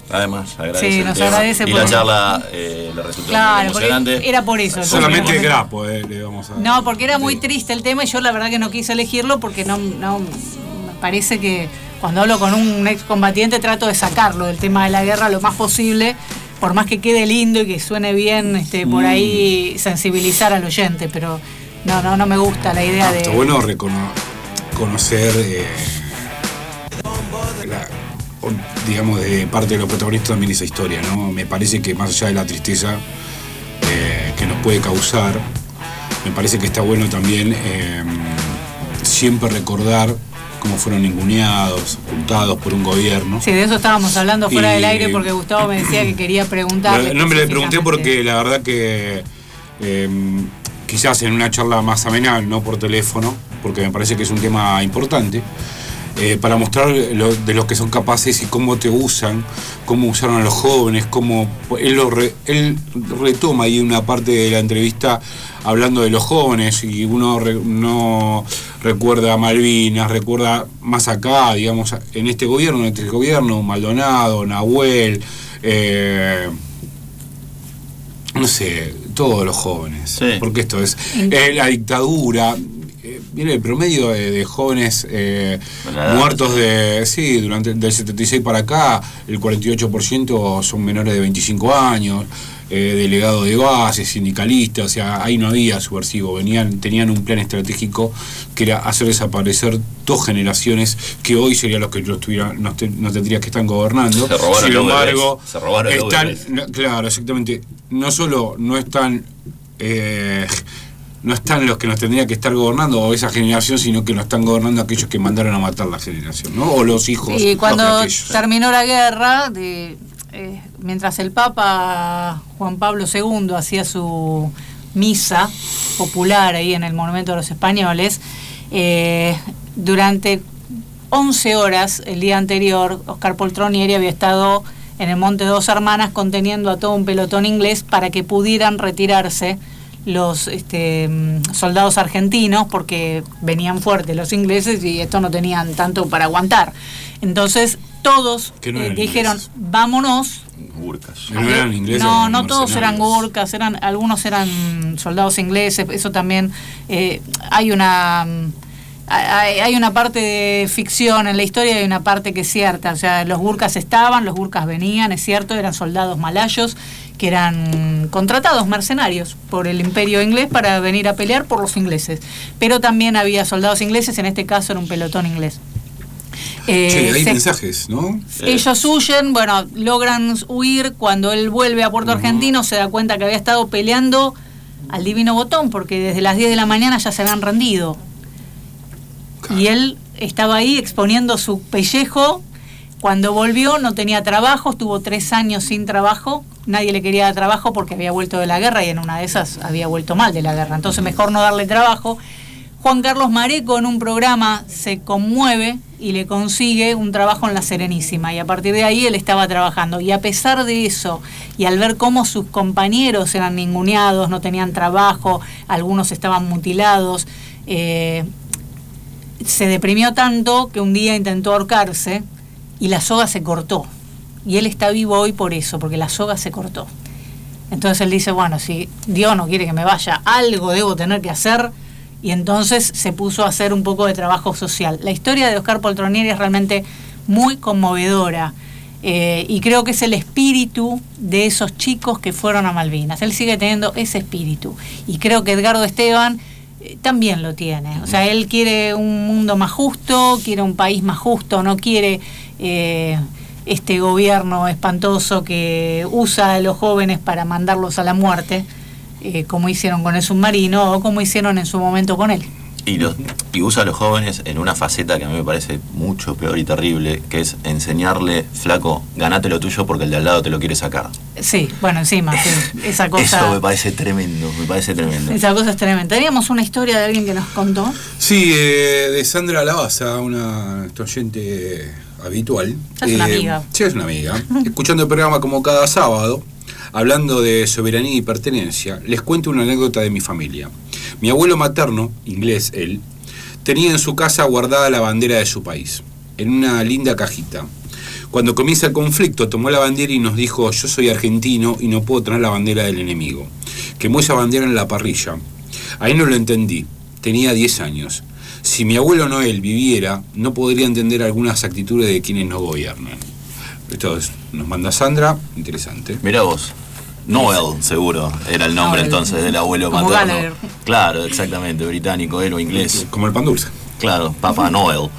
Además, agradece. Sí, el nos tema. agradece Y por- la charla eh, le resultó Claro, muy porque emocionante. era por eso. Solamente el grapo, eh, le vamos a... No, porque era muy triste el tema y yo la verdad que no quise elegirlo porque no, no me parece que cuando hablo con un excombatiente trato de sacarlo del tema de la guerra lo más posible, por más que quede lindo y que suene bien, este, por ahí sensibilizar al oyente, pero no, no, no me gusta la idea No, de... está bueno recono- conocer, eh, la- o, digamos, de parte de los protagonistas también esa historia, ¿no? Me parece que más allá de la tristeza eh, que nos puede causar, me parece que está bueno también eh, siempre recordar cómo fueron ninguneados, ocultados por un gobierno. Sí, de eso estábamos hablando fuera Y- del aire porque Gustavo me decía que quería preguntarle. No, no me le pregunté específicamente. porque la verdad que eh, quizás en una charla más amena, no por teléfono, porque me parece que es un tema importante, eh, para mostrar lo, de los que son capaces y cómo te usan, cómo usaron a los jóvenes, cómo él, lo re, él retoma ahí una parte de la entrevista hablando de los jóvenes y uno re, no recuerda a Malvinas, recuerda más acá, digamos, en este gobierno, en este gobierno, Maldonado, Nahuel, eh, no sé, todos los jóvenes, Sí. porque esto es eh, la dictadura. eh, Viene el promedio de, de jóvenes eh, Bueno, muertos de sí durante del setenta y seis para acá, el cuarenta y ocho por ciento son menores de veinticinco años, eh, delegados de base, sindicalistas, o sea, ahí no había subversivo, venían, tenían un plan estratégico que era hacer desaparecer dos generaciones que hoy serían los que no estuvieran, no, te- no tendrían que estar gobernando. Se robaron Sin los embargo, bebés, se robaron los están, bebés. no, claro, exactamente, no solo no están eh, no están los que nos tendrían que estar gobernando o esa generación, sino que nos están gobernando aquellos que mandaron a matar la generación, ¿no? O los hijos. Y cuando de aquellos. terminó la guerra, de, eh, mientras el Papa Juan Pablo segundo hacía su misa popular ahí en el Monumento de los Españoles, eh, durante once horas el día anterior, Oscar Poltronieri había estado en el Monte Dos Hermanas conteniendo a todo un pelotón inglés para que pudieran retirarse los este, soldados argentinos porque venían fuertes los ingleses y esto no tenían tanto para aguantar. Entonces todos Que no eh, eran dijeron, ingleses. vámonos. Burkas. No eran ingleses, No, eran no todos eran mercenarios. gurkas, eran, algunos eran soldados ingleses, eso también eh, hay una mm, hay, hay una parte de ficción en la historia y hay una parte que es cierta, o sea, los gurkas estaban, los gurkas venían, es cierto, eran soldados malayos que eran contratados mercenarios por el imperio inglés para venir a pelear por los ingleses, pero también había soldados ingleses, en este caso era un pelotón inglés. Eh, Che, hay se- mensajes, ¿no? ellos huyen, bueno, logran huir. Cuando él vuelve a Puerto Argentino se da cuenta que había estado peleando al Divino Botón, porque desde las diez de la mañana ya se habían rendido. Y él estaba ahí exponiendo su pellejo. Cuando volvió no tenía trabajo, estuvo tres años sin trabajo, nadie le quería dar trabajo porque había vuelto de la guerra y en una de esas había vuelto mal de la guerra, entonces mejor no darle trabajo. Juan Carlos Mareco en un programa se conmueve y le consigue un trabajo en La Serenísima y a partir de ahí él estaba trabajando y a pesar de eso y al ver cómo sus compañeros eran ninguneados, no tenían trabajo, algunos estaban mutilados, eh, se deprimió tanto que un día intentó ahorcarse y la soga se cortó y él está vivo hoy por eso, porque la soga se cortó. Entonces él dice, bueno, si Dios no quiere que me vaya, algo debo tener que hacer. Y entonces se puso a hacer un poco de trabajo social. La historia de Oscar Poltronieri es realmente muy conmovedora eh, y creo que es el espíritu de esos chicos que fueron a Malvinas. Él sigue teniendo ese espíritu y creo que Edgardo Esteban eh, también lo tiene. O sea, él quiere un mundo más justo, quiere un país más justo, no quiere eh, este gobierno espantoso que usa a los jóvenes para mandarlos a la muerte. Eh, como hicieron con el submarino o como hicieron en su momento con él. Y, los, y usa a los jóvenes en una faceta que a mí me parece mucho peor y terrible, que es enseñarle, flaco, ganate lo tuyo porque el de al lado te lo quiere sacar. Sí, bueno, encima, sí, esa cosa... Eso me parece tremendo, me parece tremendo. Esa cosa es tremenda. Teníamos una historia de alguien que nos contó. Sí, eh, de Sandra Lavasa, una nuestra oyente habitual. Es una amiga. Sí, es una amiga. Escuchando el programa como cada sábado, hablando de soberanía y pertenencia, les cuento una anécdota de mi familia. Mi abuelo materno, inglés él, tenía en su casa guardada la bandera de su país, en una linda cajita. Cuando comienza el conflicto, tomó la bandera y nos dijo: yo soy argentino y no puedo tener la bandera del enemigo. Quemó esa bandera en la parrilla. Ahí no lo entendí. Tenía diez años. Si mi abuelo Noel viviera, no podría entender algunas actitudes de quienes nos gobiernan. Esto es, nos manda Sandra, interesante. Mirá vos. Noel, seguro, era el nombre Noel. entonces del abuelo Como materno. Gallagher. Claro, exactamente, británico, él o inglés. Como el pan dulce. Claro, Papá Noel.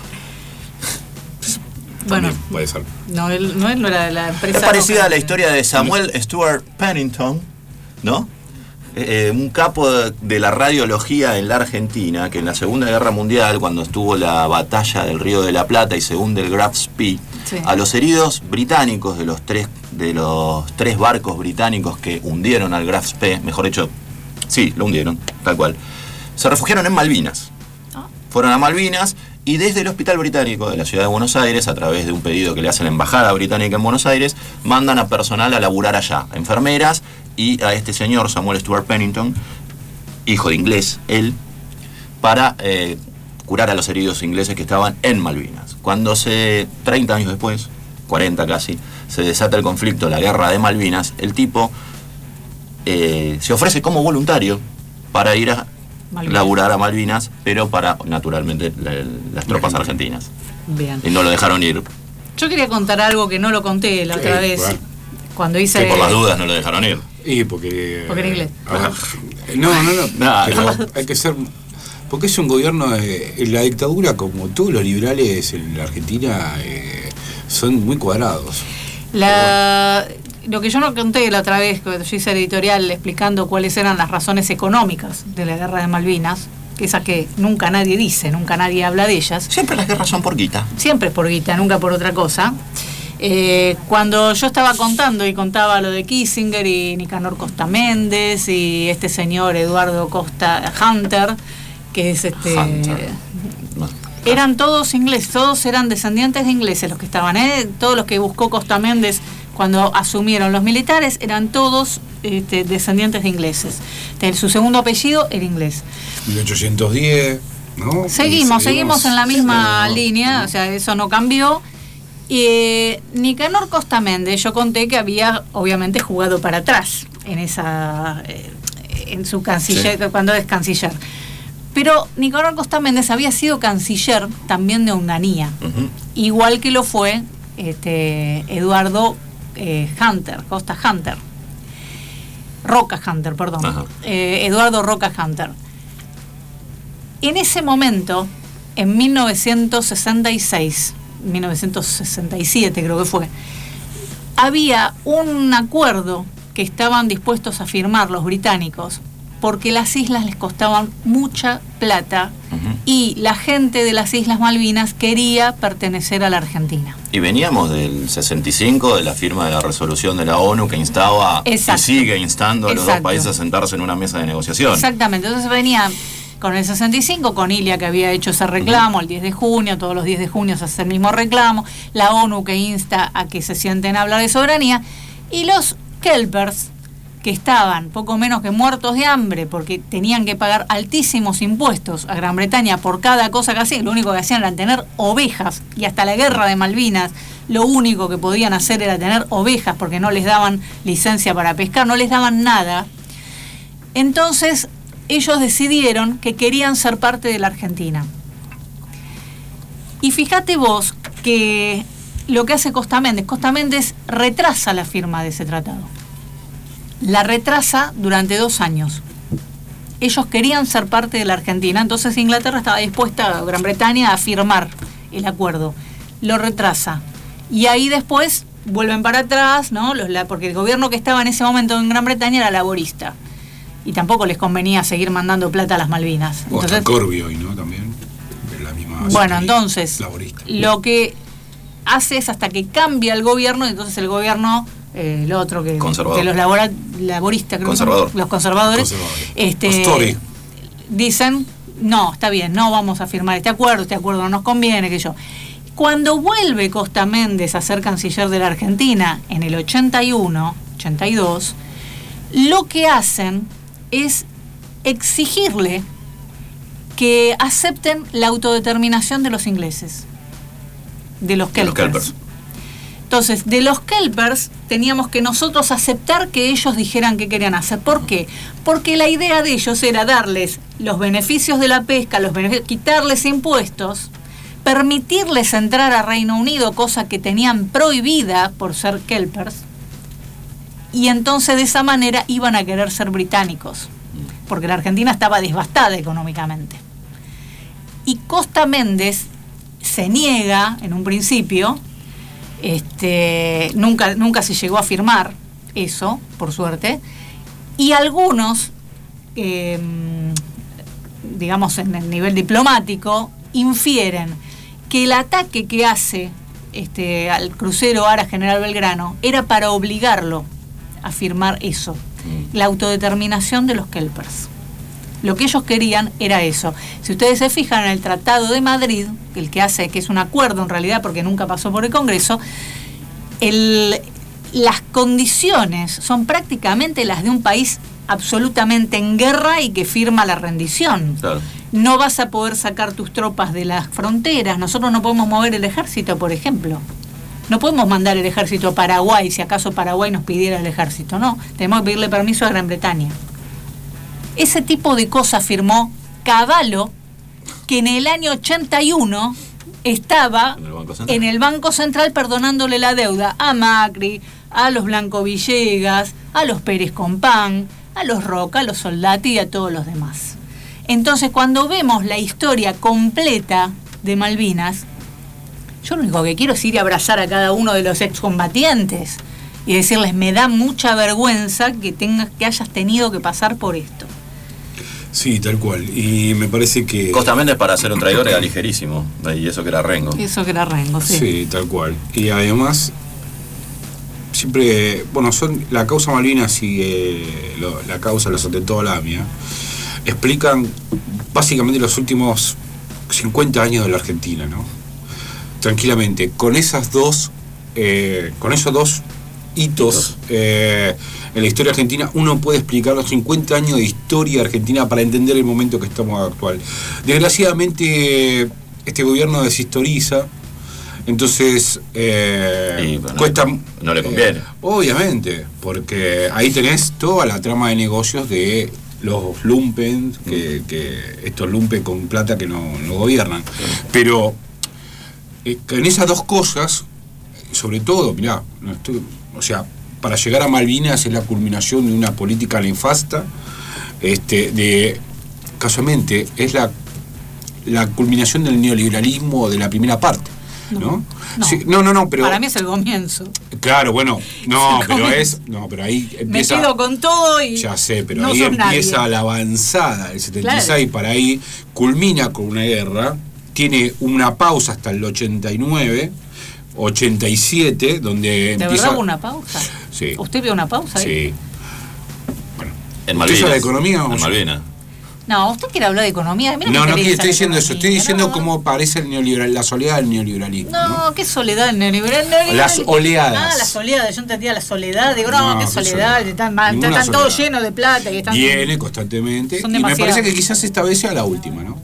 Bueno, También puede ser. no, él no, él no era de la empresa. Es parecida no, a la historia de Samuel Stuart Pennington, ¿no? Eh, un capo de, de la radiología en la Argentina, que en la Segunda Guerra Mundial, cuando estuvo la batalla del Río de la Plata y se hunde el Graf Spee, Sí. a los heridos británicos de los tres de los tres barcos británicos que hundieron al Graf Spee, mejor dicho, sí, lo hundieron, tal cual, se refugiaron en Malvinas. Fueron a Malvinas y desde el Hospital Británico de la Ciudad de Buenos Aires, a través de un pedido que le hace la Embajada Británica en Buenos Aires, mandan a personal a laburar allá, enfermeras, y a este señor, Samuel Stuart Pennington, hijo de inglés, él, para eh, curar a los heridos ingleses que estaban en Malvinas. Cuando se, treinta años después, cuarenta casi, se desata el conflicto, la guerra de Malvinas, el tipo eh, se ofrece como voluntario para ir a Malvinas. laburar a Malvinas, pero para, naturalmente, la, las tropas argentinas. Bien. Y no lo dejaron ir, Yo quería contar algo que no lo conté la otra Eh, vez. bueno. Cuando hice. que por las dudas no lo dejaron ir. Y porque... Porque era inglés. A ver, no, no, no. Nah, pero hay que ser... Porque es un gobierno... Eh, la dictadura, como todos los liberales en la Argentina, eh, son muy cuadrados. La, lo que yo no conté la otra vez, cuando yo hice el editorial explicando cuáles eran las razones económicas de la guerra de Malvinas, que esas que nunca nadie dice, nunca nadie habla de ellas. Siempre las guerras son por guita. Siempre es por guita, nunca por otra cosa. Eh, cuando yo estaba contando y contaba lo de Kissinger y Nicanor Costa Méndez y este señor Eduardo Costa Hunter, que es este... Hunter. No. Eran todos ingleses, todos eran descendientes de ingleses los que estaban, ¿eh? Todos los que buscó Costa Méndez cuando asumieron los militares eran todos este, descendientes de ingleses. De su segundo apellido era inglés. mil ochocientos diez, ¿no? Seguimos, Y seguimos en la misma sí, línea, no. o sea, eso no cambió. Y eh, Nicanor Costa Méndez, yo conté que había obviamente jugado para atrás en esa eh, en su canciller, Sí. cuando es canciller. Pero Nicanor Costa Méndez había sido canciller también de Onganía, Ujú. igual que lo fue este, Eduardo eh, Hunter, Costa Hunter. Roca Hunter, perdón. Ajá. Eh, Eduardo Roca Hunter. En ese momento, en mil novecientos sesenta y seis, mil novecientos sesenta y siete creo que fue, había un acuerdo que estaban dispuestos a firmar los británicos porque las islas les costaban mucha plata Ujú. y la gente de las Islas Malvinas quería pertenecer a la Argentina. Y veníamos del sesenta y cinco, de la firma de la resolución de la ONU que instaba Exacto. y sigue instando a los Exacto. dos países a sentarse en una mesa de negociación. Exactamente, entonces venía con el sesenta y cinco, con Ilia que había hecho ese reclamo el diez de junio, todos los diez de junio se hace el mismo reclamo, la ONU que insta a que se sienten a hablar de soberanía, y los Kelpers, que estaban poco menos que muertos de hambre porque tenían que pagar altísimos impuestos a Gran Bretaña por cada cosa que hacían, lo único que hacían era tener ovejas, y hasta la guerra de Malvinas lo único que podían hacer era tener ovejas porque no les daban licencia para pescar, no les daban nada. Entonces ellos decidieron que querían ser parte de la Argentina. Y fíjate vos que lo que hace Costa Méndez, Costa Méndez retrasa la firma de ese tratado. La retrasa durante dos años. Ellos querían ser parte de la Argentina, entonces Inglaterra estaba dispuesta, Gran Bretaña, a firmar el acuerdo. Lo retrasa. Y ahí después vuelven para atrás, ¿no? Los, la, porque el gobierno que estaba en ese momento en Gran Bretaña era laborista. Y tampoco les convenía seguir mandando plata a las Malvinas. O hasta Entonces, Corby hoy, ¿no? También. De la misma bueno, sectoría entonces, laborista. lo que hace es hasta que cambia el gobierno, y entonces el gobierno, eh, el otro que, Conservador. que los labora, laboristas, creo que son, Conservador. los conservadores, Conservadores. este, Los Tory. dicen, no, está bien, no vamos a firmar este acuerdo, este acuerdo no nos conviene, que yo. Cuando vuelve Costa Méndez a ser canciller de la Argentina en el ochenta y uno, ochenta y dos, lo que hacen es exigirle que acepten la autodeterminación de los ingleses, de los De los Kelpers. Kelpers. Entonces, de los kelpers teníamos que nosotros aceptar que ellos dijeran qué querían hacer. ¿Por qué? Porque la idea de ellos era darles los beneficios de la pesca, los beneficios, quitarles impuestos, permitirles entrar a Reino Unido, cosa que tenían prohibida por ser kelpers, y entonces de esa manera iban a querer ser británicos, porque la Argentina estaba devastada económicamente. Y Costa Méndez se niega en un principio. Este, nunca, nunca se llegó a firmar eso, por suerte, y algunos, eh, digamos en el nivel diplomático, infieren que el ataque que hace este, al crucero Ara General Belgrano era para obligarlo a firmar eso, la autodeterminación de los kelpers. Lo que ellos querían era eso. Si ustedes se fijan en el Tratado de Madrid, el que hace, que es un acuerdo en realidad porque nunca pasó por el Congreso, el, las condiciones son prácticamente las de un país absolutamente en guerra y que firma la rendición. Claro. No vas a poder sacar tus tropas de las fronteras. Nosotros no podemos mover el ejército, por ejemplo. No podemos mandar el ejército a Paraguay si acaso Paraguay nos pidiera el ejército. No, tenemos que pedirle permiso a Gran Bretaña. Ese tipo de cosas firmó Cavallo, que en el año ochenta y uno estaba en el Banco Central, en el Banco Central perdonándole la deuda a Macri, a los Blanco Villegas, a los Pérez Compán, a los Roca, a los Soldati y a todos los demás. Entonces, cuando vemos la historia completa de Malvinas, yo lo único que quiero es ir a abrazar a cada uno de los excombatientes y decirles, me da mucha vergüenza que tengas, que hayas tenido que pasar por esto. Sí, tal cual. Y me parece que... Costa Méndez para ser un traidor era ligerísimo. Y eso que era Rengo. Eso que era Rengo, sí. Sí, tal cual. Y además, siempre... Bueno, son la causa Malvinas y eh, lo, la causa de los atentados a la AMIA explican básicamente los últimos cincuenta años de la Argentina, ¿no? Tranquilamente. Con esas dos... Eh, con esos dos hitos... Eh, en la historia argentina, uno puede explicar los cincuenta años de historia argentina para entender el momento que estamos actual. Desgraciadamente, este gobierno deshistoriza, entonces eh, bueno, cuesta... No le conviene. Eh, obviamente, porque ahí tenés toda la trama de negocios de los lumpen, que, que estos lumpen con plata que no, no gobiernan. Pero eh, en esas dos cosas, sobre todo, mirá, no estoy, o sea... para llegar a Malvinas es la culminación de una política nefasta, este, de, casualmente, es la, la culminación del neoliberalismo de la primera parte, ¿no? No, no, sí, no, no, no, pero... Para mí es el comienzo. Claro, bueno, no, pero es... No, pero ahí empieza... Me quedo con todo y... Ya sé, pero no ahí empieza nadie. La avanzada del setenta y seis, claro. Para ahí culmina con una guerra, tiene una pausa hasta el ochenta y nueve... ochenta y siete, donde ¿De empieza... verdad hubo una pausa? Sí. ¿Usted vio una pausa ahí? Sí. Bueno, en Malvinas. ¿de economía? En Malvinas. No, usted quiere hablar de economía. Mira no, no, que estoy diciendo eso. Estoy diciendo no. cómo parece el neoliberal, la soledad del neoliberalismo. No, ¿no? ¿qué soledad del neoliberal? neoliberal? Las oleadas. Ah, las oleadas. Yo entendía la soledad. Digo, no, No, qué qué soledad. soledad. Están, están, están todos llenos de plata. Y están, Viene constantemente. Son y me demasiados. parece que quizás esta vez sea la última, ¿no?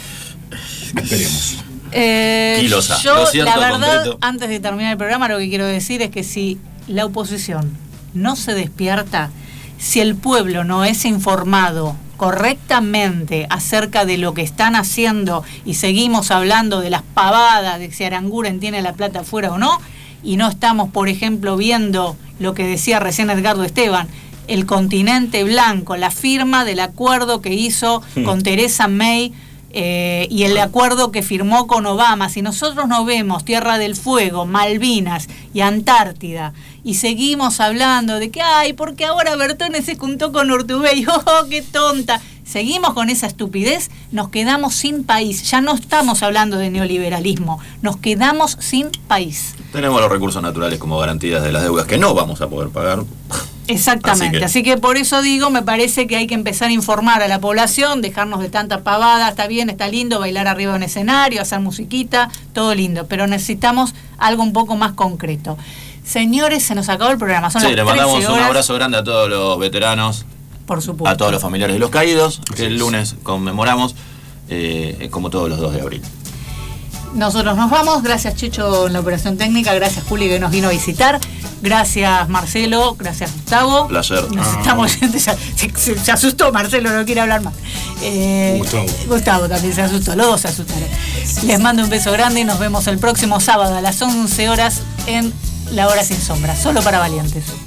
Esperemos. Eh, Quilosa. yo, Lo cierto, la verdad, concreto. antes de terminar el programa, lo que quiero decir es que si la oposición no se despierta, si el pueblo no es informado correctamente acerca de lo que están haciendo y seguimos hablando de las pavadas de si Aranguren tiene la plata afuera o no, y no estamos, por ejemplo, viendo lo que decía recién Edgardo Esteban, el continente blanco, la firma del acuerdo que hizo hmm. con Theresa May eh, y el acuerdo que firmó con Obama. Si nosotros no vemos Tierra del Fuego, Malvinas y Antártida y seguimos hablando de que, ay, porque ahora Bertone se juntó con Urtubey, oh, qué tonta, seguimos con esa estupidez, nos quedamos sin país. Ya no estamos hablando de neoliberalismo, nos quedamos sin país. Tenemos los recursos naturales como garantías de las deudas que no vamos a poder pagar. Exactamente, así que, así que por eso digo, me parece que hay que empezar a informar a la población, dejarnos de tanta pavada. Está bien, está lindo bailar arriba de un escenario, hacer musiquita, todo lindo, pero necesitamos algo un poco más concreto. Señores, se nos acabó el programa, son sí, las le mandamos trece un horas. abrazo grande a todos los veteranos, por supuesto, a todos los familiares de los caídos, que el lunes conmemoramos, eh, como todos los dos de abril. Nosotros nos vamos. Gracias, Checho, en la operación técnica. Gracias, Juli, que nos vino a visitar. Gracias, Marcelo. Gracias, Gustavo. Placer. Nos Ah. estamos yendo. Se, se- se asustó, Marcelo, no quiere hablar más. Eh, Gustavo. Gustavo también se asustó. Los dos se asustaron. Les mando un beso grande y nos vemos el próximo sábado a las once horas en La Hora Sin Sombra. Solo para valientes.